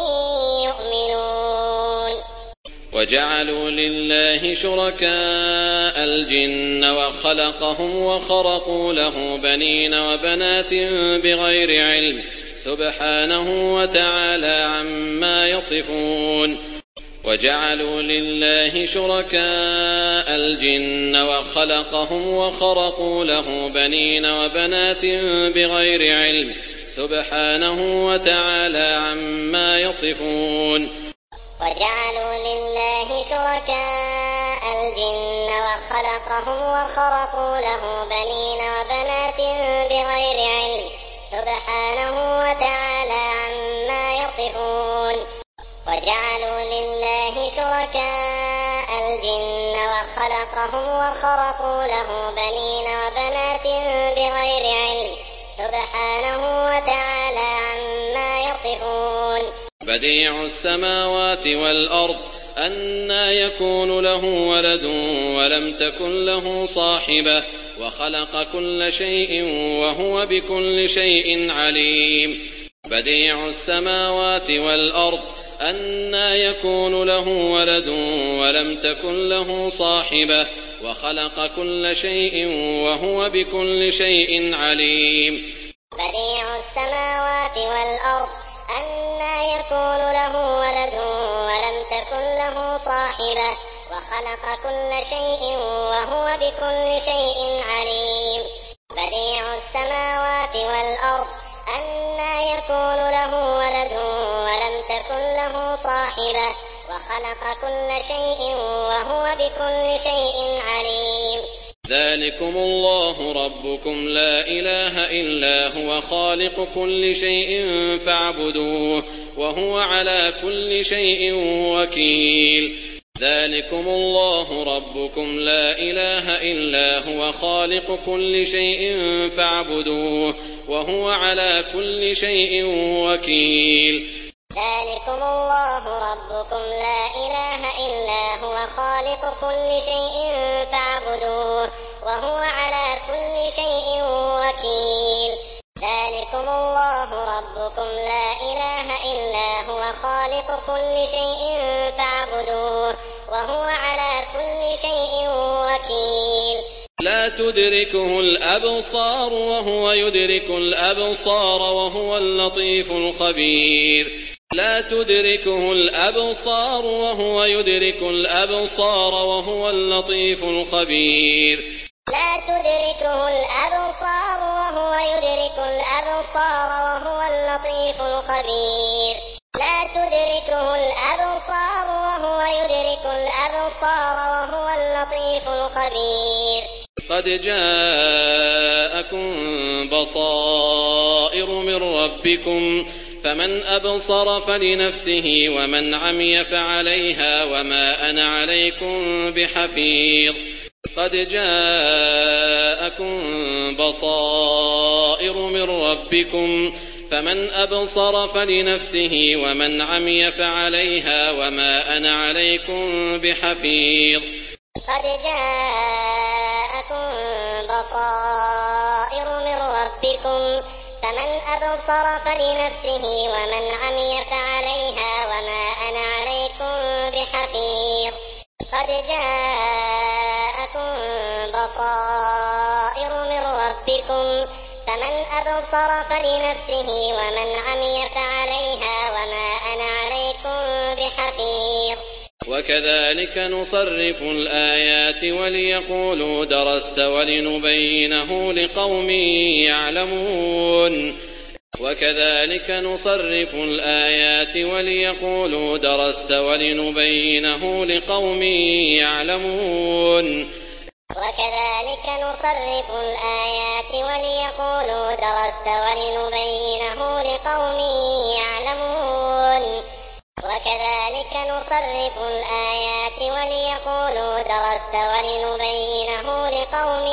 يؤمنون وجعلوا لله شركاء الجن وخلقهم وخرقوا له بنين وبنات بغير علم سبحانه وتعالى عما يصفون وجعلوا لله شركاء الجن وخلقهم وخرقوا له بنين وبنات بغير علم سبحانه وتعالى عما يصفون وجعلوا لله شركاء الجن وخلقهم وخرقوا له بنين وبنات بغير علم سبحانه وتعالى عما يصفون وجعلوا لله شركاء الجن وخلقهم وخرقوا له بنين وبنات بغير علم سبحانه وتعالى عما يصفون بديع السماوات والأرض أنى يكون له ولد ولم تكن له صاحبة وخلق كل شيء وهو بكل شيء عليم بديع السماوات والأرض أنى يكون له ولد ولم تكن له صاحبة وخلق كل شيء وهو بكل شيء عليم. بديع السماوات والأرض أنى يكون له ولد ولم تكن له صاحبة وخلق كل شيء وهو بكل شيء عليم. بديع السماوات والأرض أنى يكون له ولد ولم تكن له صاحبة وخلق كل شيء وهو بكل شيء عليم. ذلكم الله ربكم لا إله إلا هو خالق كل شيء فاعبدوه وهو على كل شيء وكيل. ذلكم الله ربكم لا إله إلا هو خالق كل شيء فاعبدوه وهو على كل شيء وكيل. ذلكم الله ربكم لا إله إلا هو خالق كل شيء فاعبدوه وهو على كل شيء وكيل. ذلكم الله ربكم لا إله إلا هو خالق كل شيء فاعبدوه وهو على كل شيء وكيل. لا تدركه الأبصار وهو يدرك الأبصار وهو اللطيف الخبير. لا تدركه الأبصار وهو يدرك الأبصار وهو اللطيف الخبير. لا تدركه الأبصار وهو يدرك الأبصار وهو اللطيف الخبير. لا تدركه الأبصار وهو يدرك الأبصار وهو اللطيف الخبير. قد جاءكم بصائر من ربكم فمن أبصر فلنفسه ومن عمي فعليها وما أنا عليكم بحفيظ. قد جاءكم بصائر من ربكم فمن أبصر فلنفسه ومن عمي فعليها وما أنا عليكم بحفيظ. قد جاءكم بصائر من ربكم فمن أبصر فلنفسه ومن عمي فعليها وما أنا عليكم بحفيظ. قد جاءكم بصائر من ربكم فمن أبصر فلنفسه ومن عمي فعليها وما أنا عليكم بحفيظ. وكذلك نصرف الآيات وليقولوا درست ولنبينه لقوم يعلمون. وكذلك نصرف الآيات وليقولوا درست ولنبينه لقوم يعلمون. وكذلك نصرف الآيات وليقولوا درست ولنبينه لقوم يعلمون. وكذلك نصرف الآيات وليقولوا درست ولنبينه لقوم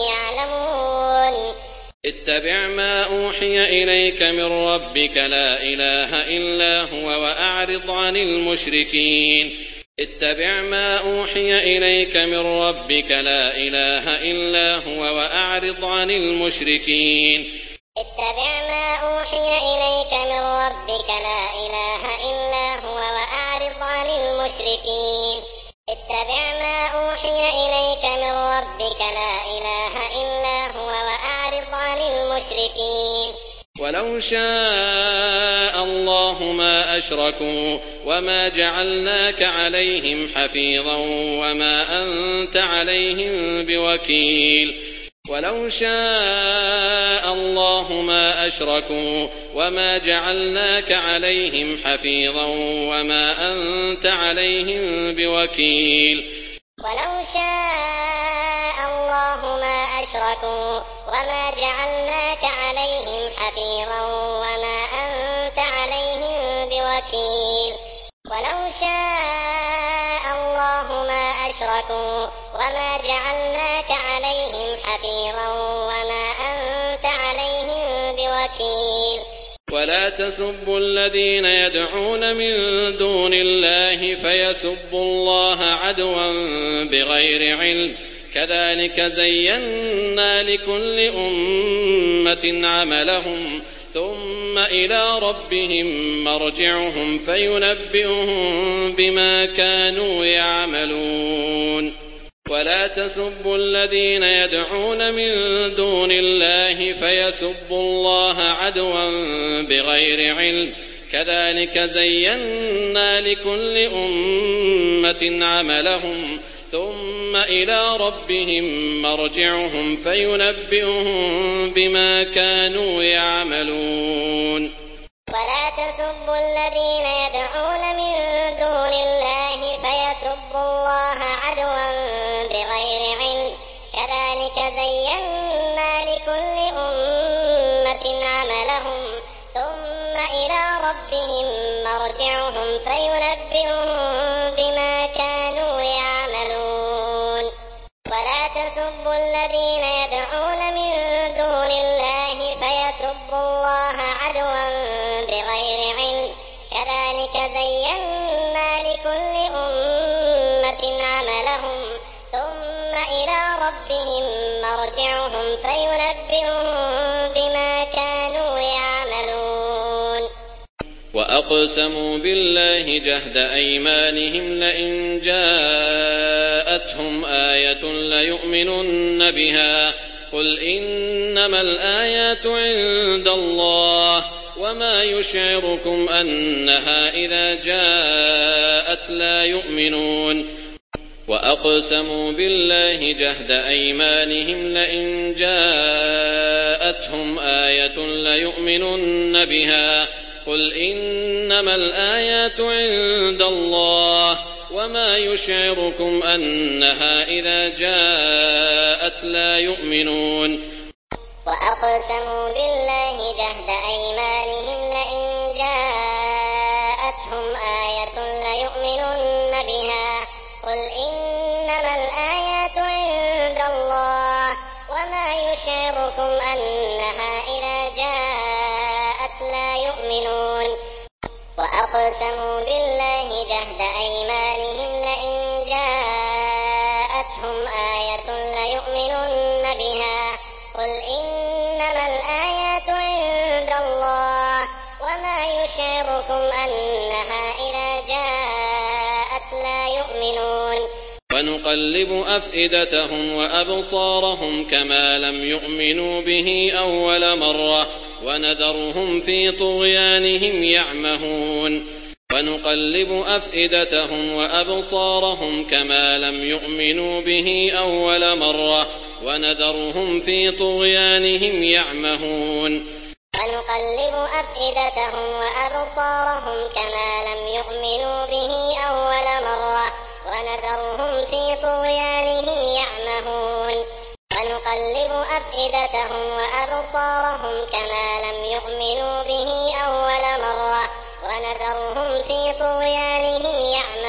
يعلمون. اتبع ما أوحي إليك من ربك لا إله إلا هو وأعرض عن المشركين. اتبع ما أوحي إليك من ربك لا إله إلا هو وأعرض عن المشركين. اتبع ما أوحي إليك من ربك لا إله إلا هو وأعرض عن المشركين. اتبع ما أوحي إليك من ربك لا إله إلا هو وأعرض عن المشركين. ولو شاء الله ما أشركوا وما جعلناك عليهم حفيظا وما أنت عليهم بوكيل. ولو شاء الله ما أشركوا وما جعلناك عليهم حفيظا وما أنت عليهم بوكيل. ولو شاء الله ما أشركوا وما جعلناك عليهم حفيظا وما أنت عليهم بوكيل. ولو شاء الله ما أشركوا وما جعلناك عليهم حفيظا وما أنت عليهم بوكيل. ولا تسبوا الذين يدعون من دون الله فيسبوا الله عدوا بغير علم كذلك زينا لكل أمة عملهم ثم ثم إلى ربهم مرجعهم فينبئهم بما كانوا يعملون ولا تسبوا الذين يدعون من دون الله فيسبوا الله عدوا بغير علم كذلك زينا لكل أمة عملهم ثم إلى ربهم مرجعهم فينبئهم بما كانوا يعملون ولا تسبوا الذين يدعون من دون الله فيسبوا الله عدوا بغير علم كذلك زينا لكل أمة عملهم ثم إلى ربهم مرجعهم فينبئهم بما كانوا يعملون ولا تسبوا الذين يدعون من دون الله فيسبوا الله عدوا بغير علم كذلك زينا لكل أمة عملهم ثم إلى ربهم مرجعهم فينبئهم بما كانوا يعملون وأقسموا بالله جهد أيمانهم لئن جاءتهم آية ليؤمنن بها قل إنما الآيات عند الله وما يشعركم أنها إذا جاءت لا يؤمنون وأقسموا بالله جهد أيمانهم لئن جاءتهم آية ليؤمنن بها قل إنما الآيات عند الله وما يشعركم أنها إذا جاءت لا يؤمنون وأقسموا بالله جهد أيمانهم لئن جاءتهم آية ليؤمنن بها قل إنما الآيات عند الله وما يشعركم أنها إذا جاءت لا يؤمنون وأقسموا بالله جهد أيمانهم لئن جاءتهم آية ليؤمنن بها قل إنما الآيات عند الله وما يشعركم أنها إذا جاءت لا يؤمنون ونقلب أفئدتهم وأبصارهم كما لم يؤمنوا به أول مرة ونذرهم في طغيانهم يعمهون ونقلب أفئدتهم وأبصارهم كما لم يؤمنوا به أول مرة ونذرهم في طغيانهم يعمهون ونقلب أفئدتهم وأبصارهم كما لم يؤمنوا به أول مرة ونذرهم في طغيانهم يعمهون ونقلب أفئدتهم وأبصارهم كما لم يؤمنوا به أول مرة ونذرهم في طغيانهم يعمهون